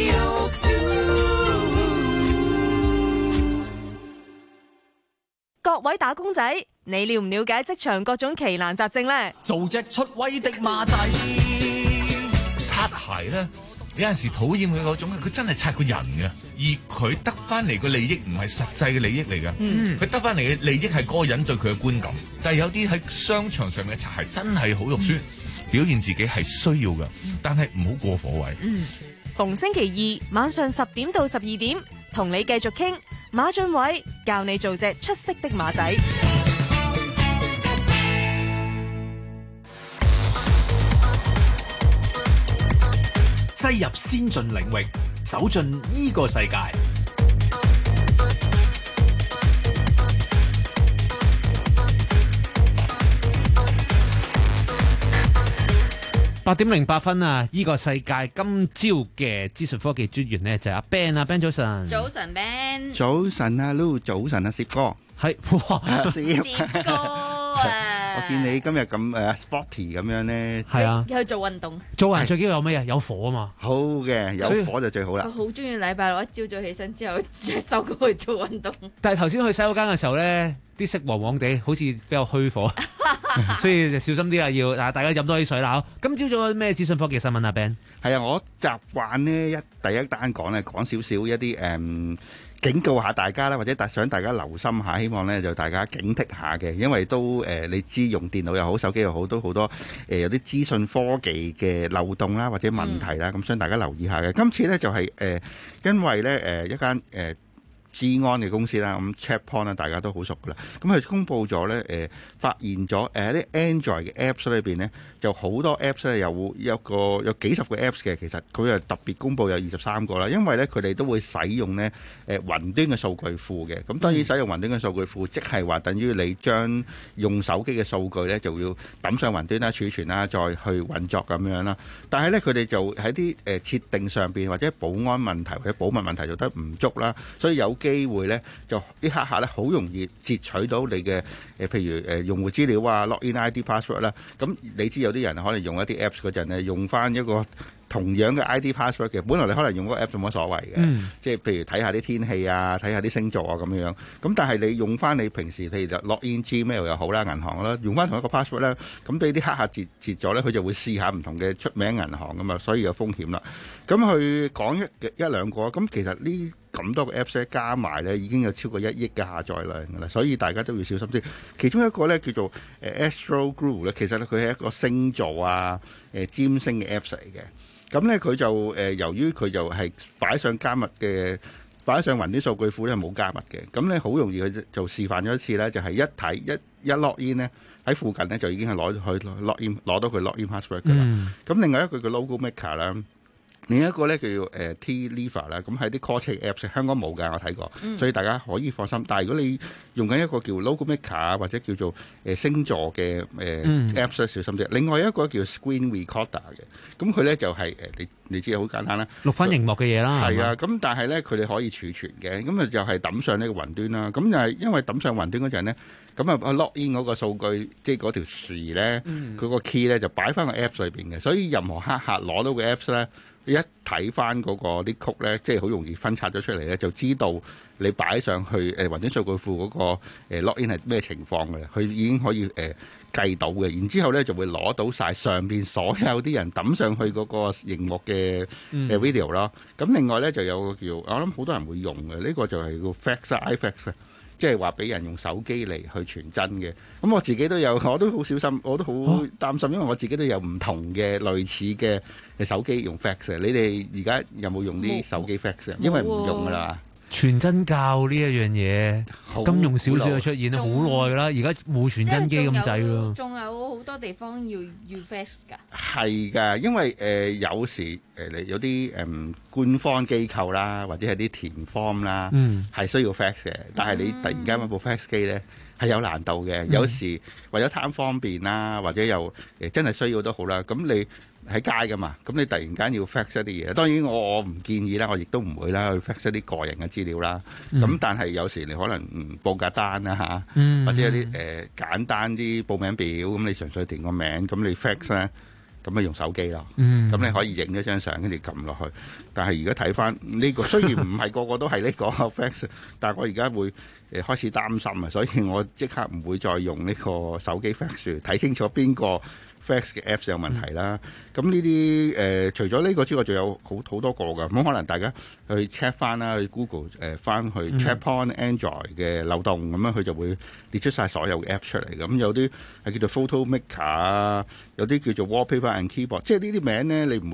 各位打工仔，你了唔了解職場各種奇難雜症呢？ 做隻出威的馬仔， 擦鞋咧。有陣時討厭佢嗰種，佢真係擦個人嘅，而佢得翻嚟個利益唔係實際嘅利益嚟嘅，佢得翻嚟嘅利益係嗰個人對佢嘅觀感。但係有啲喺商場上面嘅擦鞋真係好肉酸，嗯、表現自己係需要嘅，但係唔好過火位。 嗯，逢星期二晚上十點到十二點，同你繼續傾馬俊偉教你做隻出色的馬仔。 駛入先進領域，走進依個世界。 八點零八分啊！依、這個世界今朝嘅資訊科技專員呢，就係、是、阿 Ben 啊 ，Ben 早晨。 早晨 Ben。 早晨啊 Lou， 早晨啊，薛哥。 係哇， 薛哥啊！ 我見你今日咁誒 sporty 咁樣咧， 係啊， 去做運動。 做人最緊要有咩啊？有火啊嘛。 好嘅，有火就最好啦。 我好中意禮拜六一朝早起身之後，收工去做運動。 但係頭先去洗手間嘅時候咧，啲色黃黃地，好似比較虛火，所以就小心啲啦。要嗱，大家飲多啲水啦。今朝早有咩資訊科技新聞啊 Ben？ 係啊，我習慣呢一第一單講咧，講少少一啲誒。嗯警告下大家啦，或者想大家留心下，希望咧就大家警惕下嘅，因為都誒、呃、你知用電腦又好，手機又好，都好多誒、呃、有啲資訊科技嘅漏洞啦，或者問題啦，咁、嗯、想大家留意下嘅。今次咧就係、是、誒、呃，因為咧誒、呃、一間誒。呃治安嘅公司啦，咁 Checkpoint 咧大家都好熟噶啦，咁佢公布咗咧誒，發現咗誒啲 Android 嘅 Apps 裏邊咧，就好多 Apps 咧有有個有幾十個 Apps 嘅，其實佢又特別公布有二十三個啦，因為咧佢哋都會使用咧誒雲端嘅數據庫嘅，咁當然使用雲端嘅數據庫，即係話等於你將用手機嘅數據咧就要抌上雲端啦、儲存啦，再去運作咁樣啦。但係咧佢哋就喺啲誒設定上邊或者保安問題或者保密問題做得唔足啦，所以有機會咧就啲黑客咧好容易截取到你嘅誒，譬如誒用戶資料啊、login I D password 啦。咁你知有啲人可能用一啲 apps 嗰陣咧，用翻一個同樣嘅 I D password 嘅，本來你可能用嗰個 app 冇乜所謂嘅，嗯、即係譬如睇下啲天氣啊、睇下啲星座啊咁樣。咁但係你用翻你平時譬如 login Gmail 又好啦、銀行啦，用翻同一個 password 咧，咁俾啲黑客截截咗咧，佢就會試下唔同嘅出名銀行噶嘛，所以有風險啦。咁佢講一一兩個，咁其實呢咁多個 apps 咧加埋咧已經有超過一億嘅下載量噶啦，所以大家都要小心啲。其中一個咧叫做誒 Astro Guru 咧，其實佢係一個星座啊、誒占星嘅 apps 嚟嘅。咁咧佢就誒、呃、由於佢就係擺上加密嘅，擺上雲啲數據庫咧冇加密嘅，咁咧好容易佢就示範咗一次咧，就係、是、一睇一一 login 咧喺附近咧就已經係攞去 login 攞到佢 login password 噶啦。咁、嗯、另外一個叫 Logo Maker 啦。另一個咧叫做誒 T-Lever 啦，咁喺啲 call check apps 香港冇㗎，我睇過，嗯、所以大家可以放心。但係如果你用緊一個叫 Logo Maker 或者叫做誒星座嘅誒、呃嗯、apps 咧，小心啲。另外一個叫 Screen Recorder 嘅，咁佢咧就係、是、誒你你知好簡單啦，錄翻熒幕嘅嘢啦。係啊，咁但係咧佢哋可以儲存嘅，咁啊就係抌上呢個雲端啦。咁就係因為抌上雲端嗰陣咧，咁啊 login 嗰個數據，即係嗰條匙咧，佢、嗯、個 key 咧就擺翻個 apps 裏邊嘅，所以任何黑客攞到嘅 apps 咧。一睇翻嗰個啲曲咧，即係好容易分拆咗出嚟咧，就知道你擺上去誒雲端數據庫嗰個誒 login 係咩情況嘅，佢已經可以誒、呃、計到嘅。然之後咧就會攞到晒上邊所有啲人抌上去嗰個熒幕嘅誒 video 啦。咁、嗯、另外咧就有個叫我諗好多人會用嘅，呢、這個就係個 fax iFax 啊。即係話俾人用手機嚟去傳真嘅，咁我自己都有，我都好小心，我都好擔心，因為我自己都有唔同嘅類似嘅手機用 fax。你哋而家有冇用啲手機 fax 啊？因為唔用噶啦。傳真教呢一樣嘢，金融小説就出現咗好耐㗎啦，而家冇傳真機咁滯咯。 仲有好多地方要要 fax 㗎。係㗎，因為誒、呃、有時誒你、呃、有啲誒、呃、官方機構啦，或者係啲填 form 啦，係、嗯、需要 fax 嘅。但係你突然間揾部 fax 機咧，係有難度嘅。嗯、有時為咗貪方便啦，或者又誒、呃、真係需要都好啦，咁你。喺街噶嘛，咁你突然間要 fax 一啲嘢，當然我我唔建議啦，我亦都唔會啦去 fax 一啲個人嘅資料啦。咁、嗯、但係有時你可能唔報價單啦嚇，嗯、或者有啲誒、呃、簡單啲報名表，咁你純粹填個名，咁你 fax 咧，咁咪用手機咯。咁、嗯、你可以影一張相，跟住撳落去。但係而家睇翻呢個，雖然唔係個個都係呢個 fax，但係我而家會誒開始擔心啊，所以我即刻唔會再用呢個手機 fax，睇清楚邊個 fax 嘅 apps 有問題啦，咁呢啲誒除咗呢個之外，仲有好好多個㗎，咁可能大家去 check 翻啦，去 Google 誒翻去 Checkpoint Android 嘅漏洞，咁樣佢就會列出晒所有嘅 app 出嚟。咁有啲係叫做 Photo Maker 啊，有啲叫做 Wallpaper and Keyboard，即係呢啲名咧，你唔會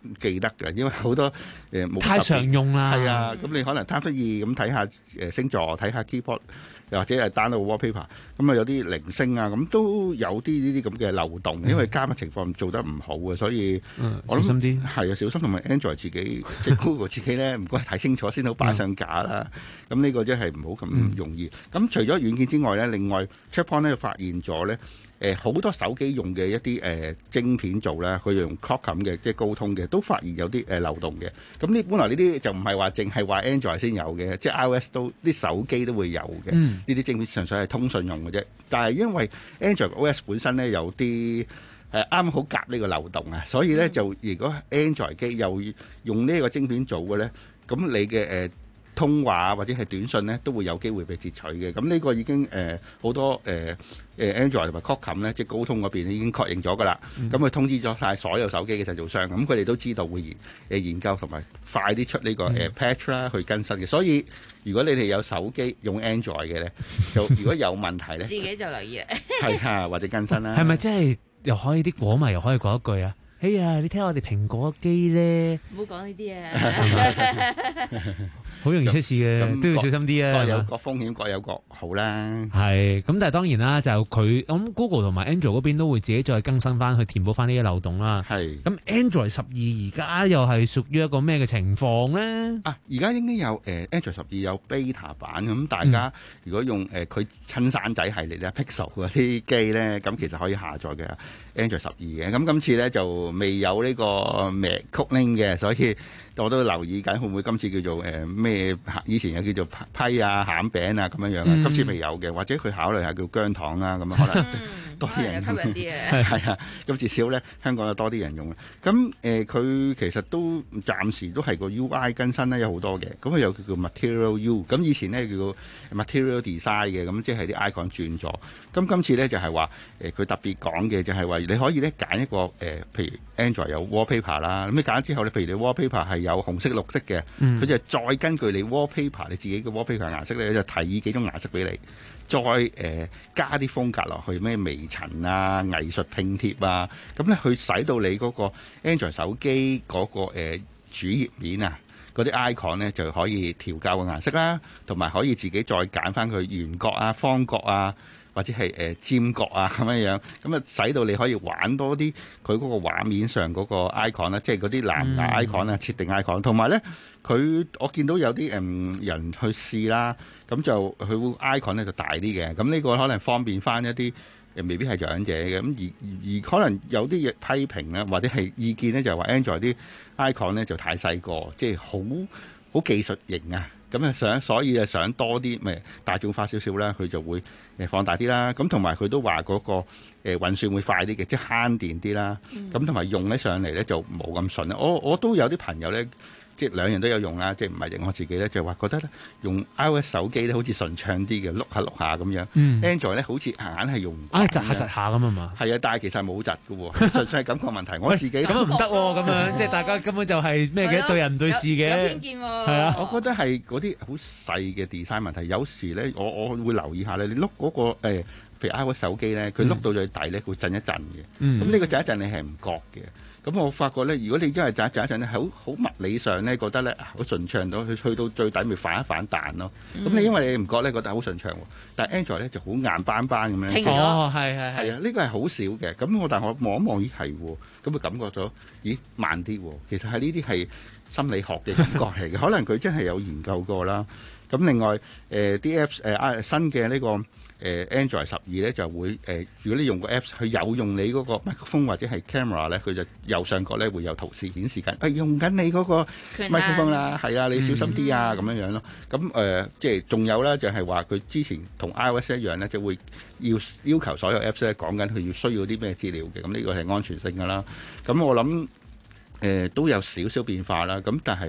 記得嘅，因為好多誒冇、呃、 太常用啦。 係啊，咁你可能貪得意咁睇下誒星座，睇下 keyboard。又或者係 download wallpaper，咁啊有啲鈴聲啊，咁都有啲呢啲咁嘅漏洞，因為加密情況做得唔好啊，所以我諗小心啲。 係啊，小心同埋 Android 自己即係 Google 自己咧，唔該睇清楚先好擺上架啦。咁呢、嗯、個真係唔好咁容易。咁、嗯、除咗軟件之外咧，另外 Checkpoint 咧發現咗咧。誒好多手機用嘅一啲誒、呃、晶片做咧，佢用 Qualcomm 嘅即係高通嘅，都發現有啲誒、呃、漏洞嘅。咁呢本來呢啲就唔係話淨係話 Android 先有嘅，即係 iOS 都啲手機都會有嘅。呢啲、嗯、晶片純粹係通訊用嘅啫。但係因為 Android O S 本身咧有啲誒啱好夾呢個漏洞啊，所以咧就如果 Android 機又用呢個晶片做嘅咧，咁你嘅誒。呃通話或者係短信咧，都會有機會被截取嘅。咁呢個已經誒好、呃、多誒誒、呃、Android 同埋 Qualcomm 咧，即係高通嗰邊已經確認咗㗎啦。咁佢、嗯、通知咗晒所有手機嘅製造商，咁佢哋都知道會研誒研究同埋快啲出呢個誒 patch 啦，去更新嘅。所以如果你哋有手機用 Android 嘅咧，就如果有問題咧， 自己就留意啊。 係啊，或者更新啦。 係咪真係又可以啲果迷又可以講一句啊？哎呀，你睇下我哋蘋果機咧， 唔好講呢啲啊， 好容易出事嘅，都要小心啲啊。 各有各風險，各有各好啦。 係，咁但係當然啦，就佢咁 Google 同埋 Android 嗰邊都會自己再更新翻去填補翻呢啲漏洞啦。 係。咁 Android 十二而家又係屬於一個咩嘅情況咧？ 啊，而家應該有誒、呃、Android 十二有 beta 版，咁大家如果用誒佢親生仔系列咧 Pixel 嗰啲機咧，咁其實可以下載嘅 Android 十二嘅。咁今次咧就未有呢個咩 Kotlin 嘅，所以我都留意緊會唔會今次叫做誒咩、呃？以前又叫做批啊、餡餅啊咁樣樣啊，嗯、今次未有嘅，或者佢考慮下叫薑糖啦，咁啊可能多啲人用。係啊，咁至少咧香港有多啲人用啦。咁誒佢其實都暫時都係個 U I 更新咧有好多嘅，咁佢又叫做 Material U， 咁以前咧叫做 Material Design 嘅，咁即係啲 icon 轉咗。咁今次咧就係話誒佢特別講嘅就係話你可以咧揀一個誒、呃，譬如 Android 有 Wallpaper 啦，咁你揀咗之後咧，譬如你 Wallpaper 係有紅色、綠色嘅，佢、嗯、就再根據你 Wallpaper 你自己嘅 Wallpaper 顏色咧，就提議幾種顏色俾你，再誒、呃、加啲風格落去，咩微塵啊、藝術拼貼啊，咁咧去使到你嗰個 Android 手機嗰、那個、呃、主頁面啊，嗰啲 icon 咧就可以調校個顏色啦，同埋可以自己再揀翻佢圓角啊、方角啊。或者係誒、呃、尖角啊咁樣樣，咁啊使到你可以玩多啲佢嗰個畫面上嗰個 icon 啦，即係嗰啲藍牙 icon 啊、設定 icon，同埋咧佢我見到有啲誒、嗯、人去試啦，咁就佢會 icon 咧就大啲嘅，咁呢個可能方便翻一啲誒未必係長者嘅，咁而而可能有啲嘢批評啦，或者係意見咧就係話 Android 啲 icon 咧就太細個，即係好好技術型啊。咁啊想，所以啊想多啲咪大眾化少少啦，佢就會誒放大啲啦。咁同埋佢都話嗰個誒運算會快啲嘅，即係慳電啲啦。咁同埋用起上嚟咧就冇咁順啦。我我都有啲朋友咧，即係兩樣都有用啦，即係唔係淨我自己咧，就話覺得用 iOS 手機咧好似順暢啲嘅，碌下碌下咁樣。嗯、Android 咧好似硬係用唔慣， 啊窒下窒下咁啊嘛。係啊，但係其實冇窒嘅喎，純粹係感覺問題。我自己咁唔得喎，咁樣即係大家根本就係咩嘅對人唔對事嘅。 有偏見喎。係啊， 我覺得係嗰啲好細嘅 design 問題。有時咧，我我會留意下咧，你碌嗰、嗰個、欸、譬如 iOS 手機咧，佢碌到最底咧會震一震嘅。咁呢、嗯、個震一震你係唔覺嘅。咁我發覺咧，如果你真係震一震一陣咧，好好物理上咧覺得咧好順暢到，佢去到最底咪反一反彈咯。咁、嗯、你因為你唔覺咧，覺得好順暢喎。但係 Android 咧就好硬邦邦咁樣。 停咗，係係係。 係啊，呢個係好少嘅。咁我但係我望一望，咦係喎，咁咪感覺咗，咦慢啲喎。其實係呢啲係心理學嘅感覺嚟嘅，可能佢真係有研究過啦。咁另外誒啲、呃、Apps 誒、呃、新嘅呢、呢個誒、呃、Android 十二咧就會誒、呃，如果你用個 Apps 佢有用你嗰個麥克風或者係 camera 咧，佢就右上角咧會有圖示顯示緊，誒、哎、用緊你嗰個麥克風啦，係啊，你小心啲啊咁、嗯、樣樣咯。咁誒、呃、即係仲有咧，就係話佢之前同 iOS 一樣咧，就會要要求所有 Apps 咧講緊佢要需要啲咩資料嘅，咁呢個係安全性㗎啦。咁我諗。誒、呃、都有少少變化啦，咁但係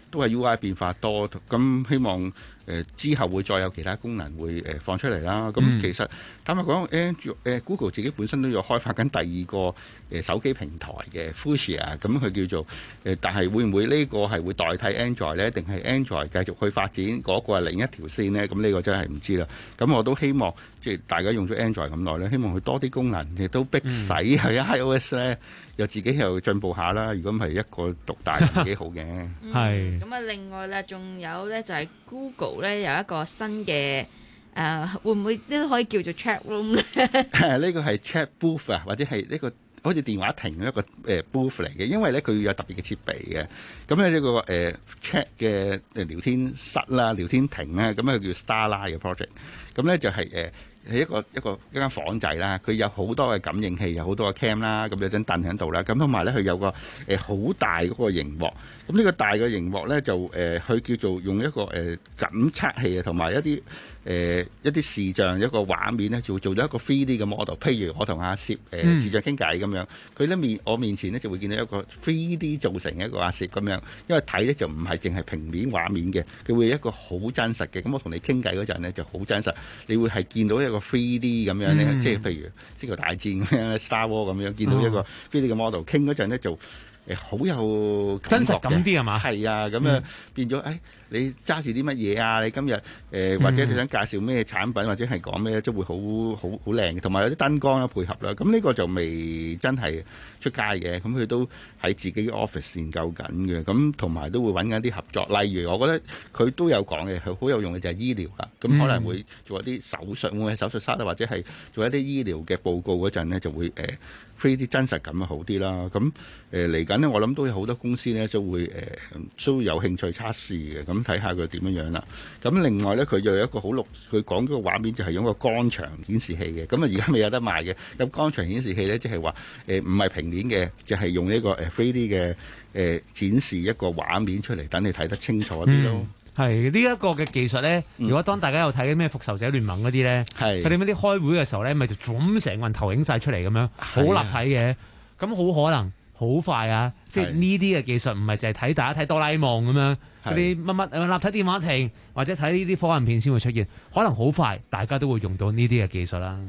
都係 U I 變化多，咁希望誒、呃、之後會再有其他功能會誒、呃、放出嚟啦。咁、嗯、其實坦白講，Android 誒 Google 自己本身都有開發緊第二個誒、呃、手機平台嘅 Fuchsia，咁佢叫做誒、呃，但係會唔會呢個係會代替 Android 咧？定係 Android 繼續去發展嗰、那個係另一條線咧？咁呢個真係唔知啦。咁我都希望即係大家用咗 Android 咁耐咧，希望佢多啲功能，亦都逼使喺 iOS 咧又自己又進步下啦。如果唔係一個獨大幾好嘅， 係。咁啊，另外咧，仲有咧就係 Google 咧有一個新嘅誒、呃，會唔會呢都可以叫做 Chat Room 咧？ 呢個係 Chat Booth 啊，或者係呢個好似電話亭一個誒 booth 嚟嘅，因為咧佢有特別嘅設備嘅。咁咧呢個誒、呃、Chat 嘅誒聊天室啦、聊天亭咧，咁咧叫 Starlight 嘅 project。咁咧就係、是、誒。呃係一個一個一間房仔啦，佢有好多嘅感應器，有好多嘅 cam 啦，咁有張凳喺度啦，咁同埋咧佢有個誒好、呃、大嗰個熒幕，咁呢個大嘅熒幕咧就誒佢、呃、叫做用一個誒、呃、感測器啊，同埋一啲誒、呃、一啲視像一個畫面咧，就會做咗一個 three D 嘅 model。譬如我同阿攝誒視像傾偈咁樣，佢咧面我面前咧就會見到一個 three D 造成嘅一個阿攝咁樣，因為睇咧就唔係淨係平面畫面嘅，佢會有一個好真實嘅。咁我同你傾偈嗰陣咧就好真實，你會係見到一個three D 咁樣咧、嗯，即係譬如《星球大戰》咁樣 Star Wars 咁樣，見到一個three D 嘅 model，傾嗰陣咧就誒好有真實感啲係嘛？ 係啊，咁啊、嗯、變咗誒、哎，你揸住啲乜嘢啊？你今日誒、呃、或者你想介紹咩產品，或者係講咩，即會好好好靚嘅，同埋有啲燈光啦配合啦。咁呢個就未真係出街嘅，咁佢都喺自己 office 研究緊嘅。咁同埋都會揾緊啲合作，例如我覺得佢都有講嘅，佢好有用嘅就係醫療啦。咁可能會做一啲手術，會唔會喺手術室啊，或者係做一啲醫療嘅報告嗰陣咧，就會誒 three D 真實感啊好啲啦。咁誒嚟緊呢，我諗都有好多公司咧都會誒、呃、都有興趣測試嘅。咁睇下佢點樣樣啦。咁另外咧，佢又有一個好綠，佢講嗰個畫面就係用個光場顯示器嘅。咁啊，而家未有得賣嘅。咁光場顯示器咧，即係話誒唔係平面嘅，就係、是、用呢個誒 three D 嘅誒、呃、展示一個畫面出嚟，等你睇得清楚啲咯。 係呢一個嘅技術咧，如果當大家有睇緊咩復仇者聯盟嗰啲咧，佢哋嗰啲開會嘅時候咧，咪就咁成個人投影晒出嚟咁樣，好立體嘅。咁好可能好快啊！即係呢啲嘅技術唔係淨係睇大家睇哆啦 A 夢咁樣嗰啲乜乜立體電話亭，或者睇呢啲科幻片先會出現，可能好快大家都會用到呢啲嘅技術啦。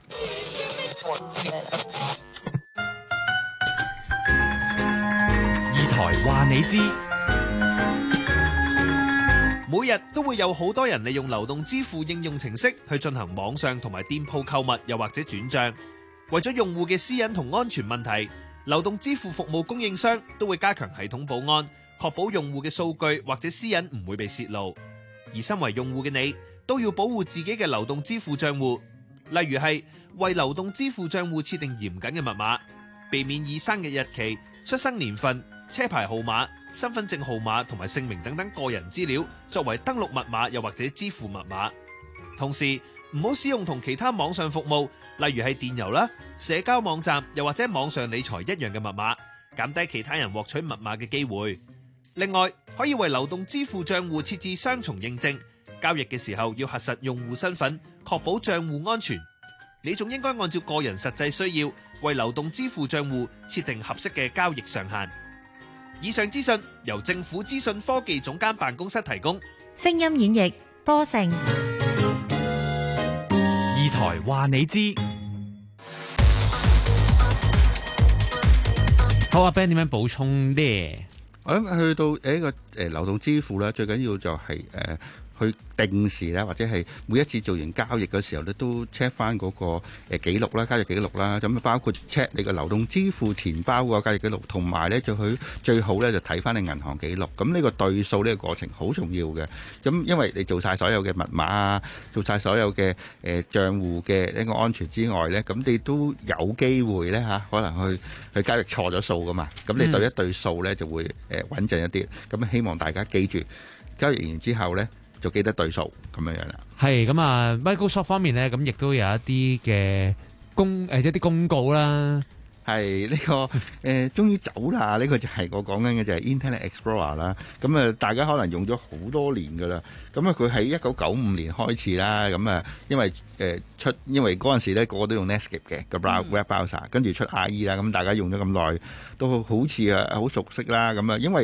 二台話你知，每日都會有好多人利用流動支付應用程式去進行網上同埋店鋪購物，又或者轉賬。為咗用戶嘅私隱同安全問題，流動支付服務供應商都會加強系統保安，確保用戶嘅數據或者私隱唔會被洩露。而身為用戶嘅你，都要保護自己嘅流動支付賬戶，例如係為流動支付賬戶設定嚴謹嘅密碼，避免以生日日期、出生年份、車牌號碼、身份證號碼同埋姓名等等個人資料作為登錄密碼又或者支付密碼。同時唔好使用同其他網上服務，例如係電郵啦、社交網站又或者網上理財一樣嘅密碼，減低其他人獲取密碼嘅機會。另外，可以為流動支付賬戶設置雙重認證，交易嘅時候要核實用戶身份，確保賬戶安全。你仲應該按照個人實際需要，為流動支付賬戶設定合適嘅交易上限。以上資訊由政府資訊科技總監辦公室提供。 聲音演繹波成。 二台話你知。 好啊 Ben 點樣補充呢？ 我諗去到誒一個誒流動支付咧，最緊要就係、是、誒。呃去定時啦，或者係每一次做完交易嘅時候咧，都 check 翻嗰個誒記錄啦，交易記錄啦。咁包括 check 你個流動支付錢包個交易記錄，同埋咧就佢最好咧就睇翻你銀行記錄。咁呢個對數呢個過程好重要嘅。咁因為你做晒所有嘅密碼啊，做晒所有嘅誒帳戶嘅呢個安全之外咧，咁你都有機會咧嚇，可能去去交易錯咗數噶嘛。咁你對一對數咧就會誒穩陣一啲。咁希望大家記住交易完之後咧，就記得對數咁樣樣啦。係咁啊 ，Microsoft 方面咧，咁亦都有一啲嘅公誒一啲公告啦。係呢、這個誒、呃，終於走啦！呢、這個就係我講緊嘅就係 Internet Explorer 啦。咁啊，大家可能用咗好多年噶啦。咁啊，佢喺一九九五年開始啦。咁啊，因為誒、呃、出，因為嗰陣時咧個個都用 Netscape 嘅個 Web Browser，跟住出 I E 啦。咁大家用咗咁耐，都好似啊好熟悉啦。咁啊，因為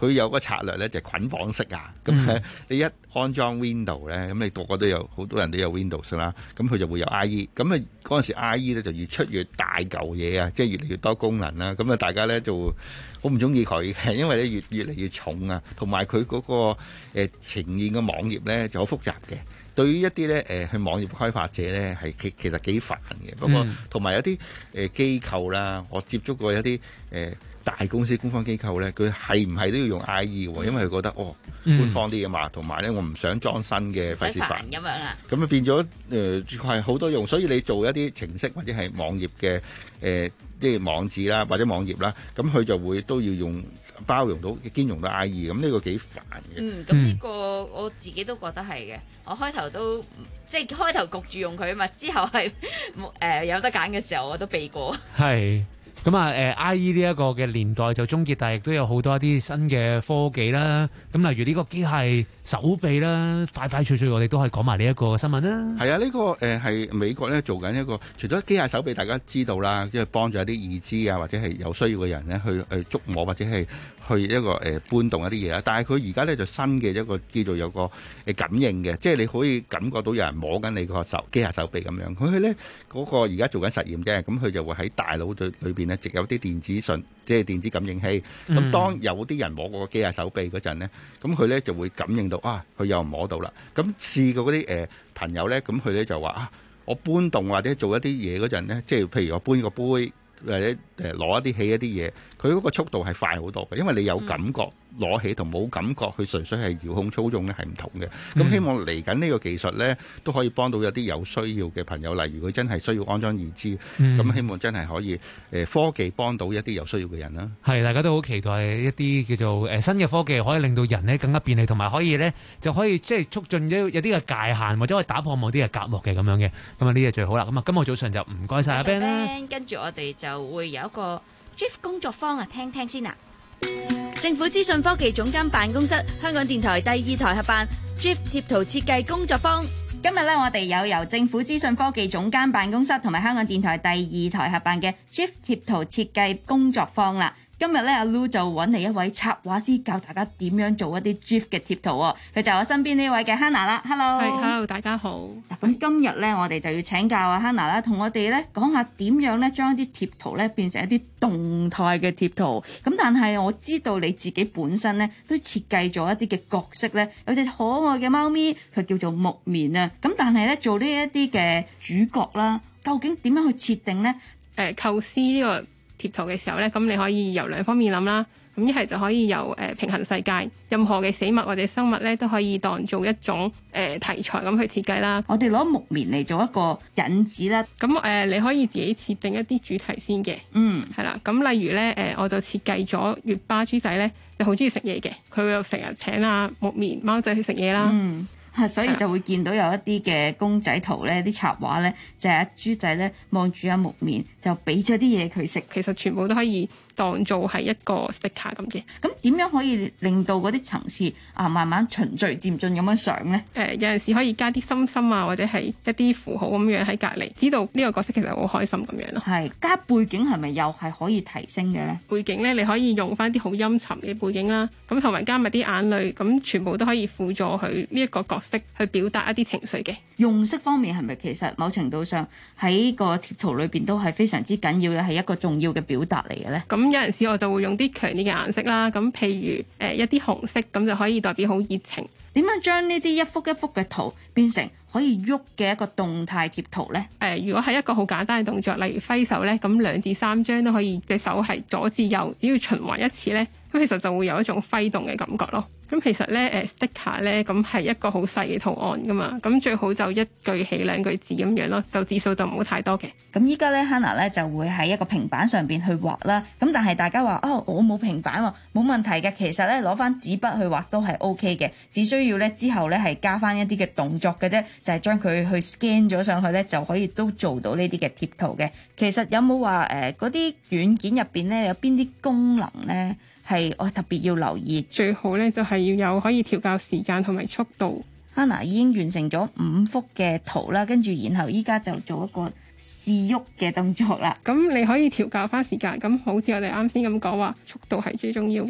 佢有個策略咧就係捆綁式啊。咁咧、嗯、你一安裝 Windows 咧，咁你個個都有，好多人都有 Windows 啦。咁佢就會有 I E。咁啊嗰陣時 I E 咧就越出越大嚿嘢啊，即係越嚟越多功能啦。咁啊大家咧就好唔中意佢嘅，因為咧越越嚟越重啊，同埋佢嗰個誒、呃、呈現嘅網頁咧就好複雜嘅。對於一啲咧誒去網頁開發者咧係其其實幾煩嘅。不過同埋有啲誒機構啦，我接觸過一啲誒、呃、大公司官方機構咧，佢係唔係都要用 I E 喎？因為佢覺得哦官方啲嘅嘛，同埋咧我唔想裝新嘅費事煩咁樣啊。 咁啊變咗誒係好多用，所以你做一啲程式或者係網頁嘅誒即係網址啦或者網頁啦，咁佢就會都要用包容到兼容到 I E， 咁呢個幾煩嘅。 嗯，咁呢個我自己都覺得係嘅。我開頭都即係開頭焗住用佢啊嘛，之後係誒、呃、有得揀嘅時候我都避過。 係。咁啊，誒 I E 呢一個嘅年代就終結，但係亦都有好多一啲新嘅科技啦。咁例如呢個機械手臂啦，快快脆脆，我哋都可以講埋呢一個新聞啦。 係啊，呢、這個誒係、呃、美國咧做緊一個，除咗機械手臂大家知道啦，即係幫助一啲義肢啊或者係有需要嘅人咧去誒觸摸或者係去一個誒、呃、搬動一啲嘢啦。但係佢而家咧就新嘅一個叫做有個誒感應嘅，即係你可以感覺到有人摸緊你個手機械手臂咁樣。佢咧嗰個而家做緊實驗啫，咁佢就會喺大腦對裏邊咧，直有啲電子訊，即係電子感應器。咁、嗯、當有啲人摸過個機械手臂嗰陣咧，咁佢咧就會感應到啊，佢有人摸到啦。咁試過嗰啲誒朋友咧，咁佢咧就話啊，我搬動或者做一啲嘢嗰陣咧，即係譬如我搬個杯或者誒攞一啲起一啲嘢，佢嗰個速度係快好多嘅，因為你有感覺攞起同冇感覺，佢純粹係遙控操縱咧係唔同嘅。咁、嗯、希望嚟緊呢個技術咧都可以幫到有啲有需要嘅朋友，例如佢真係需要安裝義肢，咁、嗯、希望真係可以誒、呃、科技幫到一啲有需要嘅人啦。係，大家都好期待一啲叫做誒新嘅科技可以令到人咧更加便利，同埋可以咧就可以即係促進有有啲嘅界限，或者可以打破某啲嘅隔膜嘅咁樣嘅。咁啊呢嘢最好啦。咁啊今日早上就唔該晒阿 Ben 啦。 跟住我哋就會有一個 G I F 工作坊啊，聽聽先啊。 政府資訊科技總監辦公室、香港電台第二台合辦 G I F 貼圖設計工作坊。 今日咧，我哋有由政府資訊科技總監辦公室同埋香港電台第二台合辦嘅 G I F 貼圖設計工作坊啦。今日咧，阿 Lu 就揾嚟一位插畫師教大家點樣做一啲 G I F 嘅貼圖喎。佢就係我身邊呢位嘅 Hannah 啦。Hello， 係 Hello，大家好。 嗱，咁今日咧，我哋就要請教阿 Hannah 啦，同我哋咧講下點樣咧將一啲貼圖咧變成一啲動態嘅貼圖。咁但係我知道你自己本身咧都設計咗一啲嘅角色咧，有隻可愛嘅貓咪，佢叫做木棉啊。咁但係咧做呢一啲嘅主角啦，究竟點樣去設定咧？誒、 呃，構思呢個貼圖嘅時候咧，咁你可以由兩方面諗啦。咁一係就可以由誒、呃、平衡世界，任何嘅死物或者生物咧都可以當做一種誒、呃、題材咁去設計啦。 我哋攞木棉嚟做一個引子啦。 咁誒、呃、你可以自己設定一啲主題先嘅。嗯，係啦。咁例如咧誒、呃，我就設計咗月巴豬仔咧，就好中意食嘢嘅，佢會成日請阿木棉貓仔去食嘢啦。 嗯。所以就會見到有一啲嘅公仔圖咧，啲插畫咧就係、是、阿豬仔咧望住阿木棉，就俾咗啲嘢佢食。 其實全部都可以當做係一個 sticker 咁嘅。 咁點樣可以令到嗰啲層次啊慢慢循序漸進咁樣上咧？誒、 呃、有陣時可以加啲心心啊，或者係一啲符號咁樣喺隔離，知道呢個角色其實好開心咁樣咯。 係加背景係咪又係可以提升嘅咧？ 背景咧你可以用翻啲好陰沉嘅背景啦，咁同埋加埋啲眼淚，咁全部都可以輔助佢呢一個角色去表達一啲情緒嘅。 用色方面係咪其實某程度上喺個貼圖裏邊都係非常之緊要嘅，係一個重要嘅表達嚟嘅咧？ 咁有陣時我就會用啲強烈嘅顏色啦，咁譬如誒、呃、一啲紅色，咁就可以代表好熱情。 點樣將呢啲一幅一幅嘅圖變成可以喐嘅一個動態貼圖呢？誒、 呃，如果係一個好簡單嘅動作，例如揮手呢，咁兩至三張都可以，隻手係左至右，只要循環一次呢，咁其實就會有一種揮動嘅感覺咯。咁其實咧，誒 sticker 咧，咁係一個好細嘅圖案噶嘛，咁最好就一句起兩句字咁樣咯，就字數就唔好太多嘅。 咁依家咧 Hannah 咧就會喺一個平板上邊去畫啦。咁但係大家話哦，我冇平板喎，冇問題嘅。其實咧攞翻紙筆去畫都係 OK 嘅，只需要咧之後咧係加翻一啲嘅動作嘅啫，就係將佢去 scan 咗上去咧，就可以都做到呢啲嘅貼圖嘅。其實有冇話誒嗰啲軟件入邊咧有邊啲功能咧？係我特別要留意， 最好咧就係要有可以調校時間同埋速度。 Hannah 已經完成咗五幅嘅圖啦，跟住然後依家就做一個試喐嘅動作啦。 咁你可以調校翻時間，咁好似我哋啱先咁講話，速度係最重要嘅。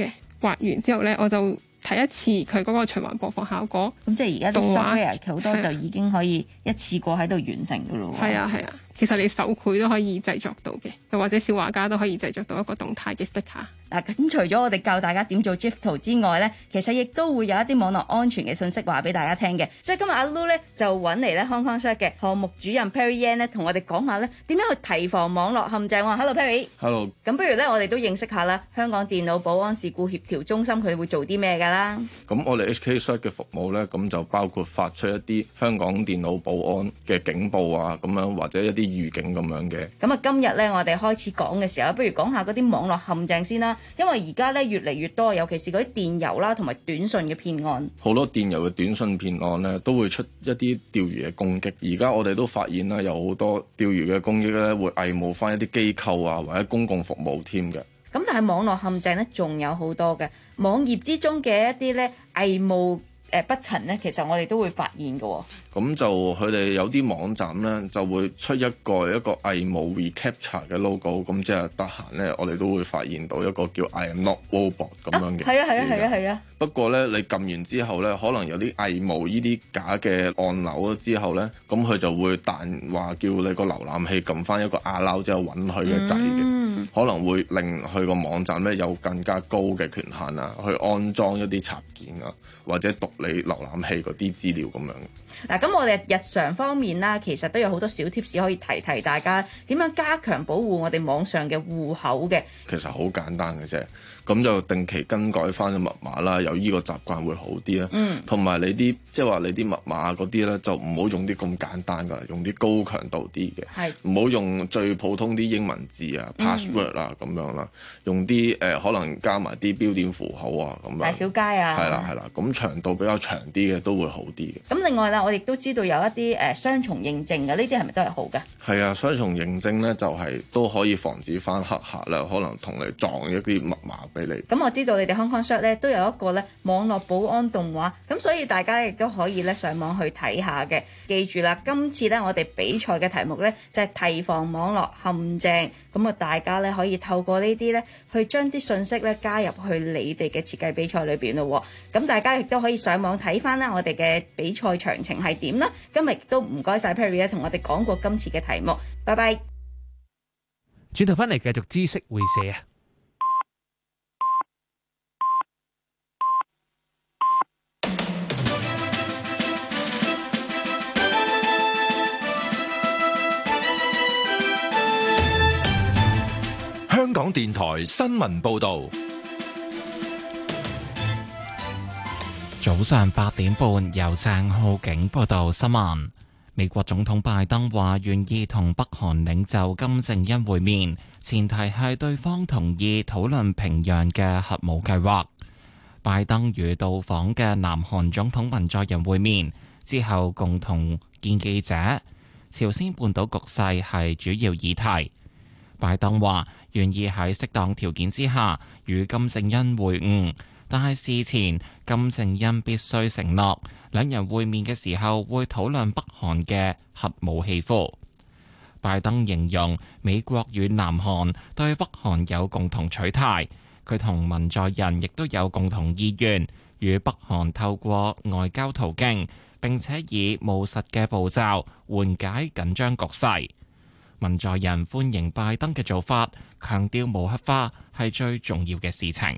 畫完之後咧，我就睇一次佢嗰個循環播放效果。 咁即係而家啲動畫 software 好多就已經可以一次過喺度完成噶咯喎。 係啊係啊，其實你手繪都可以製作到嘅，又或者小畫家都可以製作到一個動態嘅 sticker。 嗱，咁除咗我哋教大家點做 GIF 圖之外咧，其實亦都會有一啲網絡安全嘅信息話俾大家聽嘅。所以今日阿 Lu 咧就揾嚟咧 Hong Kong Shot 嘅項目主任 Perry Yan 咧，同我哋講下咧點樣去提防網絡陷阱喎。Hello Perry。 Hello。咁不如咧，我哋都認識下啦，香港電腦保安事故協調中心佢會做啲咩㗎啦？ 咁我哋 H K Shot 嘅服務咧，咁就包括發出一啲香港電腦保安嘅警報啊，咁樣或者一啲預警咁樣嘅。 咁啊，今日咧我哋開始講嘅時候，不如講下嗰啲網絡陷阱先啦，因為而家咧越嚟越多，尤其是嗰啲電郵啦同埋短信嘅騙案。 好多電郵嘅短信騙案咧，都會出一啲釣魚嘅攻擊。而家我哋都發現啦，有好多釣魚嘅攻擊咧，會偽冒翻一啲機構啊或者公共服務添嘅。 咁但係網絡陷阱咧，仲有好多嘅網頁之中嘅一啲咧偽冒誒不陳咧，其實我哋都會發現嘅、哦。 咁就佢哋有啲網站咧，就會出一個一個偽冒 reCAPTCHA 嘅 logo， 咁即係得閒咧，我哋都會發現到一個叫 I am not robot 咁樣嘅。 係啊係啊係啊係啊！ 不過咧，你撳完之後咧，可能有啲偽冒呢啲假嘅按鈕之後咧，咁佢就會彈話叫你個瀏覽器撳翻一個 allow 之後允許嘅掣嘅，嗯、可能會令佢個網站咧有更加高嘅權限啊，去安裝一啲插件啊，或者讀你瀏覽器嗰啲資料咁樣。 嗱，咁我哋日常方面啦，其實都有好多小貼士可以提提大家點樣加強保護我哋網上嘅戶口嘅。 其實好簡單嘅啫，咁就定期更改翻個密碼啦，有呢個習慣會好啲啦。嗯，同埋你啲即係話你啲密碼嗰啲咧，就唔好用啲咁簡單噶，用啲高強度啲嘅。係，唔好用最普通啲英文字啊、password 啊咁樣啦，用啲誒、呃、可能加埋啲標點符號啊咁樣。 大小楷啊。係啦係啦，咁長度比較長啲嘅都會好啲嘅。 咁另外啦，我亦都知道有一啲誒雙重認證嘅，呢啲係咪都係好嘅？ 係啊，雙重認證咧就係、是、都可以防止翻黑客啦，可能同你撞一啲密碼俾你。 咁我知道你哋 Hong Kong Shot 咧都有一個咧網絡保安動畫，咁所以大家亦都可以咧上網去睇下嘅。記住啦，今次咧我哋比賽嘅題目咧就係、是、提防網絡陷阱，咁啊大家咧可以透過呢啲咧去將啲信息咧加入去你哋嘅設計比賽裏邊咯。咁大家亦都可以上網睇翻啦，我哋嘅比賽詳情係點啦。今日亦都唔該晒 Perry 咧同我哋講過今次嘅題目，拜拜。 轉頭翻嚟繼續知識會社啊！ 香港電台新聞報道。 早上八點半，由鄭浩景報道新聞。美國總統拜登話願意同北韓領袖金正恩會面，前提係對方同意討論平壤嘅核武計劃。拜登與到訪嘅南韓總統文在寅會面之後，共同見記者。朝鮮半島局勢係主要議題。拜登話願意喺適當條件之下與金正恩會晤。但係事前，金正恩必須承諾，兩人會面嘅時候會討論北韓嘅核武器庫。拜登形容美國與南韓對北韓有共同取態，佢同文在寅亦都有共同意願，與北韓透過外交途徑，並且以務實嘅步驟緩解緊張局勢。文在寅歡迎拜登嘅做法，強調無核化係最重要嘅事情。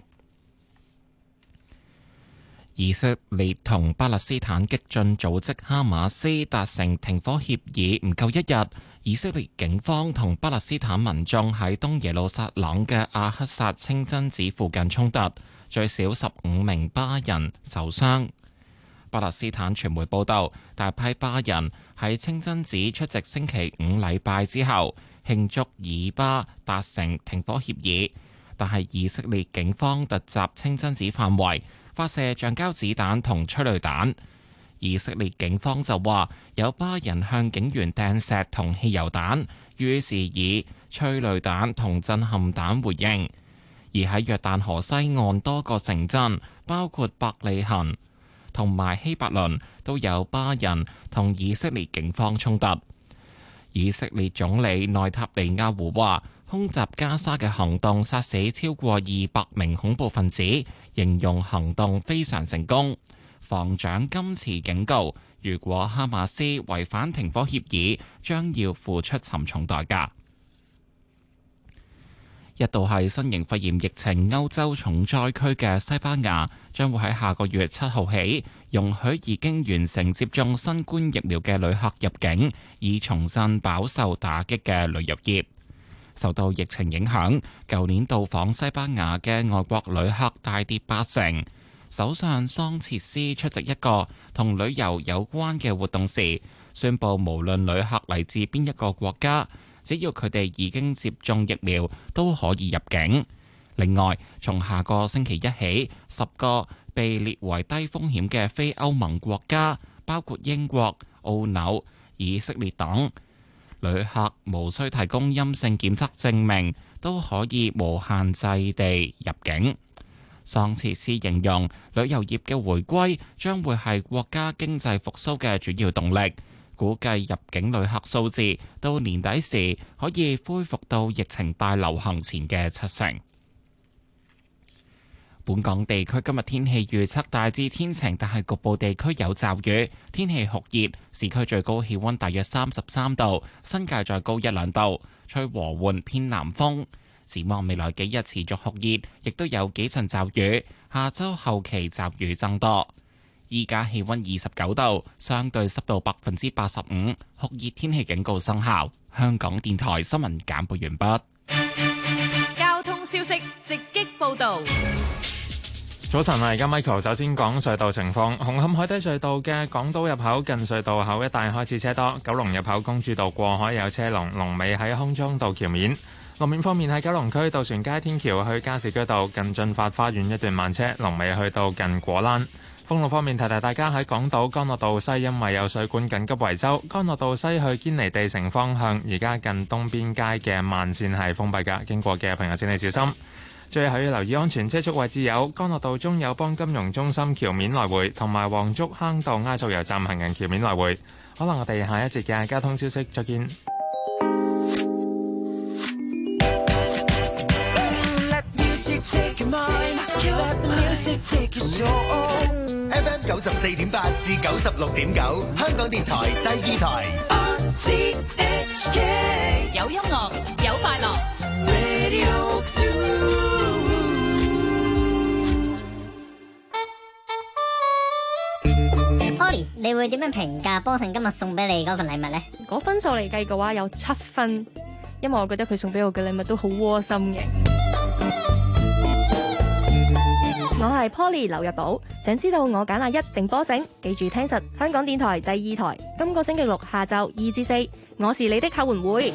以色列同巴勒斯坦激進組織哈馬斯達成停火協議唔夠一日，以色列警方同巴勒斯坦民眾喺東耶路撒冷嘅阿克薩清真寺附近衝突，最少十五名巴人受傷。巴勒斯坦傳媒報道，大批巴人喺清真寺出席星期五禮拜之後，慶祝以巴達成停火協議，但係以色列警方突襲清真寺範圍，發射橡膠子彈同催淚彈。以色列警方就話有巴人向警員掟石同汽油彈，於是以催淚彈同震撼彈回應。而喺約旦河西岸多個城鎮，包括伯利恆同埋希伯倫，都有巴人同以色列警方衝突。以色列總理內塔尼亞胡話， 空襲加沙嘅行動殺死超過二百名恐怖分子，形容行動非常成功。防長今次警告，如果哈馬斯違反停火協議，將要付出沉重代價。一度係新型肺炎疫情歐洲重災區嘅西班牙，將會喺下個月七號起容許已經完成接種新冠疫苗嘅旅客入境，以重振飽受打擊嘅旅遊業。受到疫情影響，舊年到訪西班牙嘅外國旅客大跌八成。首相桑切斯出席一個同旅遊有關嘅活動時，宣布無論旅客嚟自邊一個國家，只要佢哋已經接種疫苗，都可以入境。另外，從下個星期一起，十個被列為低風險嘅非歐盟國家，包括英國、澳紐、以色列等，旅客無需提供陰性檢測證明，都可以無限制地入境。桑切斯形容旅遊業嘅回歸將會係國家經濟復甦嘅主要動力，估計入境旅客數字到年底時可以恢復到疫情大流行前嘅七成。本港地區今日天氣預測大致天晴，但係局部地區有驟雨，天氣酷熱，市區最高氣溫大約三十三度，新界再高一兩度，吹和緩偏南風。展望未來幾日持續酷熱，亦都有幾陣驟雨，下周後期驟雨增多。依家氣溫二十九度，相對濕度百分之八十五，酷熱天氣警告生效。香港電台新聞簡報完畢。 交通消息直擊報道。 早晨啊，而家 Michael 首先講隧道情況。紅磡海底隧道嘅港島入口近隧道口一帶開始車多，九龍入口公主道過海有車龍，龍尾喺康莊道橋面。路面方面喺九龍區渡船街天橋去加士居道近駿發花園一段慢車，龍尾去到近果欄。封路方面，提提大家喺港島干諾道西，因為有水管緊急維修，干諾道西去堅尼地城方向，而家近東邊街嘅慢線係封閉㗎，經過嘅朋友請你小心。最後要留意安全車速位置有干諾道中友邦金融中心橋面來回，同埋黃竹坑道埃索油站行人橋面來回。可能我哋下一節嘅交通消息再見。 F M 九十四點八至九十六點九，香港電台第二台。 有音樂，有快樂。 Polly，你會點樣評價波成今日送俾你嗰份禮物呢？ 嗰分數嚟計嘅話，有七分，因為我覺得佢送俾我嘅禮物都好窩心嘅。我係 Polly 劉日寶，想知道我揀阿一定波醒，記住聽實香港電台第二台，今個星期六下晝二至四，我是你的後援會。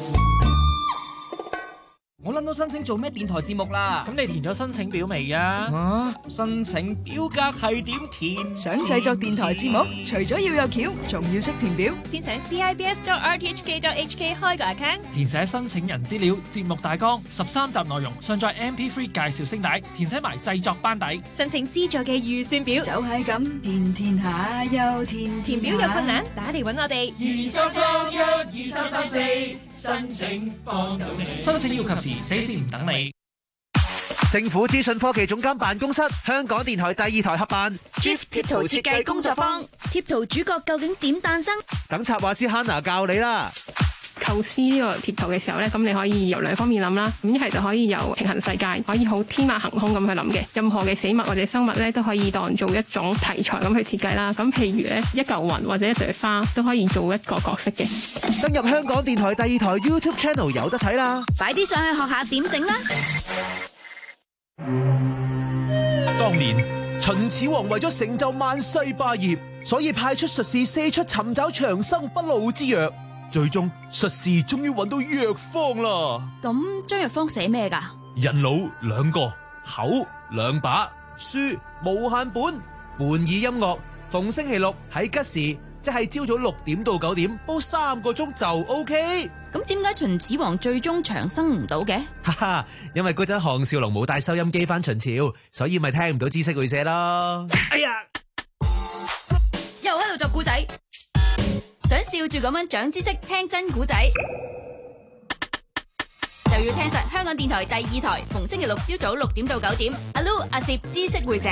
我諗到申請做咩電台節目啦。咁你填咗申請表未啊？啊，申請表格係點填？ 想製作電台節目，除咗要有橋，仲要識填表。 先上 c i b s dot r t h k dot h k 開個 account， 填寫申請人資料、節目大綱、十三集內容，上載 M P 三 介紹聲帶，填寫埋製作班底。 申請資助嘅預算表就係咁，填填下又填填表有困難，打嚟搵我哋。 二三三一二三三四，申請幫到你。申請要及時。死線唔等你。 政府資訊科技總監辦公室、香港電台第二台合辦 G I F 貼圖設計工作坊，貼圖主角究竟點誕生？ 等插畫師 Hannah 教你啦。 構思呢個貼圖嘅時候呢，咁你可以由兩方面諗啦。咁一係就可以由平行世界，可以好天馬行空咁去諗嘅。任何嘅死物或者生物呢，都可以當做一種題材咁去設計啦。咁譬如呢，一嚿雲或者一朵花都可以做一個角色嘅。 登入香港電台第二台 YouTube Channel 有得睇啦。 快啲上去學下點整啦！ 當年秦始皇為咗成就萬世霸業，所以派出術士四出尋找長生不老之藥。最終術士終於揾到藥方啦。 咁張藥方寫咩噶？ 人腦兩個，口兩把，書無限本，伴以音樂。逢星期六喺吉時，即係朝早六點到九點，煲三個鐘就 OK。 咁點解秦始皇最終長生唔到嘅？ 哈哈，因為嗰陣項少龍冇帶收音機翻秦朝，所以咪聽唔到知識會社咯。哎呀， 又喺度作故仔。想笑住咁樣長知識，聽真古仔，就就要聽實香港電台第二台，逢星期六朝早六點到九點，阿 Lu 阿攝知識會社。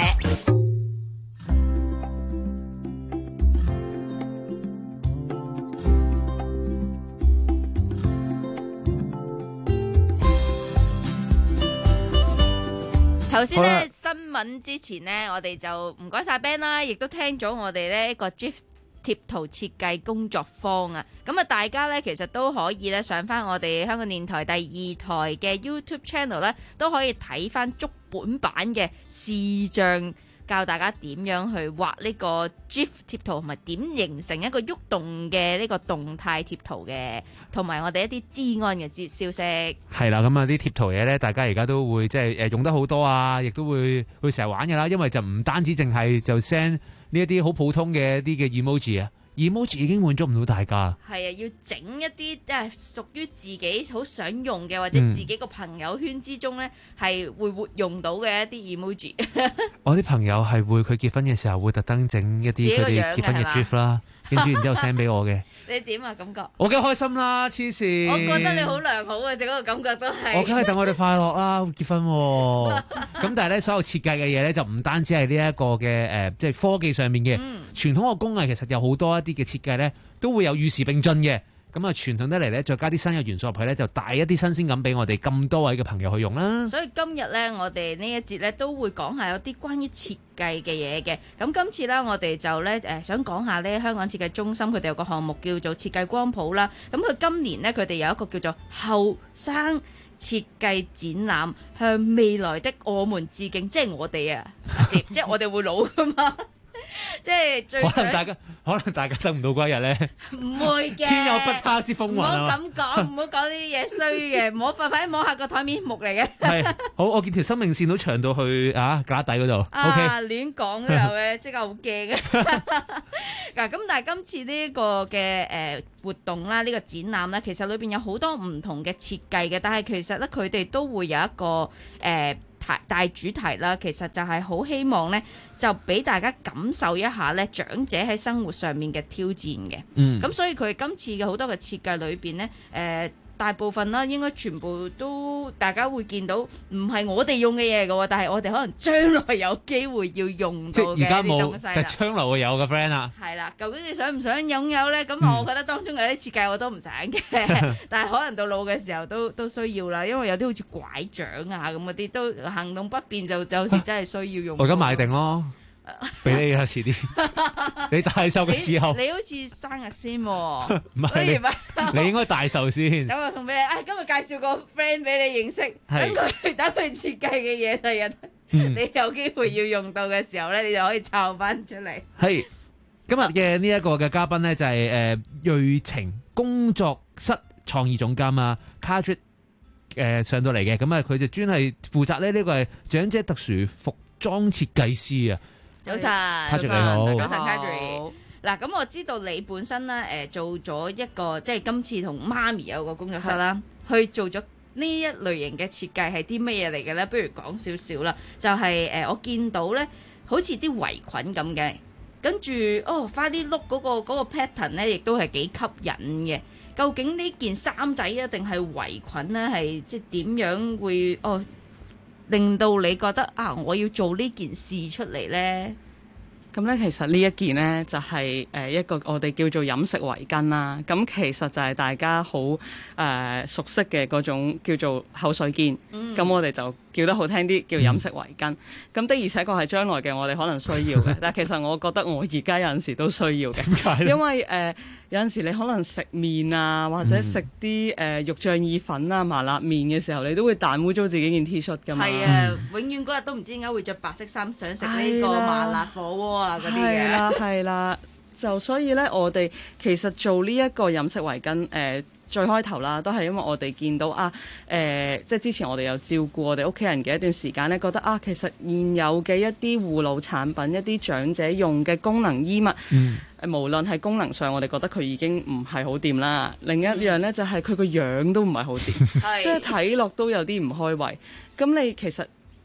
頭先咧新聞之前呢，我哋就唔該晒 Ben 啦，亦都聽咗我哋呢一個 GIF 貼圖設計工作坊啊。咁啊，大家呢其實都可以咧上翻我哋香港電台第二台嘅 YouTube channel 咧，都可以睇翻足本版嘅視像，教大家點樣去畫呢個 GIF 貼圖，同埋點形成一個喐動嘅呢個動態貼圖嘅，同埋我哋一啲資安嘅消消息。 係啦，咁啊啲貼圖嘢咧，大家而家都會即係誒用得好多啊，亦都會會成日玩㗎啦。因為就唔單止淨係就 send 呢一啲好普通嘅一啲嘅 emoji 啊。emoji 已經滿足唔到大家。係啊， 要整一啲即係屬於自己好想用嘅，或者自己個朋友圈之中咧係會活用到嘅一啲 emoji。 我啲朋友係會佢結婚嘅時候會特登整一啲佢哋結婚嘅 GIF 啦，跟住然之後 send 俾我嘅。 你點啊感覺？我梗係開心啦，黐線！ 我覺得你好良好啊，整嗰個感覺都係。 我梗係等我哋快樂啦，結婚喎。咁但係咧，所有設計嘅嘢咧就唔單止係呢一個嘅誒、呃，即係科技上面嘅、嗯、傳統嘅工藝，其實有好多一啲嘅設計咧都會有與時並進嘅。咁啊，傳統得嚟咧，再加啲新嘅元素入去咧，就帶一啲新鮮感俾我哋咁多位嘅朋友去用啦。 所以今日咧，我哋呢一節咧都會講下有啲關於設計嘅嘢嘅。咁今次咧，我哋就咧誒想講下咧，香港設計中心佢哋有個項目叫做設計光譜啦。咁佢今年咧，佢哋有一個叫做後生設計展覽，向未來的我們致敬，即係我哋啊，即係我哋會老噶嘛。即係最可能大家可能大家得唔到嗰一日咧， 唔會嘅， 天有不測之風雲啊！ 唔好咁講，唔好講呢啲嘢衰嘅，唔好快快摸下個台面木嚟嘅。 係好，我見條生命線都長到去啊架底嗰度。 啊，亂講都有嘅，即係好驚嘅。嗱，咁但係今次呢個嘅誒活動啦，呢個展覽咧，其實裏邊有好多唔同嘅設計嘅，但係其實咧佢哋都會有一個誒大主題啦，其實就係好希望咧，就俾大家感受一下咧長者喺生活上面嘅挑戰嘅。嗯，咁所以佢今次嘅好多嘅設計裏邊咧，誒、呃、大部分啦，應該全部都大家會見到，唔係我哋用嘅嘢嘅喎，但係我哋可能將來有機會要用到嘅即係而家冇， 東西啦。 但係將來會有嘅 friend 啊。 係啦，究竟你想唔想擁有咧？咁、嗯、我覺得當中有啲設計我都唔想嘅，但係可能到老嘅時候都都需要啦，因為有啲好似拐杖啊咁嗰啲都行動不便就，就就好似真係需要用。我而家買定咯。 俾你啊，遲啲你大壽嘅時候， 你，你好似生日先喎、啊， 唔係你，你應該大壽先。 等我送俾你，啊，今日介紹個 friend 俾你認識，等佢等佢設計嘅嘢，第日、嗯、你有機會要用到嘅時候咧，你就可以抄翻出嚟。係今日嘅呢一個嘅嘉賓咧，就係誒睿晴工作室創意總監啊 Kadri 誒上到嚟嘅，咁啊佢就專係負責咧呢個係長者特殊服裝設計師啊。 早晨 Kadri 你好， 早晨 Kadri。嗱，咁我知道你本身咧，誒、呃、做咗一個，即係今次同媽咪有個工作室啦，去做咗呢一類型嘅設計係啲乜嘢嚟嘅咧？不如講少少啦，就係、是、誒、呃、我見到咧，好似啲圍裙咁嘅，跟住哦花啲碌嗰個嗰、那個 pattern 咧，亦都係幾吸引嘅。究竟呢件衫仔啊，定係圍裙咧，係即係點樣會哦？令到你覺得啊，我要做呢件事出嚟呢？ 咁咧，其實呢一件呢，就係誒一個我哋叫做飲食圍巾啦。咁其實就係大家好誒、呃、熟悉嘅嗰種叫做口水肩。咁、嗯、我哋就叫得好聽啲，叫飲食圍巾。咁、嗯、的而且確係將來嘅我哋可能需要嘅。但係其實我覺得我而家有陣時都需要嘅。點解？因為誒、呃、有陣時你可能食麵啊，或者食啲誒肉醬意粉啊、麻辣麵嘅時候，你都會彈污糟自己件 T 恤㗎嘛。係啊，永遠嗰日都唔知點解會着白色衫，想食呢個麻辣火鍋啊嗰啲嘅。 係啦，係啦，就所以咧，我哋其實做呢一個飲食圍巾，誒、呃、最開頭啦，都係因為我哋見到啊，誒、呃、即係之前我哋有照顧我哋屋企人嘅一段時間咧，覺得啊，其實現有嘅一啲護老產品、一啲長者用嘅功能衣物，嗯、無論係功能上，我哋覺得佢已經唔係好掂啦。另一樣咧就係佢個樣都唔係好掂，即係睇落都有啲唔開胃。咁你其實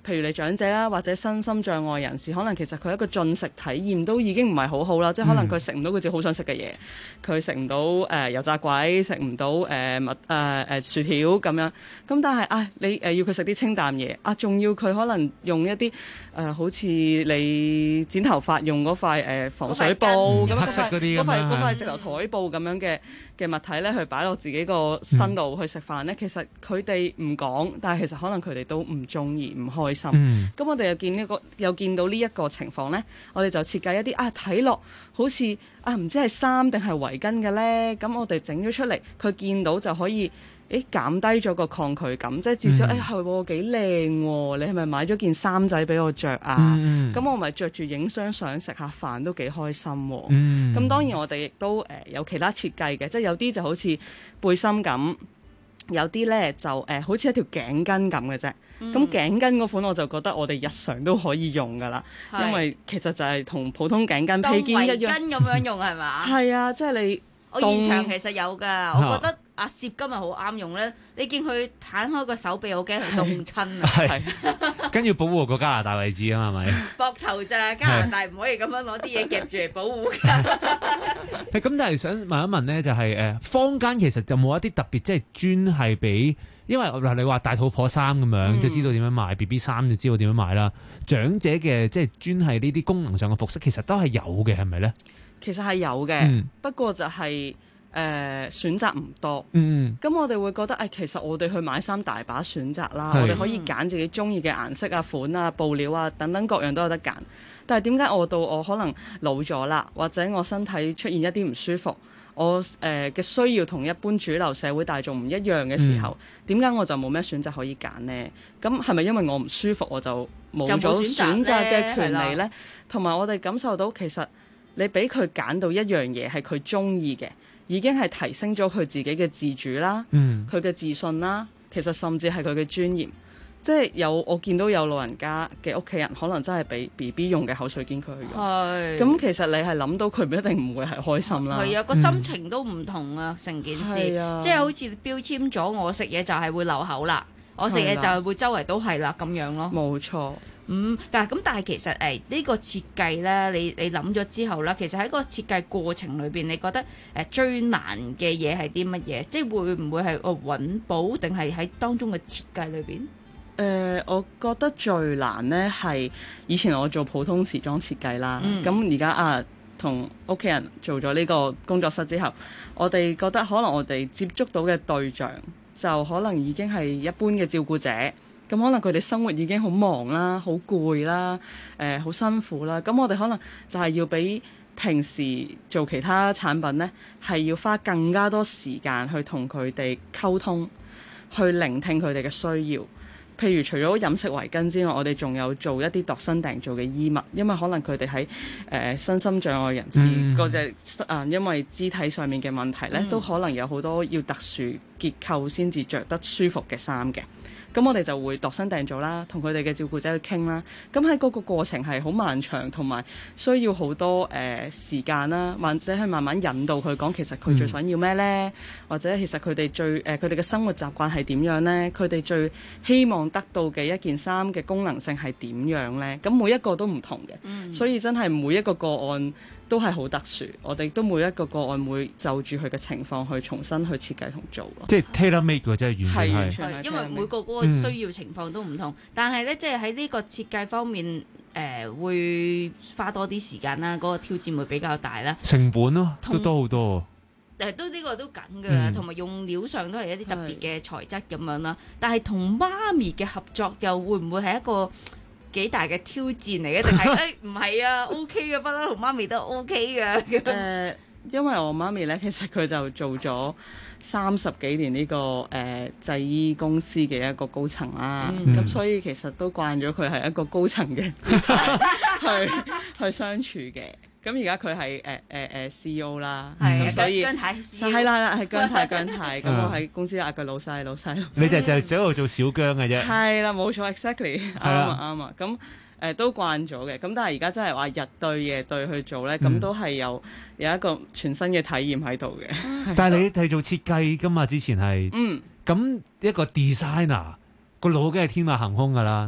譬如你長者啦，或者身心障礙人士，可能其實佢一個進食體驗都已經唔係好好啦，即係可能佢食唔到佢自己好想食嘅嘢，佢食唔到誒、呃、油炸鬼，食唔到誒麥誒誒薯條咁樣。咁但係啊，你誒、呃、要佢食啲清淡嘢啊，仲要佢可能用一啲誒、呃、好似你剪頭髮用嗰塊、呃、防水布咁樣， 黑色嗰啲咁樣， 嗰塊嗰塊直頭台布咁樣嘅嘅物體咧，去擺落自己個身度去食飯咧，其實佢哋唔講，但係其實可能佢哋都唔中意、唔開心。咁、嗯、我哋又見呢個，又見到呢一個情況咧，我哋就設計一啲啊，睇落好似啊，唔知係衫定係圍巾嘅咧。咁我哋整咗出嚟，佢見到就可以。誒減低咗個抗拒感，即係至少誒係喎幾靚喎，你係咪買咗件衫仔俾我着啊？咁、嗯、我咪着住影相相食下飯都幾開心喎。咁、嗯、當然我哋亦都誒、呃、有其他設計嘅，即係有啲就好似背心咁，有啲咧就誒、呃、好似一條頸巾咁嘅啫。咁、嗯、頸巾嗰款我就覺得我哋日常都可以用噶啦，因為其實就係同普通頸巾披肩一樣。當圍巾咁樣用係嘛？係啊，即係你我現場其實有㗎，我覺得。阿攝今日好啱用咧，你見佢攤開個手臂，我驚佢凍親啊！ 係，跟住保護個加拿大位置啊嘛，係咪？ 膊頭咋，加拿大唔可以咁樣攞啲嘢夾住嚟保護㗎。 係咁，但係想問一問咧，就係、是、誒坊間其實就冇一啲特別，即係專係俾，因為嗱你話大肚婆衫咁樣、嗯，就知道點樣買 B B 衫就知道點樣買啦。長者嘅即係專係呢啲功能上嘅服飾，其實都係有嘅，係咪咧？ 其實係有嘅、嗯，不過就係、是。誒、呃、選擇唔多， 嗯， 咁我哋會覺得誒、哎，其實我哋去買衫大把選擇啦，我哋可以揀自己中意嘅顏色啊、款啊、布料啊等等各樣都有得揀。但係點解我到我可能老咗啦，或者我身體出現一啲唔舒服，我誒嘅、呃、需要同一般主流社會大眾唔一樣嘅時候，點、嗯、解我就冇咩選擇可以揀呢？咁係咪因為我唔舒服我就冇咗選擇嘅權利呢？同埋我哋感受到其實你俾佢揀到一樣嘢係佢中意嘅。已經係提升咗佢自己嘅自主啦，佢、嗯、嘅自信啦，其實甚至係佢嘅尊嚴。即係有我見到有老人家嘅屋企人，可能真係俾 B B 用嘅口水巾佢去用。係。咁其實你係諗到佢唔一定唔會係開心啦。係啊，個心情都唔同啊，成、嗯、件事。係啊。即係好似標籤咗，我食嘢就係會流口啦，我食嘢就係會周圍都係啦咁樣咯。冇錯。嗯，但係咁，但係其實誒呢、哎呢個設計咧，你你諗咗之後啦，其實喺個設計過程裏邊，你覺得誒、呃、最難嘅嘢係啲乜嘢？即係會唔會係哦揾寶，定係喺當中嘅設計裏邊？誒、呃，我覺得最難咧係以前我做普通時裝設計啦，咁而家啊同屋企人做咗呢個工作室之後，我哋覺得可能我哋接觸到嘅對象就可能已經係一般嘅照顧者。咁可能佢哋生活已經好忙啦，好攰啦，誒、呃、好辛苦啦。咁我哋可能就係要比平時做其他產品呢，係要花更加多時間去同佢哋溝通，去聆聽佢哋嘅需要。譬如除咗飲食圍巾之外，我哋仲有做一啲度身訂造嘅衣物，因為可能佢哋喺誒身心障礙人士嗰隻啊，因為肢體上面嘅問題呢、嗯，都可能有好多要特殊結構先至着得舒服嘅衫嘅。咁我哋就會度身訂造啦，同佢哋嘅照顧者去傾啦。咁喺嗰個過程係好漫長，同埋需要好多誒、呃、時間啦，或者去慢慢引導佢講，其實佢最想要咩呢、嗯？或者其實佢哋最誒佢哋嘅生活習慣係點樣呢？佢哋最希望得到嘅一件衫嘅功能性係點樣呢？咁每一個都唔同嘅、嗯，所以真係每一個個案都係好特殊。我哋都每一個個案會就住佢嘅情況去重新去設計同做咯。即係 tailor made 嘅，即係完全係。因為每個嗰個需要情況都唔同，嗯、但係咧，即係喺呢個設計方面，誒、呃、會花多啲時間啦，嗰、嗰個挑戰會比較大啦。成本咯，都多好多。誒，都呢個都緊㗎，同、嗯、埋用料上都係一啲特別嘅材質咁樣啦。但係同媽咪嘅合作又會唔會係一個幾大嘅挑戰嚟嘅？定係誒唔係啊 ？OK 嘅，不嬲同媽咪都 OK 嘅。誒、呃，因為我媽咪咧，其實佢就做咗三十幾年呢、呢個誒製、呃、衣公司嘅一個高層啦，咁、嗯、所以其實都慣咗佢係一個高層嘅姿態去去相處嘅。咁而家佢係誒誒誒 C E O 啦，咁所以係啦，係姜太姜太，咁我喺公司嗌佢老細老細。你哋就係想喺度做小姜嘅啫。係啦，冇錯 ，exactly 啱啊啱啊。咁誒、呃、都慣咗嘅，咁但係而家真係話日對夜對去做咧，咁、嗯、都係有有一個全新嘅體驗喺度嘅。但係你係做設計㗎嘛？之前係嗯，咁一個 designer 個腦梗係天馬行空㗎啦。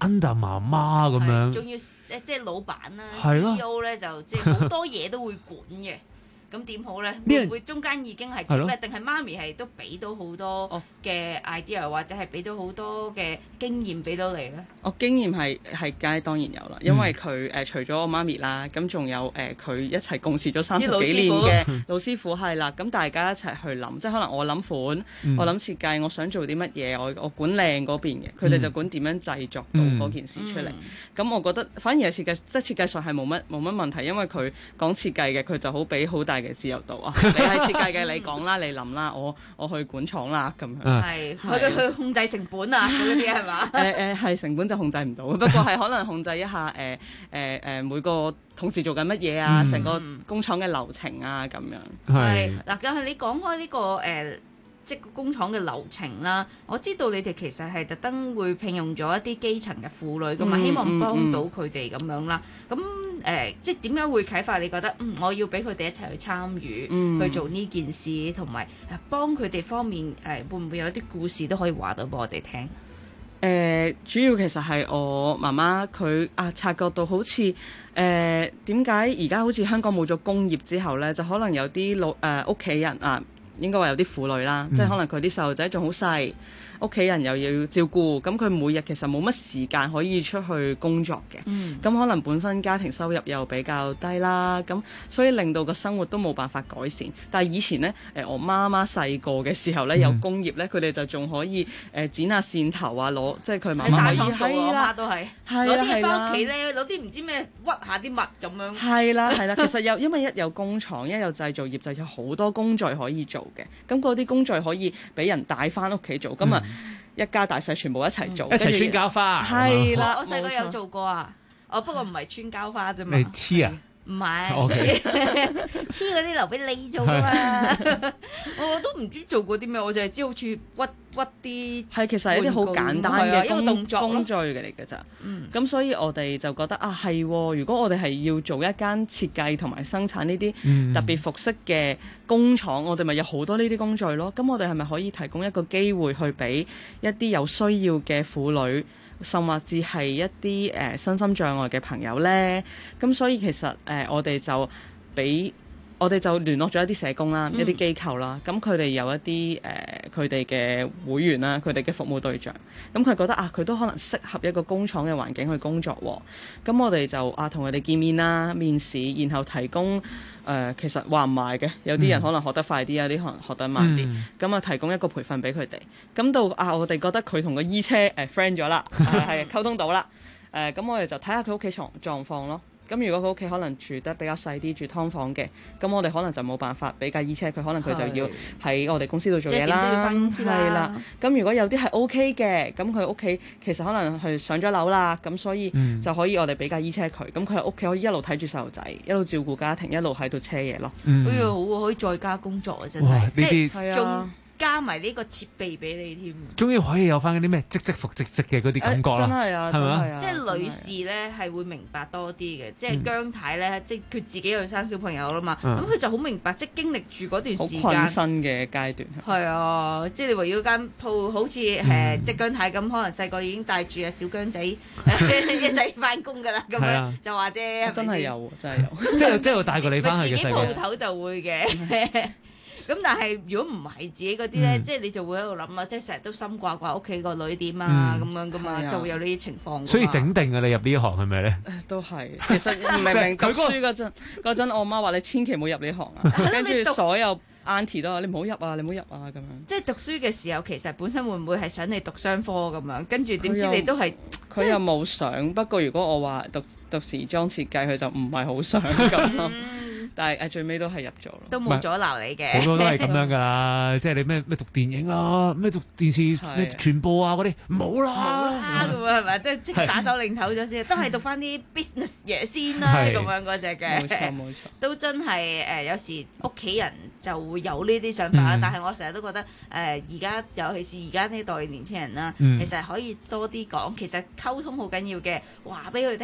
under 媽媽咁樣， 仲要即係老闆啦係咯 ，C E O 咧就即係好多嘢都會管嘅。咁點好咧？會唔會中間已經係點咧？定係媽咪係都俾到好多嘅 idea，或者係俾到好多嘅經驗俾到你咧？ 我經驗係係梗係當然有啦，因為佢誒、呃、除咗我媽咪啦，咁仲有誒佢、呃、一齊共事咗三十幾年嘅老師傅係啦，咁大家一齊去諗，即係可能我諗款，嗯、我諗設計，我想做啲乜嘢，我我管靚嗰邊嘅，佢哋就管點樣製作到嗰件事出嚟。咁、嗯、我覺得反而係設計，即係設計上係冇乜冇乜問題，因為佢講設計嘅，佢就好俾好大嘅自由度啊！你係設計嘅，你講啦，你諗啦，我我去管廠啦咁樣。 係，佢去控制成本啊，嗰啲係嘛？ 誒誒係成本就控制唔到，不過係可能控制一下誒誒誒每個同事做緊乜嘢啊，成、嗯、個工廠嘅流程啊咁樣。 係嗱，但係你講開呢個誒。呃即個工廠嘅流程啦，我知道你哋其實係特登會聘用咗一啲基層嘅婦女噶嘛，嗯、希望幫到佢哋咁樣啦。咁誒、呃，即係點解會啟發你覺得嗯，我要俾佢哋一齊去參與、嗯、去做呢件事，同埋幫佢哋方面誒、呃，會唔會有啲故事都可以話到俾我哋聽？誒、 呃，主要其實係我媽媽佢啊，察覺到好似誒點解而家好似香港冇咗工業之後咧，就可能有啲老誒屋企人啊。應該話有啲婦女啦，嗯、即係可能佢啲細路仔仲好細，屋企人又要照顧，咁佢每日其實冇乜時間可以出去工作嘅。咁、嗯、可能本身家庭收入又比較低啦，咁所以令到個生活都冇辦法改善。但係以前呢，誒我媽媽細個嘅時候呢，有工業呢，佢哋就仲可以誒剪下線頭啊，攞即係佢媽媽可以係啦，我媽都係攞啲嘢翻屋企咧，攞啲唔知咩屈下啲襪咁樣。係啦係啦，其實有因為一有工廠，一有製造業，就有好多工序可以做嘅。咁嗰啲工序可以俾人帶翻屋企做，咁啊、嗯、一家大細全部一齊做， 嗯、一齊穿膠花。 係啦， 我細個有做過啊，我不過唔係穿膠花啫嘛。 你黐啊？ 唔係，黐嗰啲留俾你做啊嘛。我都唔知做過啲咩，我就係知好似屈屈啲。係其實係一啲好簡單嘅一個動作工序嘅嚟㗎咋。咁、嗯、所以我哋就覺得啊，係如果我哋係要做一間設計同埋生產呢啲特別服飾嘅工廠，嗯、我哋咪有好多呢啲工序咯。咁我哋係咪可以提供一個機會去俾一啲有需要嘅婦女？甚至係一啲誒、呃、身心障礙嘅朋友呢，咁所以其實誒、呃、我哋就俾我哋就聯絡咗一啲社工啦，嗯、一啲機構啦，咁佢哋有一啲誒佢哋嘅會員啦，佢哋嘅服務對象，咁佢覺得啊，佢都可能適合一個工廠嘅環境去工作喎，咁我哋就啊同佢哋見面啦，面試，然後提供誒、呃、其實話唔埋嘅，有啲人可能學得快啲，有啲可能學得慢啲，咁啊、嗯、提供一個培訓俾佢哋，咁到啊我哋覺得佢同個醫車誒 friend 咗啦，係溝通到啦，誒、呃、咁我哋就睇下佢屋企狀狀況咯。咁如果佢屋企可能住得比較細啲，住劏房嘅，咁我哋可能就冇辦法俾架衣車佢，可能佢就要喺我哋公司度做嘢啦。係啦，咁如果有啲係 O K 嘅，咁佢屋企其實可能係上咗樓啦，咁所以就可以我哋俾架衣車佢，咁佢喺屋企可以一路睇住細路仔，一路照顧家庭，一路喺度車嘢咯。嗯、哎呀，好啊，可以在家工作啊，真係，即係仲加埋呢個設備俾你添， 終於可以有翻嗰啲咩即即復即即嘅嗰啲感覺啦、 欸。真係啊，真係啊！ 即係女士咧係會明白多啲嘅，即係姜太咧，即係佢自己又生小朋友啦嘛，咁佢、嗯、就好明白，即係經歷住嗰段時間。好困身嘅階段。係啊，即係你圍繞間鋪，好似誒、嗯、即係姜太咁，可能細個已經帶住啊小姜仔一齊翻工㗎啦，咁樣就話啫。 真係有，真係有。 即係即係帶過你翻去嘅世界。 自己鋪頭就會嘅。咁但係如果唔係自己嗰啲咧，嗯、即係你就會喺度諗啊，即係成日都心掛掛屋企個女點啊咁、嗯、樣噶嘛，啊、就會有呢啲情況。所以整定啊，你入呢行係咪咧？ 都係，其實明明讀書嗰陣嗰陣，我媽話你千祈唔好入呢行啊，跟住所有 auntie 都話你唔好入啊，你唔好入啊咁樣。 即係讀書嘅時候，其實本身會唔會係想你讀商科咁樣？跟住點知你都係佢又冇想。不過如果我話讀讀時裝設計，佢就唔係好想咁咯。但係誒最尾都係入咗咯， 都冇阻撓你嘅。 好多都係咁樣㗎啦，即係你咩咩讀電影啊，咩讀電視咩傳播啊嗰啲，冇啦咁啊係咪？都即係打手擰頭咗先，都係讀翻啲 business 嘢先啦，咁樣嗰隻嘅。冇錯冇錯，都真係誒有時屋企人就會有呢啲想法啦。但係我成日都覺得誒而家尤其是而家呢代年輕人啦，其實可以多啲講，其實溝通好緊要嘅，話俾佢聽。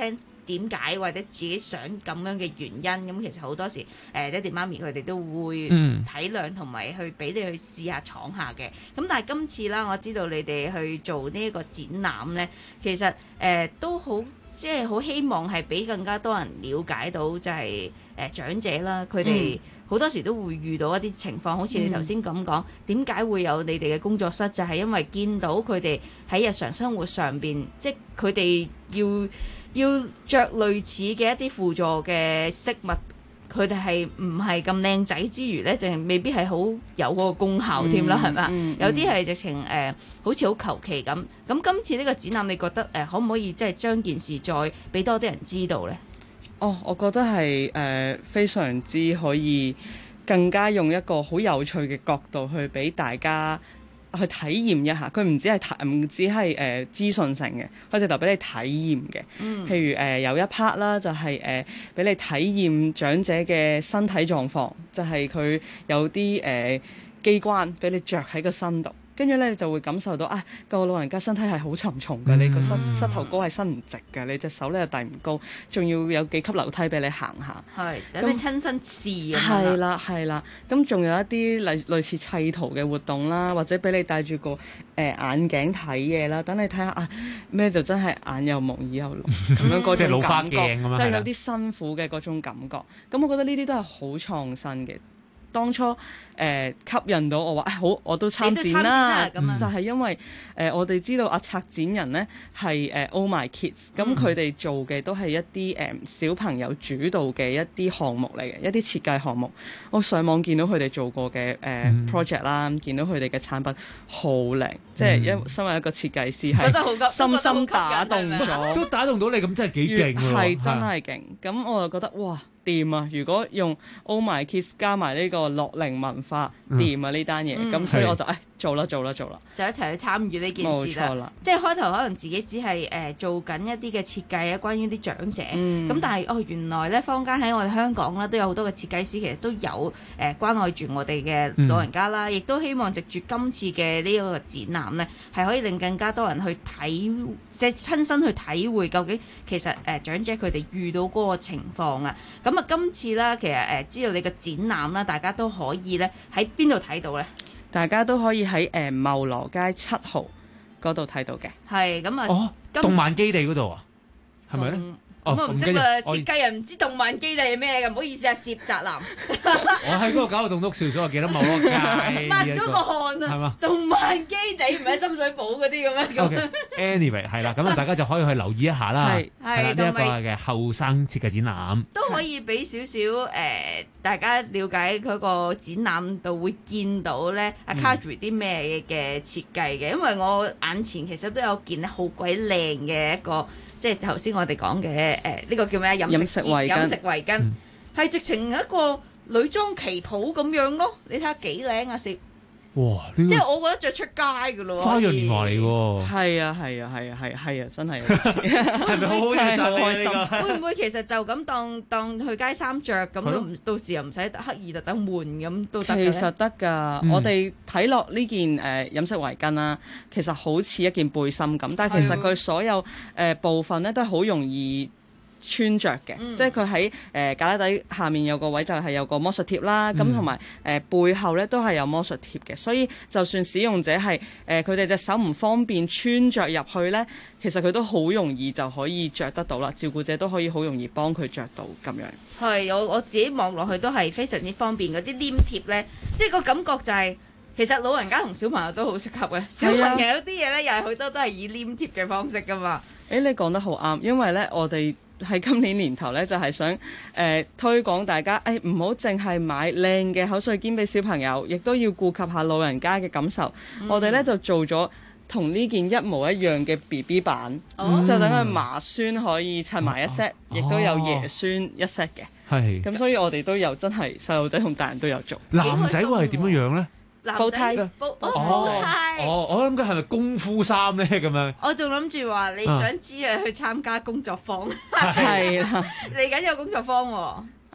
點解或者自己想咁樣嘅原因。咁其實好多時誒爹哋媽咪佢哋都會體諒同埋去俾你去試下闖下嘅。咁但係今次啦，我知道你哋去做呢一個展覽咧，其實誒、呃、都好即係好希望係俾更加多人了解到就係、是、誒、呃、長者啦，佢哋好多時都會遇到一啲情況，好似你頭先咁講，點解會有你哋嘅工作室？就係、是、因為見到佢哋喺日常生活上邊，即係佢哋要要着類似嘅一啲輔助嘅飾物。佢哋係唔係咁靚仔之餘呢，就係未必係好有嗰個功效添啦，係咪、嗯嗯、有啲係直情誒、呃，好似好求其咁。咁今次呢個展覽，你覺得誒、呃、可唔可以即係將件事再俾多啲人知道呢？ 哦，我覺得係誒、呃、非常之可以更加用一個好有趣嘅角度去俾大家去體驗一下。佢唔止係唔止係誒資訊性嘅，佢直頭俾你體驗嘅。嗯、譬如誒、呃、有一 part 啦，就係誒俾你體驗長者嘅身體狀況，就係、是、佢有啲誒、呃、機關俾你着喺個身度。跟住咧，你就會感受到啊，個老人家身體係好沉重嘅，嗯、你個膝膝頭哥係伸唔直嘅，你隻手咧又遞唔高，仲要有幾級樓梯俾你行下。係，等你親身試啊！係啦，係啦。咁仲有一啲類類似砌圖嘅活動啦，或者俾你戴住個誒、呃、眼鏡睇嘢啦，等你睇下啊咩就真係眼又朦耳又聾咁樣嗰種感覺，即係有啲辛苦嘅嗰種感覺。咁我覺得呢啲都係好創新嘅。當初誒、呃、吸引到我話、哎、好，我都參展啦，咁、嗯、就係因為誒、呃、我哋知道阿策展人呢係誒 Oh My Kids，咁佢哋做嘅都係一啲誒、呃、小朋友主導嘅一啲項目嚟嘅，一啲設計項目。我上網見到佢哋做過嘅誒、呃嗯、project 啦，見到佢哋嘅產品好靚，嗯、即係一身為一個設計師係深深打動咗， 都打動到你，咁真係幾勁喎， 係真係勁。咁的我就覺得哇！掂啊！如果用 Oh My Kids 加埋呢個樂齡文化，掂、嗯、啊呢單嘢，咁、嗯、所以我就誒做啦做啦做啦， 就一齊去參與呢件事啦。冇錯啦，即係開頭可能自己只係誒、呃、做緊一啲嘅設計啊，關於啲長者。咁、嗯、但係哦，原來咧坊間喺我哋香港咧都有好多嘅設計師，其實都有誒、呃、關愛住我哋嘅老人家啦，亦、嗯、都希望藉住今次嘅呢一個展覽咧，係可以令更加多人去睇，即係親身去體會究竟其實誒、呃、長者佢哋遇到嗰個情況啊。咁啊，今次啦，其實誒、呃、知道你嘅展覽啦，大家都可以咧喺邊度睇到咧？ 大家都可以喺誒茂羅街七號嗰度睇到嘅。係咁啊！ 哦，今動漫基地嗰度啊，係咪咧？ 咁我唔識啦，設計人唔知動漫基地係咩嘅，唔好意思啊，涉宅男。 我喺嗰個搞個棟篤笑所，我記得茂羅街。 抹咗個汗啊！係嘛？動漫基地唔係深水埗嗰啲咁樣。 OK，anyway 係啦，咁啊大家就可以去留意一下啦。係係呢一個嘅後生設計展覽。 都可以俾少少誒，大家了解佢個展覽度會見到咧，阿 Kadri 啲咩嘅設計嘅，因為我眼前其實都有件好鬼靚嘅一個。即係頭先我哋講嘅誒呢個叫咩啊？飲食圍巾，飲食圍巾係、嗯、直情一個女裝旗袍咁樣咯。你睇下幾靚啊！攝哇， 即係我覺得着出街㗎咯。 花樣年華嚟喎。 係啊係啊係啊係係啊，真係。 係咪好好嘢？真係開心。 會唔會其實就咁當當去街衫着咁都唔到時又唔使刻意特登換咁都得嘅咧？ 其實得㗎，嗯、我哋睇落呢件誒、呃、飲食圍巾啦，其實好似一件背心咁，但係其實佢所有誒、呃、部分咧都係好容易穿着嘅，嗯、即係佢喺誒架底底下面有個位就係有個魔術貼啦，咁同埋誒背後咧都係有魔術貼嘅，所以就算使用者係誒佢哋隻手唔方便穿着入去咧，其實佢都好容易就可以着得到啦，照顧者都可以好容易幫佢着到咁樣。 係，我我自己望落去都係非常之方便，嗰啲黏貼咧，即係個感覺就係、是、其實老人家同小朋友都好適合嘅，小朋友有啲嘢咧又係好多都係以黏貼嘅方式噶嘛。 誒、欸，你講得好啱，因為咧我哋喺今年年頭咧，就係、是、想誒、呃、推廣大家，誒唔好淨係買靚嘅口水肩俾小朋友，亦都要顧及下老人家嘅感受。嗯、我哋咧就做咗同呢件一模一樣嘅 B B 版，嗯、就等佢嫲孫可以襯埋一 set，亦都有爺孫一 set 嘅。係咁，所以我哋都有真係細路仔同大人都有做。 男仔會係點樣樣咧？ 煲呔， 煲哦哦，我諗緊係咪功夫衫咧咁樣？ 我仲諗住話你想知啊，去參加工作坊， 係啦， 嚟緊有工作坊喎。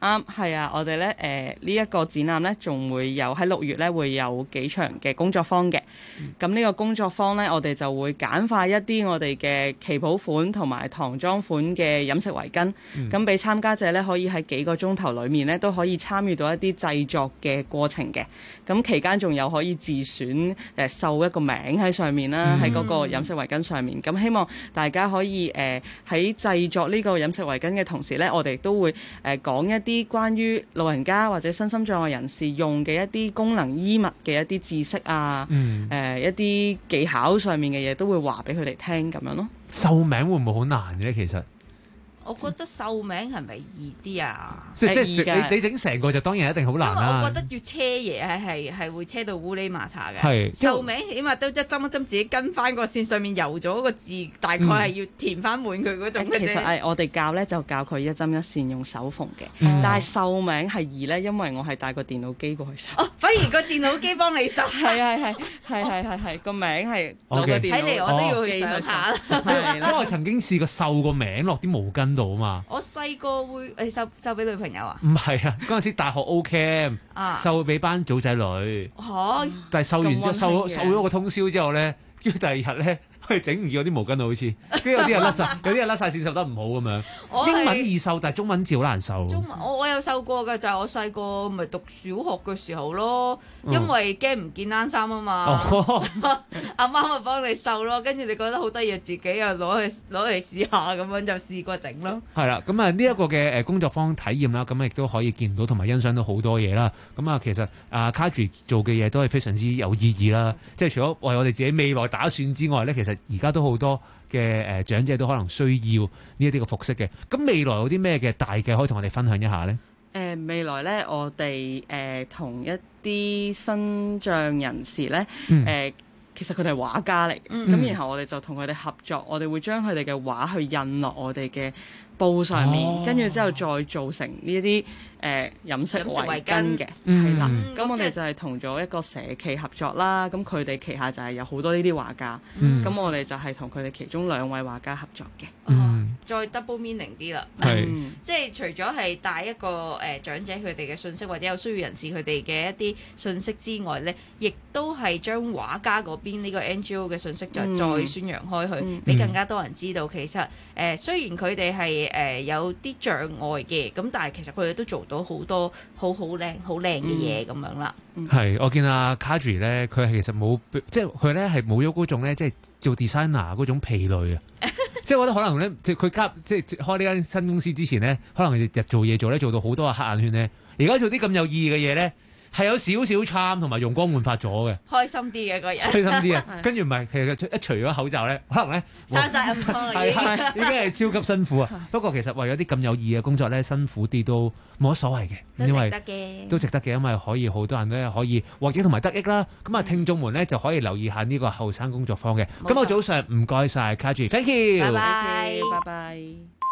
啱係啊！我哋咧誒呢一個展覽咧，仲會有喺六月咧會有幾場嘅工作坊嘅。咁呢、嗯、個工作坊咧，我哋就會簡化一啲我哋嘅旗袍款同埋唐裝款嘅飲食圍巾，咁俾、嗯、參加者咧可以喺幾個鐘頭裡面咧都可以參與到一啲製作嘅過程嘅。咁期間仲有可以自選誒繡一個名喺上面啦，喺嗰、嗯、個飲食圍巾上面。咁希望大家可以誒喺製作呢個飲食圍巾嘅同時咧，我哋都會誒、呃、講一啲啲關於老人家或者身心障礙人士用嘅一啲功能衣物嘅一啲知識啊，誒、嗯呃、一啲技巧上面嘅嘢都會話俾佢哋聽咁樣咯。 繡名會唔會好難嘅咧？其實？ 我覺得繡名係咪易啲啊？ 即即你你整成個就當然一定好難啦。 我覺得要車嘢係係係會車到烏哩麻茶嘅。 係繡名起碼都一針一針自己跟翻個線上面油咗個字，大概係要填翻滿佢嗰種嘅啫。 其實係我哋教咧就教佢一針一線用手縫嘅， 嗯、 但係繡名係易咧，因為我係帶個電腦機過去繡。 哦，反而個電腦機幫你繡。 係係係係係係係個名係攞個電腦。睇嚟我都要去上下啦。 因為我曾經試過繡個名落啲毛巾度啊嘛。 我細個會誒繡繡俾女朋友啊？ 唔係啊，嗰陣時大學 O Camp 繡俾班組仔女。 嚇！ 但係繡完之後繡繡咗個通宵之後咧，跟住第二日咧，佢整唔見嗰啲毛巾啊，好似跟住有啲人甩晒，有啲人甩晒線繡得唔好咁樣。英文易繡，但係中文字好難繡。 中文我我有繡過嘅，就係、是、我細個咪讀小學嘅時候咯，因為驚唔見冷衫啊嘛。阿媽咪幫你繡咯，跟住你覺得好得意，自己又攞去攞嚟試下咁樣就試過整咯。 係啦，咁啊呢一個嘅誒工作坊體驗啦，咁亦都可以見到同埋欣賞到好多嘢啦。咁啊其實啊 Kadri 做嘅嘢都係非常之有意義啦。即係除咗為我哋自己未來打算之外咧，其實而家都好多嘅誒長者都可能需要呢一啲嘅服飾嘅。咁未來有啲咩嘅大計可以同我哋分享一下咧？ 誒、呃、未來咧，我哋誒同一啲身障人士咧，誒、嗯呃、其實佢哋係畫家嚟嘅，咁、嗯、然後我哋就同佢哋合作，我哋會將佢哋嘅畫去印落我哋嘅布上面，跟住、哦、之後再做成呢一啲誒飲食圍巾嘅，係啦。咁我哋就係同咗一個社企合作啦。咁佢哋旗下就係有好多呢啲畫家。咁、嗯、我哋就係同佢哋其中兩位畫家合作嘅。 嗯哦、再 double meaning 啲啦， 是即係除咗係帶一個誒、呃、長者佢哋嘅信息，或者有需要人士佢哋嘅一啲信息之外咧，亦都係將畫家嗰邊呢個 N G O 嘅信息就再宣揚開去，俾、嗯、更加多人知道。其實誒、呃、雖然佢哋係誒有啲障礙嘅，咁但係其實佢哋都做到好多好好靚好靚嘅嘢咁樣啦。 係，我見阿 Kadri 咧，佢係其實冇即係佢咧係冇咗嗰種咧，即係做 designer 嗰種疲累啊。即係我覺得可能咧，即係佢加即係開呢間新公司之前咧，可能日日做嘢做咧做到好多黑眼圈咧。而家做啲咁有意義嘅嘢咧，係有少少 charm 同埋容光煥發咗嘅， 開心啲嘅個人， 開心啲啊！跟住唔係，其實一除咗口罩咧，可能咧生晒暗瘡啦，已經已經係超級辛苦啊！不過其實為咗啲咁有意義嘅工作咧，辛苦啲都冇乜所謂嘅，因為都值得嘅， 都值得嘅，因為可以好多人咧可以獲益同埋得益啦。咁啊，聽眾們咧就可以留意下呢個後生工作坊嘅。今日早上唔該晒 Kadri，thank you， 拜拜， 拜拜。